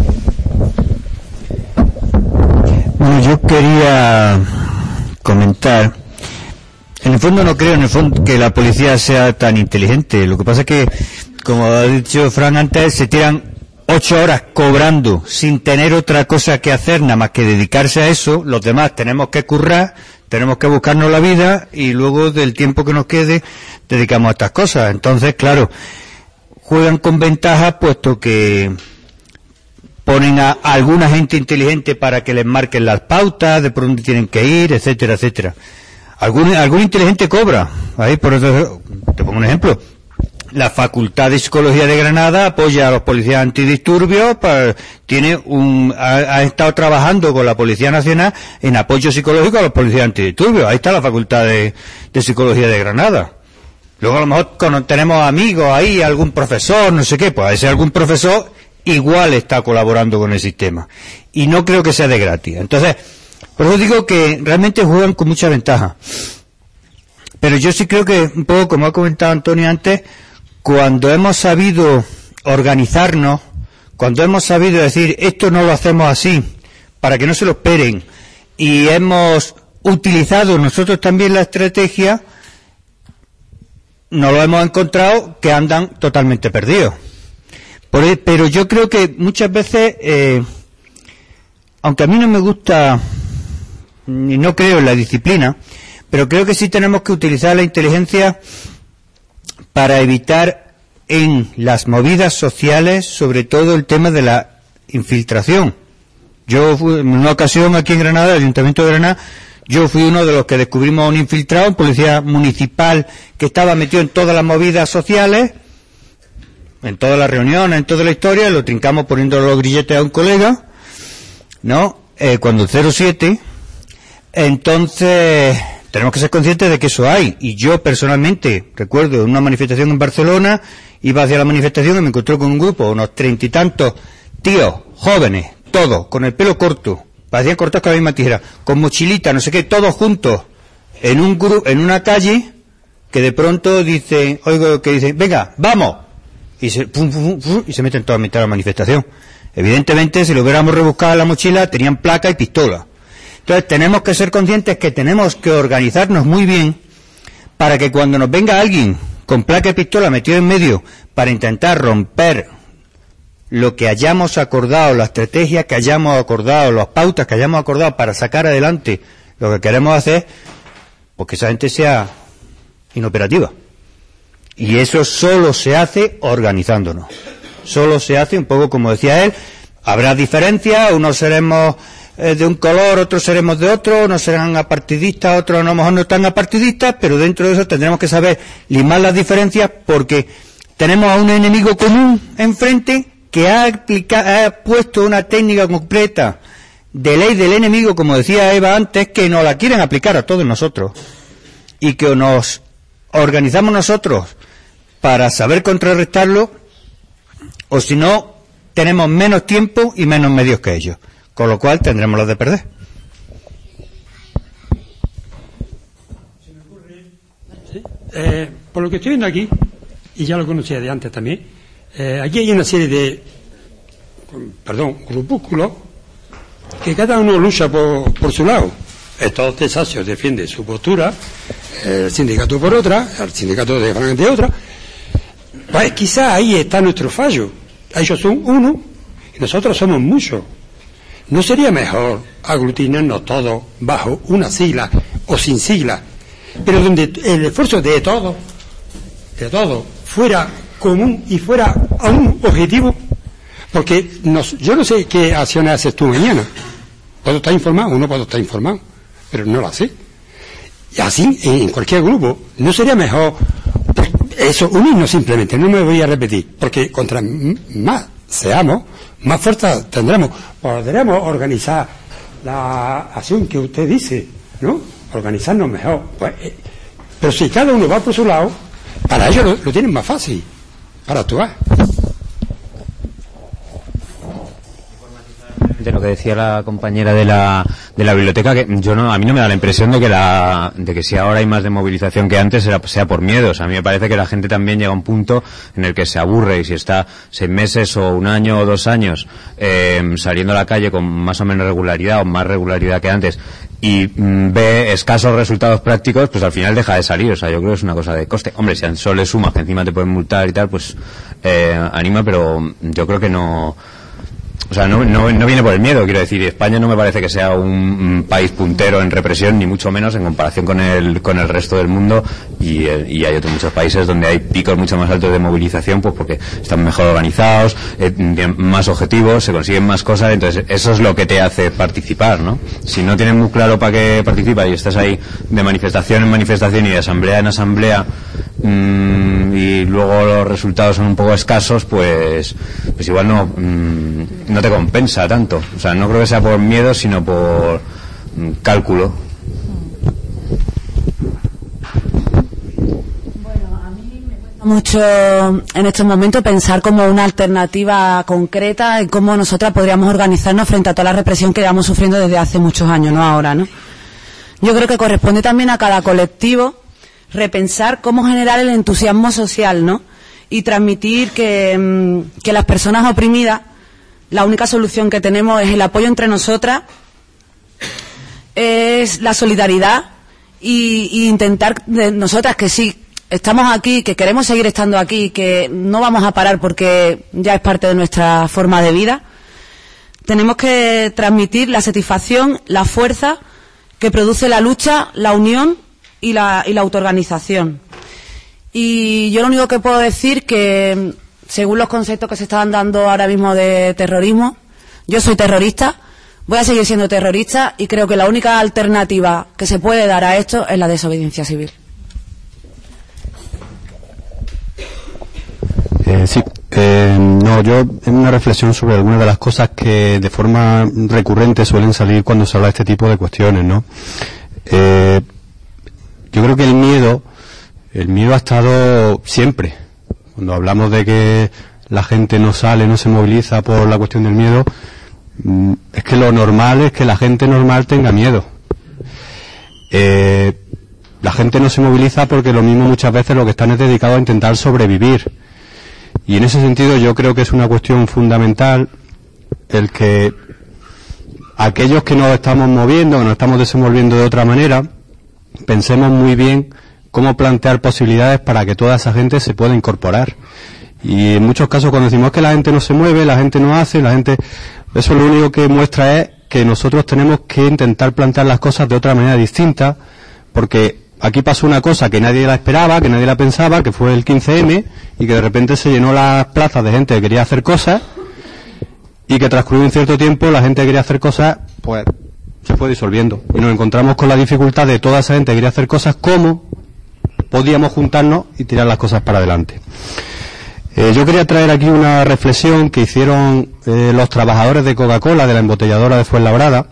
Bueno, yo quería comentar, en el fondo no creo que la policía sea tan inteligente. Lo que pasa es que, como ha dicho Fran antes, se tiran 8 horas cobrando sin tener otra cosa que hacer nada más que dedicarse a eso. Los demás tenemos que currar, tenemos que buscarnos la vida y luego del tiempo que nos quede dedicamos a estas cosas. Entonces, claro, juegan con ventaja puesto que ponen a alguna gente inteligente para que les marquen las pautas de por dónde tienen que ir, etcétera, etcétera. Algún inteligente cobra. Ahí, por eso te pongo un ejemplo. La Facultad de Psicología de Granada apoya a los policías antidisturbios, ha estado trabajando con la Policía Nacional en apoyo psicológico a los policías antidisturbios. Ahí está la Facultad de Psicología de Granada. Luego a lo mejor tenemos amigos ahí, algún profesor, no sé qué, pues a ese algún profesor igual está colaborando con el sistema. Y no creo que sea de gratis. Entonces, por eso digo que realmente juegan con mucha ventaja. Pero yo sí creo que, un poco como ha comentado Antonio antes, cuando hemos sabido organizarnos, cuando hemos sabido decir esto no lo hacemos así, para que no se lo esperen, y hemos utilizado nosotros también la estrategia, no lo hemos encontrado que andan totalmente perdidos. Pero yo creo que muchas veces, aunque a mí no me gusta, y no creo en la disciplina, pero creo que sí tenemos que utilizar la inteligencia para evitar en las movidas sociales, sobre todo el tema de la infiltración. Yo en una ocasión aquí en Granada, el Ayuntamiento de Granada, yo fui uno de los que descubrimos a un infiltrado, un policía municipal que estaba metido en todas las movidas sociales, en todas las reuniones, en toda la historia, lo trincamos poniéndole los grilletes a un colega, ¿no? Cuando el 07, entonces tenemos que ser conscientes de que eso hay. Y yo personalmente recuerdo en una manifestación en Barcelona, iba hacia la manifestación y me encontré con un grupo, unos 30 y tantos tíos, jóvenes, todos, con el pelo corto, parecían cortados con la misma tijera, con mochilita, no sé qué, todos juntos, en una calle, que de pronto dicen, oigo que dicen, venga, vamos, y se meten todos a mitad de la manifestación. Evidentemente, si lo hubiéramos rebuscado en la mochila, tenían placa y pistola. Entonces tenemos que ser conscientes que tenemos que organizarnos muy bien para que cuando nos venga alguien con placa y pistola metido en medio para intentar romper lo que hayamos acordado, la estrategia que hayamos acordado, las pautas que hayamos acordado para sacar adelante lo que queremos hacer, pues que esa gente sea inoperativa. Y eso solo se hace organizándonos. Solo se hace un poco como decía él, habrá diferencias, unos seremos de un color, otros seremos de otro, unos serán apartidistas, otros a lo mejor no tan apartidistas, pero dentro de eso tendremos que saber limar las diferencias porque tenemos a un enemigo común enfrente que ha puesto una técnica completa de ley del enemigo, como decía Eva antes, que nos la quieren aplicar a todos nosotros y que nos organizamos nosotros para saber contrarrestarlo, o si no, tenemos menos tiempo y menos medios que ellos. Con lo cual tendremos los de perder. Sí. Por lo que estoy viendo aquí, y ya lo conocía de antes también, aquí hay una serie de, grupúsculos, que cada uno lucha por su lado. Estos Tesacios defiende su postura, el sindicato por otra, el sindicato de Fran de otra. Pues quizá ahí está nuestro fallo. Ellos son uno y nosotros somos muchos. ¿No sería mejor aglutinarnos todos bajo una sigla o sin sigla, pero donde el esfuerzo de todos fuera común y fuera a un objetivo? Porque yo no sé qué acciones haces tú mañana. Puedo estar informado, uno puede estar informado, pero no lo sé. Y así en cualquier grupo. ¿No sería mejor eso, unirnos simplemente? No me voy a repetir, porque contra más seamos, más fuerza tendremos. Podremos organizar la acción que usted dice, ¿no? organizarnos mejor. Pues, pero si cada uno va por su lado, para ellos lo tienen más fácil, para actuar. De lo que decía la compañera de la biblioteca, que a mí no me da la impresión de que si ahora hay más de movilización que antes sea por miedos. A mí me parece que la gente también llega a un punto en el que se aburre, y si está 6 meses o 1 año o 2 años saliendo a la calle con más o menos regularidad o más regularidad que antes y ve escasos resultados prácticos, pues al final deja de salir. O sea, yo creo que es una cosa de coste. Hombre, si a eso le sumas que encima te pueden multar y tal, pues anima, pero yo creo que no. O sea, no viene por el miedo, quiero decir. España no me parece que sea un país puntero en represión, ni mucho menos en comparación con el resto del mundo, y hay otros muchos países donde hay picos mucho más altos de movilización, pues porque están mejor organizados, tienen más objetivos, se consiguen más cosas. Entonces eso es lo que te hace participar, ¿no? Si no tienes muy claro para qué participas y estás ahí de manifestación en manifestación y de asamblea en asamblea, y luego los resultados son un poco escasos, pues igual no te compensa tanto. O sea, no creo que sea por miedo, sino por cálculo. Mucho en estos momentos pensar como una alternativa concreta en cómo nosotras podríamos organizarnos frente a toda la represión que llevamos sufriendo desde hace muchos años, no ahora, ¿no? Yo creo que corresponde también a cada colectivo repensar cómo generar el entusiasmo social, ¿no? Y transmitir que las personas oprimidas, la única solución que tenemos es el apoyo entre nosotras, es la solidaridad y intentar nosotras que sí estamos aquí, que queremos seguir estando aquí, que no vamos a parar porque ya es parte de nuestra forma de vida. Tenemos que transmitir la satisfacción, la fuerza que produce la lucha, la unión y la autoorganización. Y yo lo único que puedo decir que, según los conceptos que se estaban dando ahora mismo de terrorismo, yo soy terrorista, voy a seguir siendo terrorista, y creo que la única alternativa que se puede dar a esto es la desobediencia civil. Yo en una reflexión sobre algunas de las cosas que de forma recurrente suelen salir cuando se habla de este tipo de cuestiones, ¿no? Yo creo que el miedo ha estado siempre. Cuando hablamos de que la gente no sale, no se moviliza por la cuestión del miedo, es que lo normal es que la gente normal tenga miedo. La gente no se moviliza porque lo mismo muchas veces lo que están es dedicado a intentar sobrevivir. Y en ese sentido yo creo que es una cuestión fundamental el que aquellos que nos estamos moviendo, que nos estamos desenvolviendo de otra manera, pensemos muy bien cómo plantear posibilidades para que toda esa gente se pueda incorporar. Y en muchos casos cuando decimos que la gente no se mueve, la gente no hace, eso lo único que muestra es que nosotros tenemos que intentar plantear las cosas de otra manera distinta, porque aquí pasó una cosa que nadie la esperaba, que nadie la pensaba, que fue el 15M, y que de repente se llenó las plazas de gente que quería hacer cosas, y que transcurrido un cierto tiempo la gente que quería hacer cosas, pues se fue disolviendo. Y nos encontramos con la dificultad de toda esa gente que quería hacer cosas, cómo podíamos juntarnos y tirar las cosas para adelante. Yo quería traer aquí una reflexión que hicieron los trabajadores de Coca-Cola, de la embotelladora de Fuenlabrada,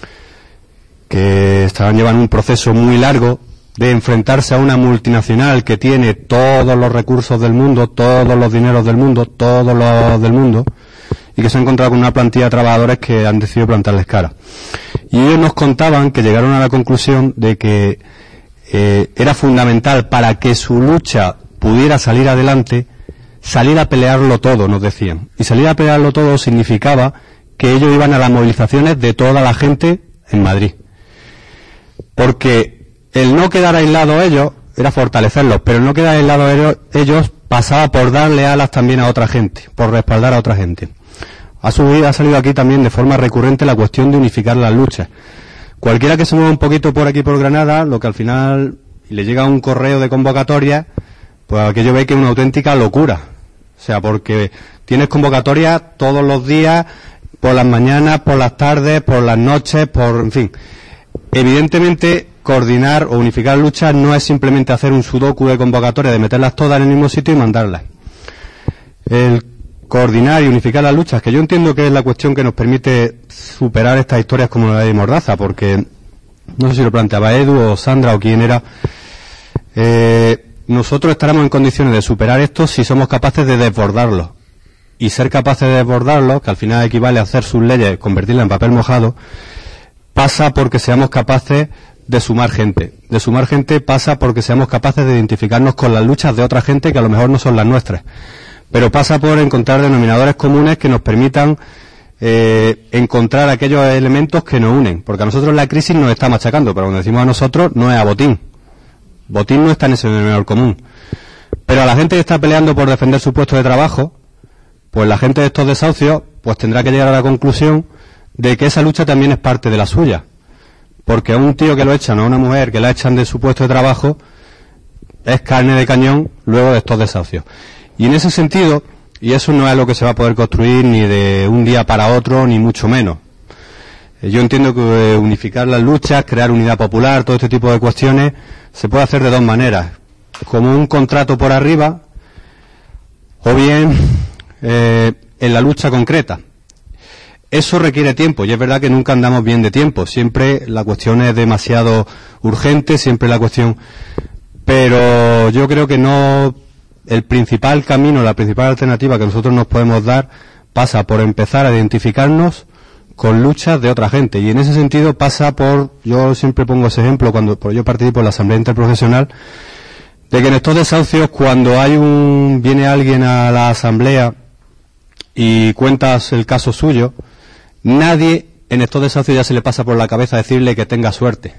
que llevan un proceso muy largo de enfrentarse a una multinacional que tiene todos los recursos del mundo, todos los dineros del mundo, todos los del mundo, y que se han encontrado con una plantilla de trabajadores que han decidido plantarles cara. Y ellos nos contaban que llegaron a la conclusión de que era fundamental para que su lucha pudiera salir adelante, salir a pelearlo todo, nos decían. Y salir a pelearlo todo significaba que ellos iban a las movilizaciones de toda la gente en Madrid. Porque el no quedar aislados ellos era fortalecerlos, pero el no quedar aislados ellos pasaba por darle alas también a otra gente, por respaldar a otra gente. Ha salido aquí también de forma recurrente la cuestión de unificar las luchas. Cualquiera que se mueva un poquito por aquí por Granada, lo que al final le llega un correo de convocatoria, pues aquello ve que es una auténtica locura. O sea, porque tienes convocatorias todos los días, por las mañanas, por las tardes, por las noches, en fin. Evidentemente, coordinar o unificar luchas no es simplemente hacer un sudoku de convocatoria, de meterlas todas en el mismo sitio y mandarlas. El coordinar y unificar las luchas, que yo entiendo que es la cuestión que nos permite superar estas historias como la de Mordaza, porque no sé si lo planteaba Edu o Sandra o quién era, nosotros estaremos en condiciones de superar esto si somos capaces de desbordarlo. Y ser capaces de desbordarlo, que al final equivale a hacer sus leyes, convertirlas en papel mojado, pasa porque seamos capaces de sumar gente. De sumar gente pasa porque seamos capaces de identificarnos con las luchas de otra gente que a lo mejor no son las nuestras. Pero pasa por encontrar denominadores comunes que nos permitan encontrar aquellos elementos que nos unen. Porque a nosotros la crisis nos está machacando, pero cuando decimos a nosotros no es a Botín. Botín no está en ese denominador común. Pero a la gente que está peleando por defender su puesto de trabajo, pues la gente de estos desahucios pues tendrá que llegar a la conclusión de que esa lucha también es parte de la suya. Porque a un tío que lo echan o a una mujer que la echan de su puesto de trabajo es carne de cañón luego de estos desahucios. Y en ese sentido, y eso no es lo que se va a poder construir ni de un día para otro, ni mucho menos. Yo entiendo que unificar las luchas, crear unidad popular, todo este tipo de cuestiones, se puede hacer de dos maneras. Como un contrato por arriba, o bien en la lucha concreta. Eso requiere tiempo, y es verdad que nunca andamos bien de tiempo. Siempre la cuestión es demasiado urgente, siempre la cuestión... Pero yo creo que no... El principal camino, la principal alternativa que nosotros nos podemos dar pasa por empezar a identificarnos con luchas de otra gente. Y en ese sentido pasa por... Yo siempre pongo ese ejemplo cuando yo participo en la Asamblea Interprofesional, de que en estos desahucios, cuando viene alguien a la Asamblea y cuentas el caso suyo, nadie en estos desahucios ya se le pasa por la cabeza decirle que tenga suerte.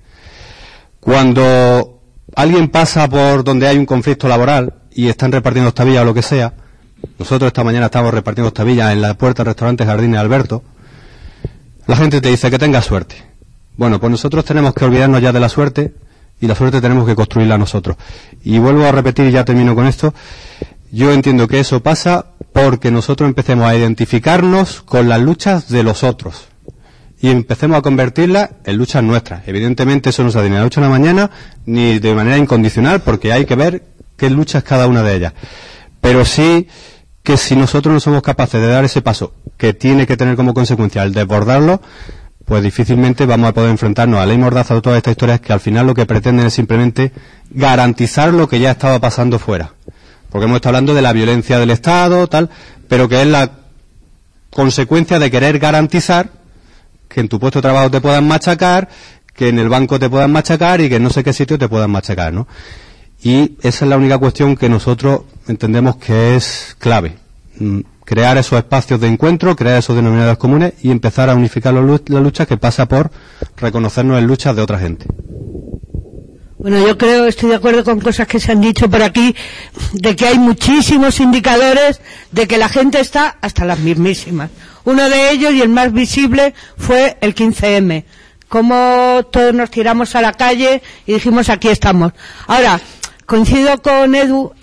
Cuando alguien pasa por donde hay un conflicto laboral y están repartiendo tabillas o lo que sea, nosotros esta mañana estamos repartiendo tabillas en la puerta del restaurante Jardines Alberto, la gente te dice que tenga suerte. Bueno, pues nosotros tenemos que olvidarnos ya de la suerte, y la suerte tenemos que construirla nosotros. Y vuelvo a repetir, y ya termino con esto, yo entiendo que eso pasa porque nosotros empecemos a identificarnos con las luchas de los otros y empecemos a convertirlas en luchas nuestras. Evidentemente eso no se hace ni de la noche a la mañana ni de manera incondicional, porque hay que ver qué lucha es cada una de ellas. Pero sí que si nosotros no somos capaces de dar ese paso que tiene que tener como consecuencia el desbordarlo, pues difícilmente vamos a poder enfrentarnos a la ley Mordaza o todas estas historias que al final lo que pretenden es simplemente garantizar lo que ya estaba pasando fuera. Porque hemos estado hablando de la violencia del Estado, tal, pero que es la consecuencia de querer garantizar que en tu puesto de trabajo te puedan machacar, que en el banco te puedan machacar y que en no sé qué sitio te puedan machacar, ¿no? Y esa es la única cuestión que nosotros entendemos que es clave. Crear esos espacios de encuentro, crear esos denominadores comunes y empezar a unificar la lucha, que pasa por reconocernos en luchas de otra gente. Bueno, yo estoy de acuerdo con cosas que se han dicho por aquí, de que hay muchísimos indicadores de que la gente está hasta las mismísimas. Uno de ellos, y el más visible, fue el 15M. Cómo todos nos tiramos a la calle y dijimos, aquí estamos. Ahora, coincido con Edu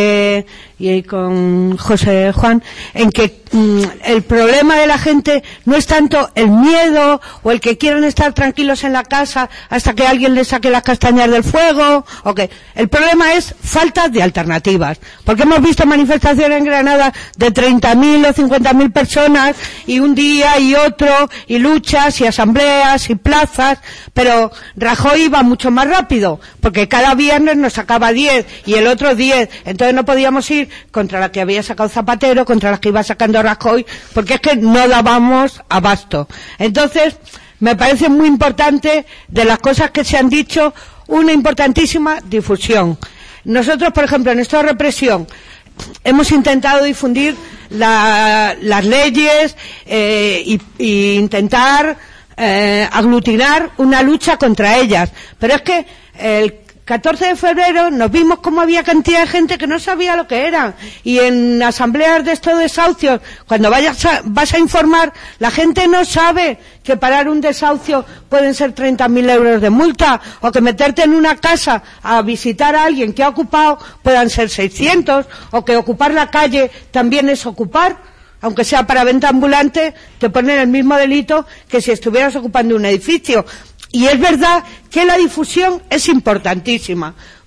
y con José Juan en que el problema de la gente no es tanto el miedo o el que quieran estar tranquilos en la casa hasta que alguien les saque las castañas del fuego. El problema es falta de alternativas, porque hemos visto manifestaciones en Granada de 30.000 o 50.000 personas y un día y otro y luchas y asambleas y plazas, pero Rajoy iba mucho más rápido porque cada viernes nos sacaba 10 y el otro 10, entonces no podíamos ir contra la que había sacado Zapatero, contra las que iba sacando Rajoy, porque es que no dábamos abasto. Entonces, me parece muy importante, de las cosas que se han dicho, una importantísima difusión. Nosotros, por ejemplo, en esta represión, hemos intentado difundir las leyes y intentar aglutinar una lucha contra ellas. Pero es que el 14 de febrero nos vimos cómo había cantidad de gente que no sabía lo que eran, y en asambleas de estos desahucios, cuando vas a informar, la gente no sabe que parar un desahucio pueden ser 30.000 euros de multa, o que meterte en una casa a visitar a alguien que ha ocupado puedan ser 600, o que ocupar la calle también es ocupar, aunque sea para venta ambulante, te ponen el mismo delito que si estuvieras ocupando un edificio. Y es verdad que la difusión es importantísima,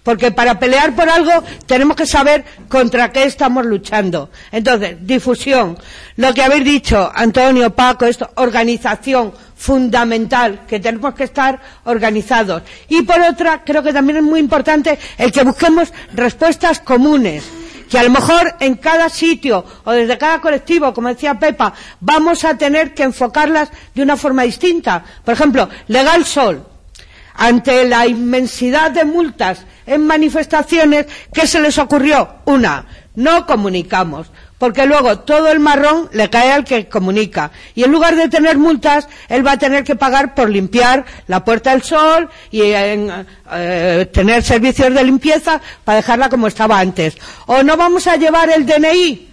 porque para pelear por algo tenemos que saber contra qué estamos luchando. Entonces, difusión, lo que habéis dicho, Antonio, Paco, esto, organización, fundamental, que tenemos que estar organizados. Y por otra, creo que también es muy importante el que busquemos respuestas comunes, que a lo mejor en cada sitio o desde cada colectivo, como decía Pepa, vamos a tener que enfocarlas de una forma distinta. Por ejemplo, Legal Sol, ante la inmensidad de multas en manifestaciones, ¿qué se les ocurrió? Una, no comunicamos, porque luego todo el marrón le cae al que comunica, y en lugar de tener multas, él va a tener que pagar por limpiar la Puerta del Sol y tener servicios de limpieza para dejarla como estaba antes. O no vamos a llevar el DNI,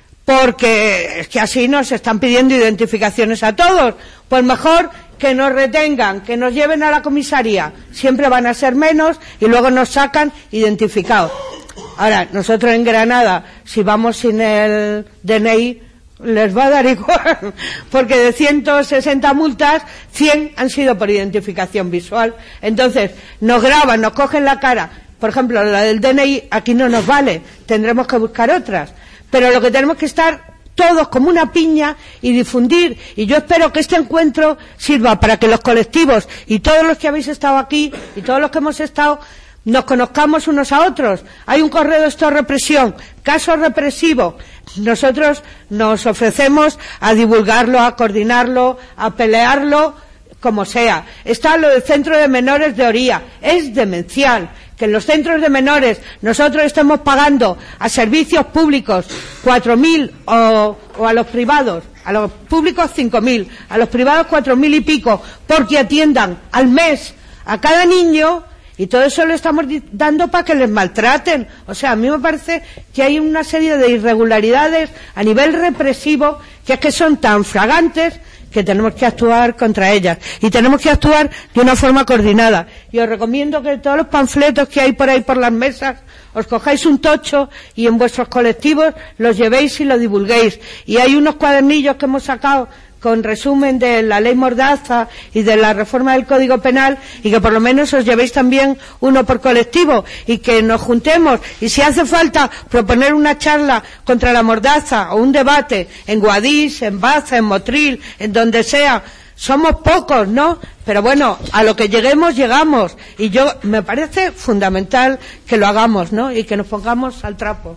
porque es que así nos están pidiendo identificaciones a todos. Pues mejor que nos retengan, que nos lleven a la comisaría, siempre van a ser menos y luego nos sacan identificados. Ahora, nosotros en Granada, si vamos sin el DNI, les va a dar igual, porque de 160 multas, 100 han sido por identificación visual. Entonces, nos graban, nos cogen la cara. Por ejemplo, la del DNI aquí no nos vale, tendremos que buscar otras. Pero lo que tenemos que estar todos como una piña y difundir, y yo espero que este encuentro sirva para que los colectivos y todos los que habéis estado aquí y todos los que hemos estado nos conozcamos unos a otros. Hay un correo de esto represión, caso represivo. Nosotros nos ofrecemos a divulgarlo, a coordinarlo, a pelearlo, como sea. Está lo del centro de menores de Oría. Es demencial que en los centros de menores nosotros estemos pagando a servicios públicos 4.000 o a los privados, a los públicos 5.000, a los privados 4.000 y pico, porque atiendan al mes a cada niño. Y todo eso lo estamos dando para que les maltraten. O sea, a mí me parece que hay una serie de irregularidades a nivel represivo que es que son tan flagrantes que tenemos que actuar contra ellas. Y tenemos que actuar de una forma coordinada. Y os recomiendo que todos los panfletos que hay por ahí por las mesas, os cojáis un tocho y en vuestros colectivos los llevéis y los divulguéis. Y hay unos cuadernillos que hemos sacado con resumen de la ley Mordaza y de la reforma del Código Penal, y que por lo menos os llevéis también uno por colectivo y que nos juntemos, y si hace falta proponer una charla contra la Mordaza o un debate en Guadix, en Baza, en Motril, en donde sea. Somos pocos, ¿no? Pero bueno, a lo que lleguemos, llegamos, y yo me parece fundamental que lo hagamos, ¿no? Y que nos pongamos al trapo.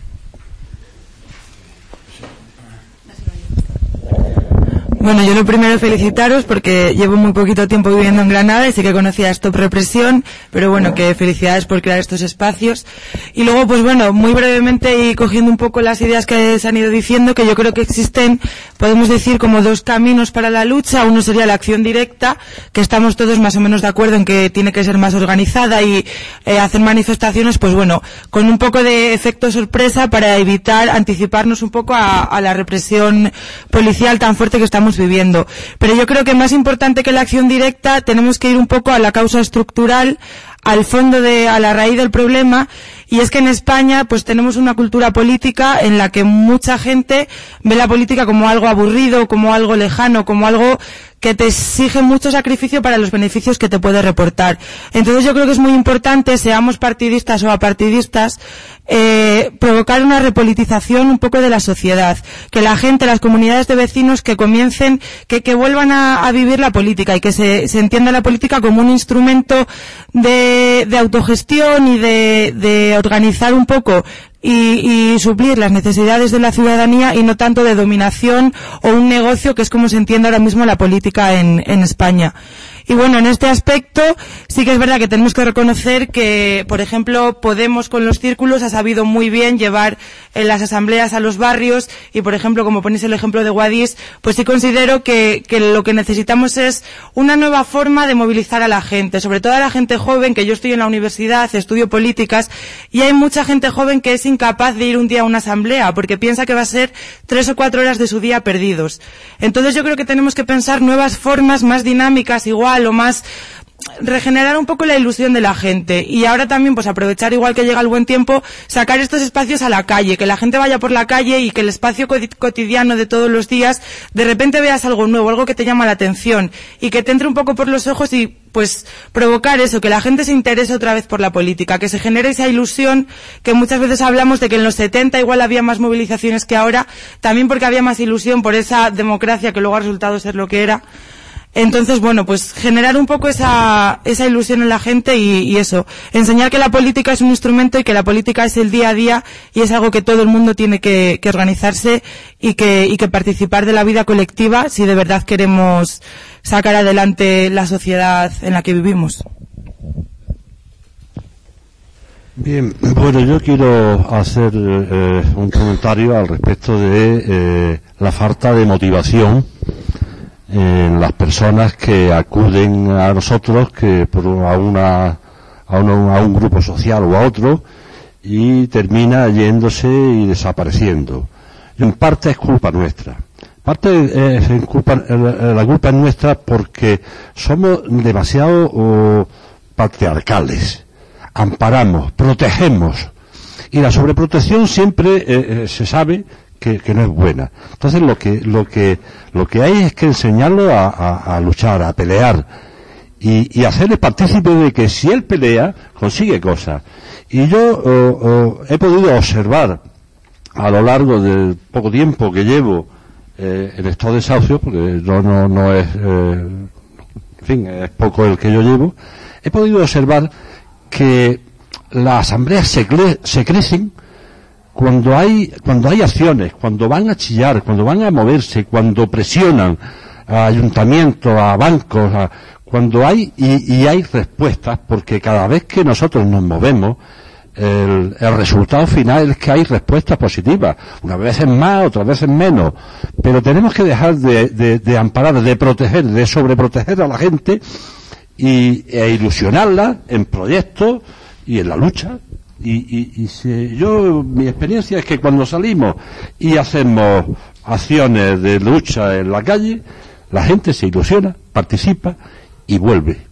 Bueno, yo lo primero felicitaros porque llevo muy poquito tiempo viviendo en Granada y sí que conocía Stop Represión, pero bueno, que felicidades por crear estos espacios. Y luego, pues bueno, muy brevemente y cogiendo un poco las ideas que se han ido diciendo, que yo creo que existen, podemos decir, como dos caminos para la lucha. Uno sería la acción directa, que estamos todos más o menos de acuerdo en que tiene que ser más organizada y hacer manifestaciones, pues bueno, con un poco de efecto sorpresa para evitar anticiparnos un poco a la represión policial tan fuerte que estamos viviendo. Pero yo creo que más importante que la acción directa tenemos que ir un poco a la causa estructural, al fondo a la raíz del problema, y es que en España pues tenemos una cultura política en la que mucha gente ve la política como algo aburrido, como algo lejano, como algo que te exige mucho sacrificio para los beneficios que te puede reportar. Entonces yo creo que es muy importante, seamos partidistas o apartidistas, provocar una repolitización un poco de la sociedad, que la gente, las comunidades de vecinos que comiencen, que vuelvan a vivir la política y que se entienda la política como un instrumento de autogestión y de organizar un poco y suplir las necesidades de la ciudadanía y no tanto de dominación o un negocio, que es como se entiende ahora mismo la política en España. Y bueno, en este aspecto sí que es verdad que tenemos que reconocer que, por ejemplo, Podemos con los círculos ha sabido muy bien llevar las asambleas a los barrios y, por ejemplo, como ponéis el ejemplo de Guadix, pues sí considero que lo que necesitamos es una nueva forma de movilizar a la gente, sobre todo a la gente joven, que yo estoy en la universidad, estudio políticas, y hay mucha gente joven que es incapaz de ir un día a una asamblea porque piensa que va a ser 3 o 4 horas de su día perdidos. Entonces yo creo que tenemos que pensar nuevas formas más dinámicas, igual o más regenerar un poco la ilusión de la gente, y ahora también pues aprovechar, igual que llega el buen tiempo, sacar estos espacios a la calle, que la gente vaya por la calle y que el espacio cotidiano de todos los días de repente veas algo nuevo, algo que te llama la atención y que te entre un poco por los ojos, y pues provocar eso, que la gente se interese otra vez por la política, que se genere esa ilusión que muchas veces hablamos de que en los 70 igual había más movilizaciones que ahora, también porque había más ilusión por esa democracia que luego ha resultado ser lo que era. Entonces, bueno, pues generar un poco esa ilusión en la gente y eso, enseñar que la política es un instrumento y que la política es el día a día y es algo que todo el mundo tiene que organizarse y que participar de la vida colectiva si de verdad queremos sacar adelante la sociedad en la que vivimos. Bien, bueno, yo quiero hacer un comentario al respecto de la falta de motivación en las personas que acuden a nosotros, que por a un grupo social o a otro, y termina yéndose y desapareciendo. En parte es culpa nuestra. La culpa es nuestra porque somos demasiado patriarcales. Amparamos, protegemos, y la sobreprotección siempre se sabe que no es buena. Entonces lo que hay es que enseñarlo a luchar, a pelear, y hacerle partícipe de que si él pelea consigue cosas. Y yo he podido observar a lo largo del poco tiempo que llevo en Estado de Desahucio, porque no es en fin, es poco el que yo llevo, he podido observar que las asambleas se crecen cuando hay acciones, cuando van a chillar, cuando van a moverse, cuando presionan a ayuntamientos, a bancos, cuando hay y hay respuestas, porque cada vez que nosotros nos movemos, el resultado final es que hay respuestas positivas, unas veces más, otras veces menos, pero tenemos que dejar de amparar, de proteger, de sobreproteger a la gente e ilusionarla en proyectos y en la lucha. Mi experiencia es que cuando salimos y hacemos acciones de lucha en la calle, la gente se ilusiona, participa y vuelve.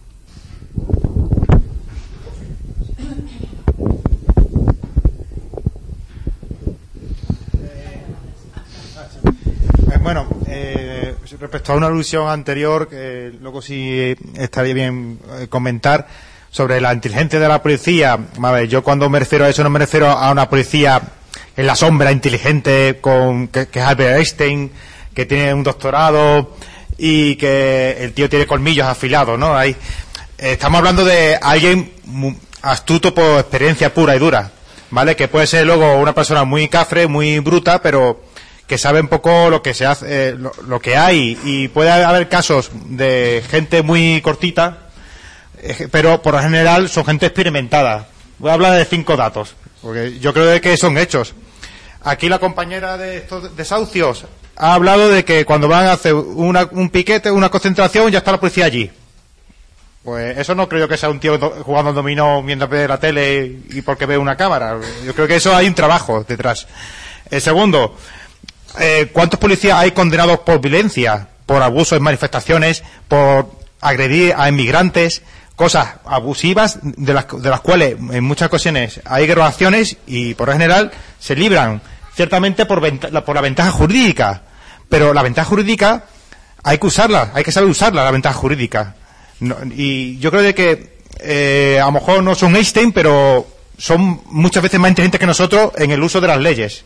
Bueno, respecto a una alusión anterior, que luego sí estaría bien comentar sobre la inteligencia de la policía. A ver, yo cuando me refiero a eso no me refiero a una policía en la sombra, inteligente, que es Albert Einstein, que tiene un doctorado y que el tío tiene colmillos afilados, ¿no? Ahí estamos hablando de alguien astuto por experiencia pura y dura, ¿vale? Que puede ser luego una persona muy cafre, muy bruta, pero que sabe un poco lo que se hace, lo que hay, y puede haber casos de gente muy cortita, pero por lo general son gente experimentada. Voy a hablar de 5 datos, porque yo creo que son hechos. Aquí la compañera de estos desahucios ha hablado de que cuando van a hacer un piquete, una concentración, ya está la policía allí. Pues eso no creo que sea un tío jugando al dominó mientras ve la tele y porque ve una cámara. Yo creo que eso hay un trabajo detrás. El segundo, ¿cuántos policías hay condenados por violencia, por abusos en manifestaciones, por agredir a inmigrantes, cosas abusivas de las cuales en muchas ocasiones hay grabaciones y por lo general se libran ciertamente por la ventaja jurídica, pero la ventaja jurídica hay que usarla, hay que saber usarla, la ventaja jurídica. Y yo creo de que a lo mejor no son Einstein, pero son muchas veces más inteligentes que nosotros en el uso de las leyes.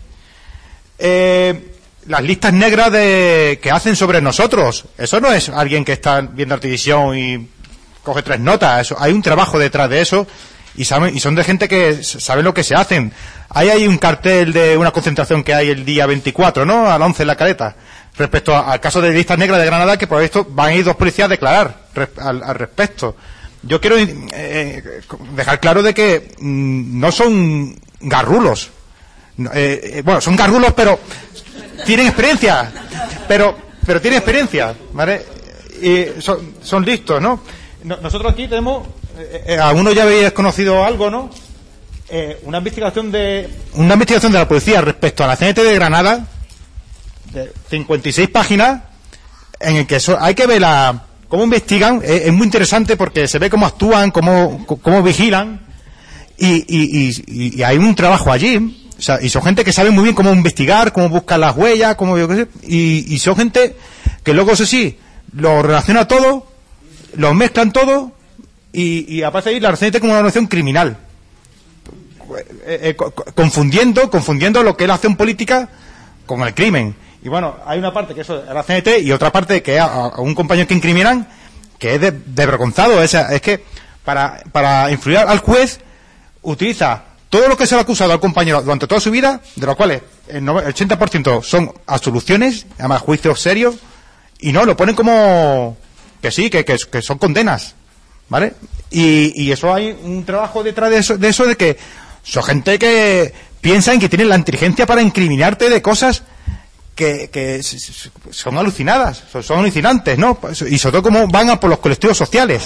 Las listas negras que hacen sobre nosotros, eso no es alguien que está viendo la televisión y coge 3 notas, eso, hay un trabajo detrás de eso y son de gente que saben lo que se hacen. Ahí hay un cartel de una concentración que hay el día 24, ¿no? A las 11 en la Caleta, respecto al caso de listas negras de Granada, que por esto van a ir 2 policías a declarar al respecto. Yo quiero dejar claro de que no son garrulos, bueno, son garrulos, pero tienen experiencia, pero tienen experiencia, ¿vale? Y son listos, ¿no? Nosotros aquí tenemos, algunos ya habéis conocido algo, ¿no? Una investigación de la policía respecto a la CNT de Granada, de 56 páginas, en el que hay que ver cómo investigan, es muy interesante porque se ve cómo actúan, cómo vigilan, y hay un trabajo allí. O sea, y son gente que sabe muy bien cómo investigar, cómo buscar las huellas, y son gente que luego, eso sí, lo relaciona todo, lo mezclan todo, y aparece ahí la RCNT como una organización criminal. Confundiendo lo que es la acción política con el crimen. Y bueno, hay una parte que eso es la CNT y otra parte que es a un compañero que incriminan, que es de vergonzado. Es que para influir al juez utiliza todo lo que se le ha acusado al compañero durante toda su vida, de los cuales el 80% son absoluciones, además juicios serios, y no, lo ponen como que sí, que son condenas, ¿vale? Y eso hay un trabajo detrás de eso de que son gente que piensan que tienen la inteligencia para incriminarte de cosas que son alucinadas, son alucinantes, ¿no? Y sobre todo cómo van a por los colectivos sociales.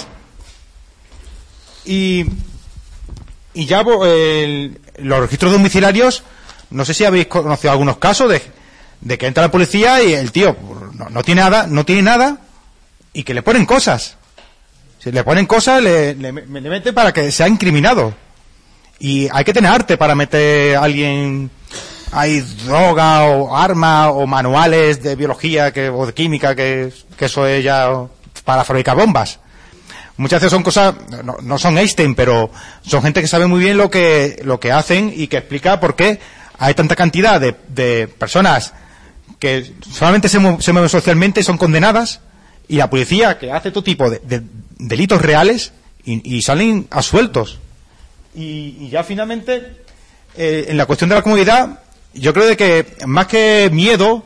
Y ya los registros domiciliarios, no sé si habéis conocido algunos casos de que entra la policía y el tío no tiene nada y que le ponen cosas. Si le ponen cosas, le meten para que sea incriminado. Y hay que tener arte para meter a alguien, hay droga o armas o manuales de biología o de química, que eso es ya para fabricar bombas. Muchas veces son cosas, no son Einstein, pero son gente que sabe muy bien lo que hacen y que explica por qué hay tanta cantidad de personas que solamente se mueven socialmente y son condenadas, y la policía que hace todo tipo de delitos reales y salen absueltos. Y ya finalmente, en la cuestión de la comodidad, yo creo de que más que miedo,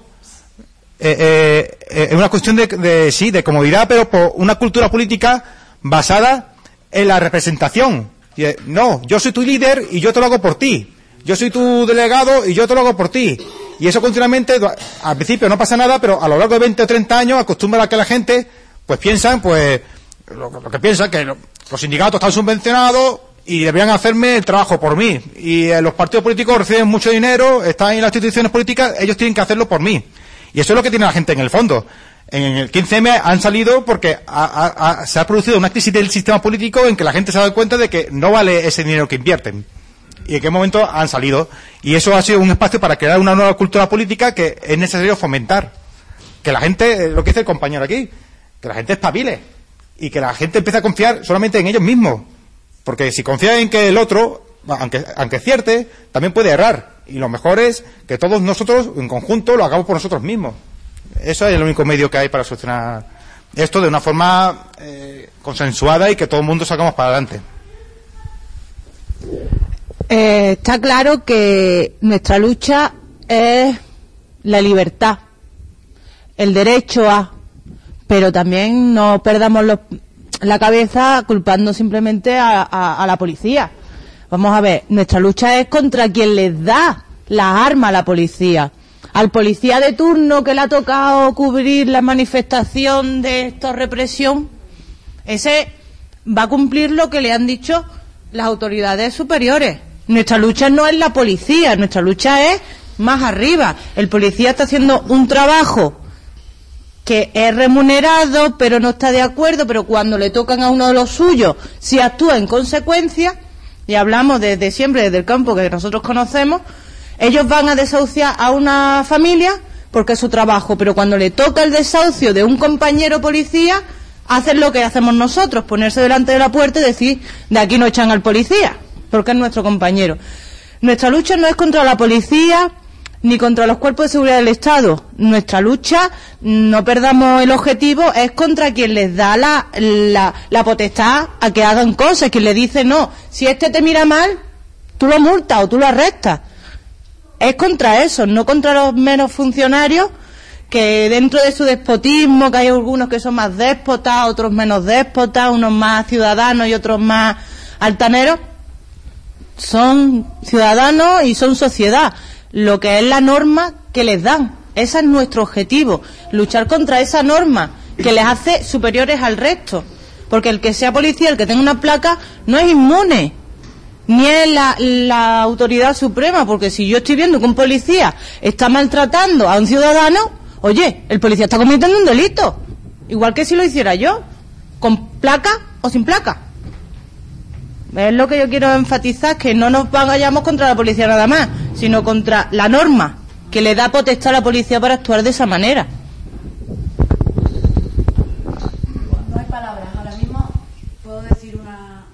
es una cuestión de comodidad, pero por una cultura política basada en la representación. No, yo soy tu líder y yo te lo hago por ti. Yo soy tu delegado y yo te lo hago por ti. Y eso continuamente, al principio no pasa nada, pero a lo largo de 20 o 30 años acostumbra a que la gente pues piensan, pues lo que piensan, que los sindicatos están subvencionados y deberían hacerme el trabajo por mí. Y los partidos políticos reciben mucho dinero, están en las instituciones políticas, ellos tienen que hacerlo por mí. Y eso es lo que tiene la gente en el fondo. En el 15M han salido porque se ha producido una crisis del sistema político en que la gente se ha dado cuenta de que no vale ese dinero que invierten. Y en qué momento han salido. Y eso ha sido un espacio para crear una nueva cultura política que es necesario fomentar. Que la gente, lo que dice el compañero aquí, que la gente espabile. Y que la gente empiece a confiar solamente en ellos mismos. Porque si confía en que el otro, aunque cierte, también puede errar. Y lo mejor es que todos nosotros, en conjunto, lo hagamos por nosotros mismos. Eso es el único medio que hay para solucionar esto de una forma consensuada y que todo el mundo sacamos para adelante. Está claro que nuestra lucha es la libertad, el derecho a, pero también no perdamos la cabeza culpando simplemente a la policía. Vamos a ver, nuestra lucha es contra quien les da las armas a la policía. Al policía de turno que le ha tocado cubrir la manifestación de esta represión, ese va a cumplir lo que le han dicho las autoridades superiores. Nuestra lucha no es la policía, nuestra lucha es más arriba. El policía está haciendo un trabajo que es remunerado, pero no está de acuerdo, pero cuando le tocan a uno de los suyos, si actúa en consecuencia, y hablamos desde siempre, desde el campo que nosotros conocemos, ellos van a desahuciar a una familia porque es su trabajo, pero cuando le toca el desahucio de un compañero policía, hacen lo que hacemos nosotros, ponerse delante de la puerta y decir, de aquí no echan al policía, porque es nuestro compañero. Nuestra lucha no es contra la policía ni contra los cuerpos de seguridad del Estado. Nuestra lucha, no perdamos el objetivo, es contra quien les da la potestad a que hagan cosas, quien le dice, no, si este te mira mal, tú lo multas o tú lo arrestas. Es contra eso, no contra los menos funcionarios que dentro de su despotismo, que hay algunos que son más déspotas, otros menos déspotas, unos más ciudadanos y otros más altaneros, son ciudadanos y son sociedad. Lo que es la norma que les dan, ese es nuestro objetivo, luchar contra esa norma que les hace superiores al resto, porque el que sea policía, el que tenga una placa, no es inmune, ni es la autoridad suprema, porque si yo estoy viendo que un policía está maltratando a un ciudadano, oye, el policía está cometiendo un delito, igual que si lo hiciera yo. con placa o sin placa. Es lo que yo quiero enfatizar, que no nos vayamos contra la policía nada más, sino contra la norma que le da potestad a la policía para actuar de esa manera. No hay palabras, ahora mismo puedo decir una...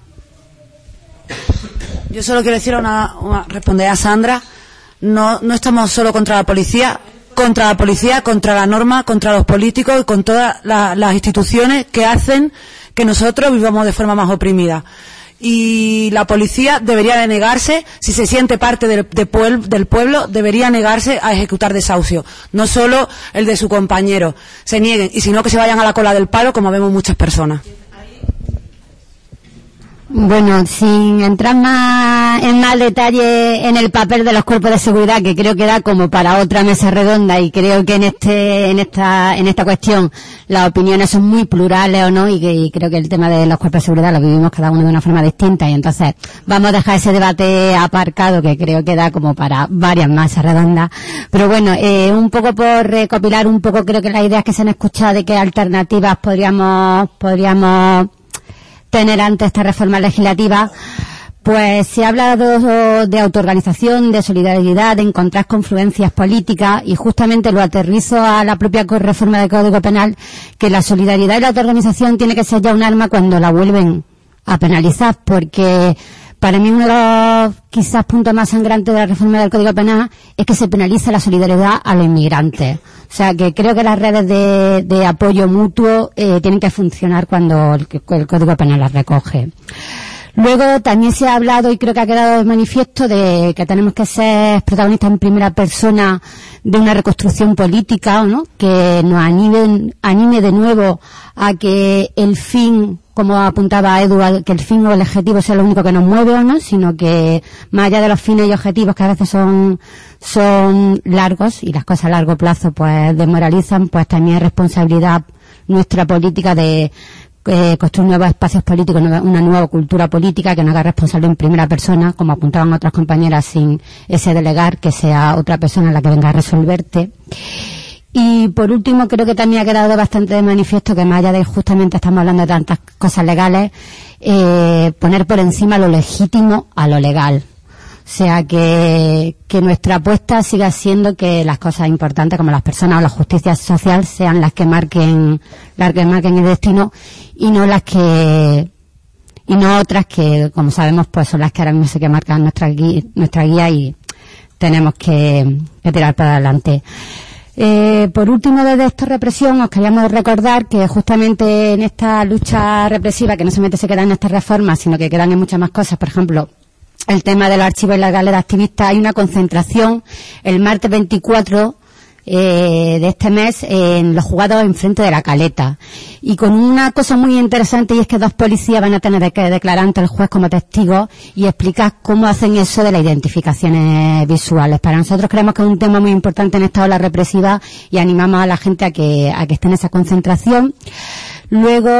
Yo solo quiero decir responder a Sandra, no estamos solo contra la policía, contra la norma, contra los políticos y con todas las instituciones que hacen que nosotros vivamos de forma más oprimida. Y la policía debería de negarse, si se siente parte del pueblo, debería negarse a ejecutar desahucio, no solo el de su compañero. Se nieguen, y si no, que se vayan a la cola del palo, como vemos muchas personas. Bueno, sin entrar en más detalle en el papel de los cuerpos de seguridad, que creo que da como para otra mesa redonda, y creo que en esta cuestión las opiniones son muy plurales, ¿o no? Y creo que el tema de los cuerpos de seguridad lo vivimos cada uno de una forma distinta, y entonces vamos a dejar ese debate aparcado, que creo que da como para varias mesas redondas. Pero bueno, un poco por recopilar un poco, creo que las ideas que se han escuchado de qué alternativas podríamos tener ante esta reforma legislativa, pues se ha hablado de autoorganización, de solidaridad, de encontrar confluencias políticas, y justamente lo aterrizo a la propia reforma del Código Penal, que la solidaridad y la autoorganización tiene que ser ya un arma cuando la vuelven a penalizar, porque para mí uno de los quizás puntos más sangrantes de la reforma del Código Penal es que se penaliza la solidaridad a los inmigrantes. O sea, que creo que las redes de apoyo mutuo tienen que funcionar cuando el Código Penal las recoge. Luego también se ha hablado, y creo que ha quedado de manifiesto, de que tenemos que ser protagonistas en primera persona de una reconstrucción política, ¿no? Que nos anime de nuevo a que el fin, como apuntaba Edu, que el fin o el objetivo sea lo único que nos mueve, ¿o no? Sino que más allá de los fines y objetivos, que a veces son largos, y las cosas a largo plazo pues desmoralizan, pues también es responsabilidad nuestra política de construir nuevos espacios políticos, una nueva cultura política que nos haga responsable en primera persona, como apuntaban otras compañeras, sin ese delegar, que sea otra persona la que venga a resolverte. Y por último, creo que también ha quedado bastante de manifiesto que, más allá de justamente estamos hablando de tantas cosas legales, poner por encima lo legítimo a lo legal. O sea, que nuestra apuesta siga siendo que las cosas importantes, como las personas o la justicia social, sean las que marquen el destino, y no otras que, como sabemos, pues son las que ahora mismo sí que marcan nuestra guía, y tenemos que tirar para adelante. Por último, desde esta represión, os queríamos recordar que justamente en esta lucha represiva, que no solamente se queda en estas reformas, sino que quedan en muchas más cosas, por ejemplo, el tema de los archivos ilegales de activistas, hay una concentración el martes 24 de este mes en los juzgados enfrente de la Caleta, y con una cosa muy interesante, y es que 2 policías van a tener que declarar ante el juez como testigos y explicar cómo hacen eso de las identificaciones visuales. Para nosotros creemos que es un tema muy importante en esta ola represiva, y animamos a la gente a que esté en esa concentración. Luego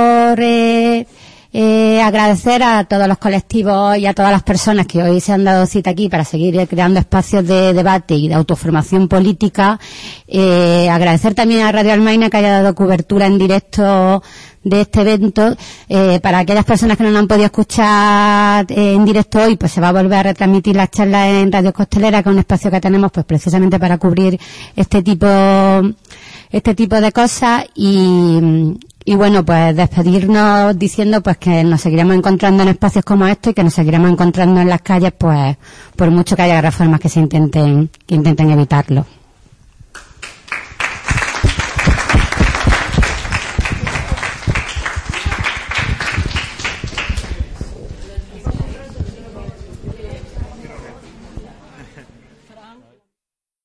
agradecer a todos los colectivos y a todas las personas que hoy se han dado cita aquí para seguir creando espacios de debate y de autoformación política. Agradecer también a Radio Almaina, que haya dado cobertura en directo de este evento. Para aquellas personas que no lo han podido escuchar en directo hoy, pues se va a volver a retransmitir las charlas en Radio Costelera, que es un espacio que tenemos pues precisamente para cubrir este tipo de cosas. Y bueno, pues despedirnos diciendo pues que nos seguiremos encontrando en espacios como este, y que nos seguiremos encontrando en las calles, pues por mucho que haya reformas que intenten evitarlo.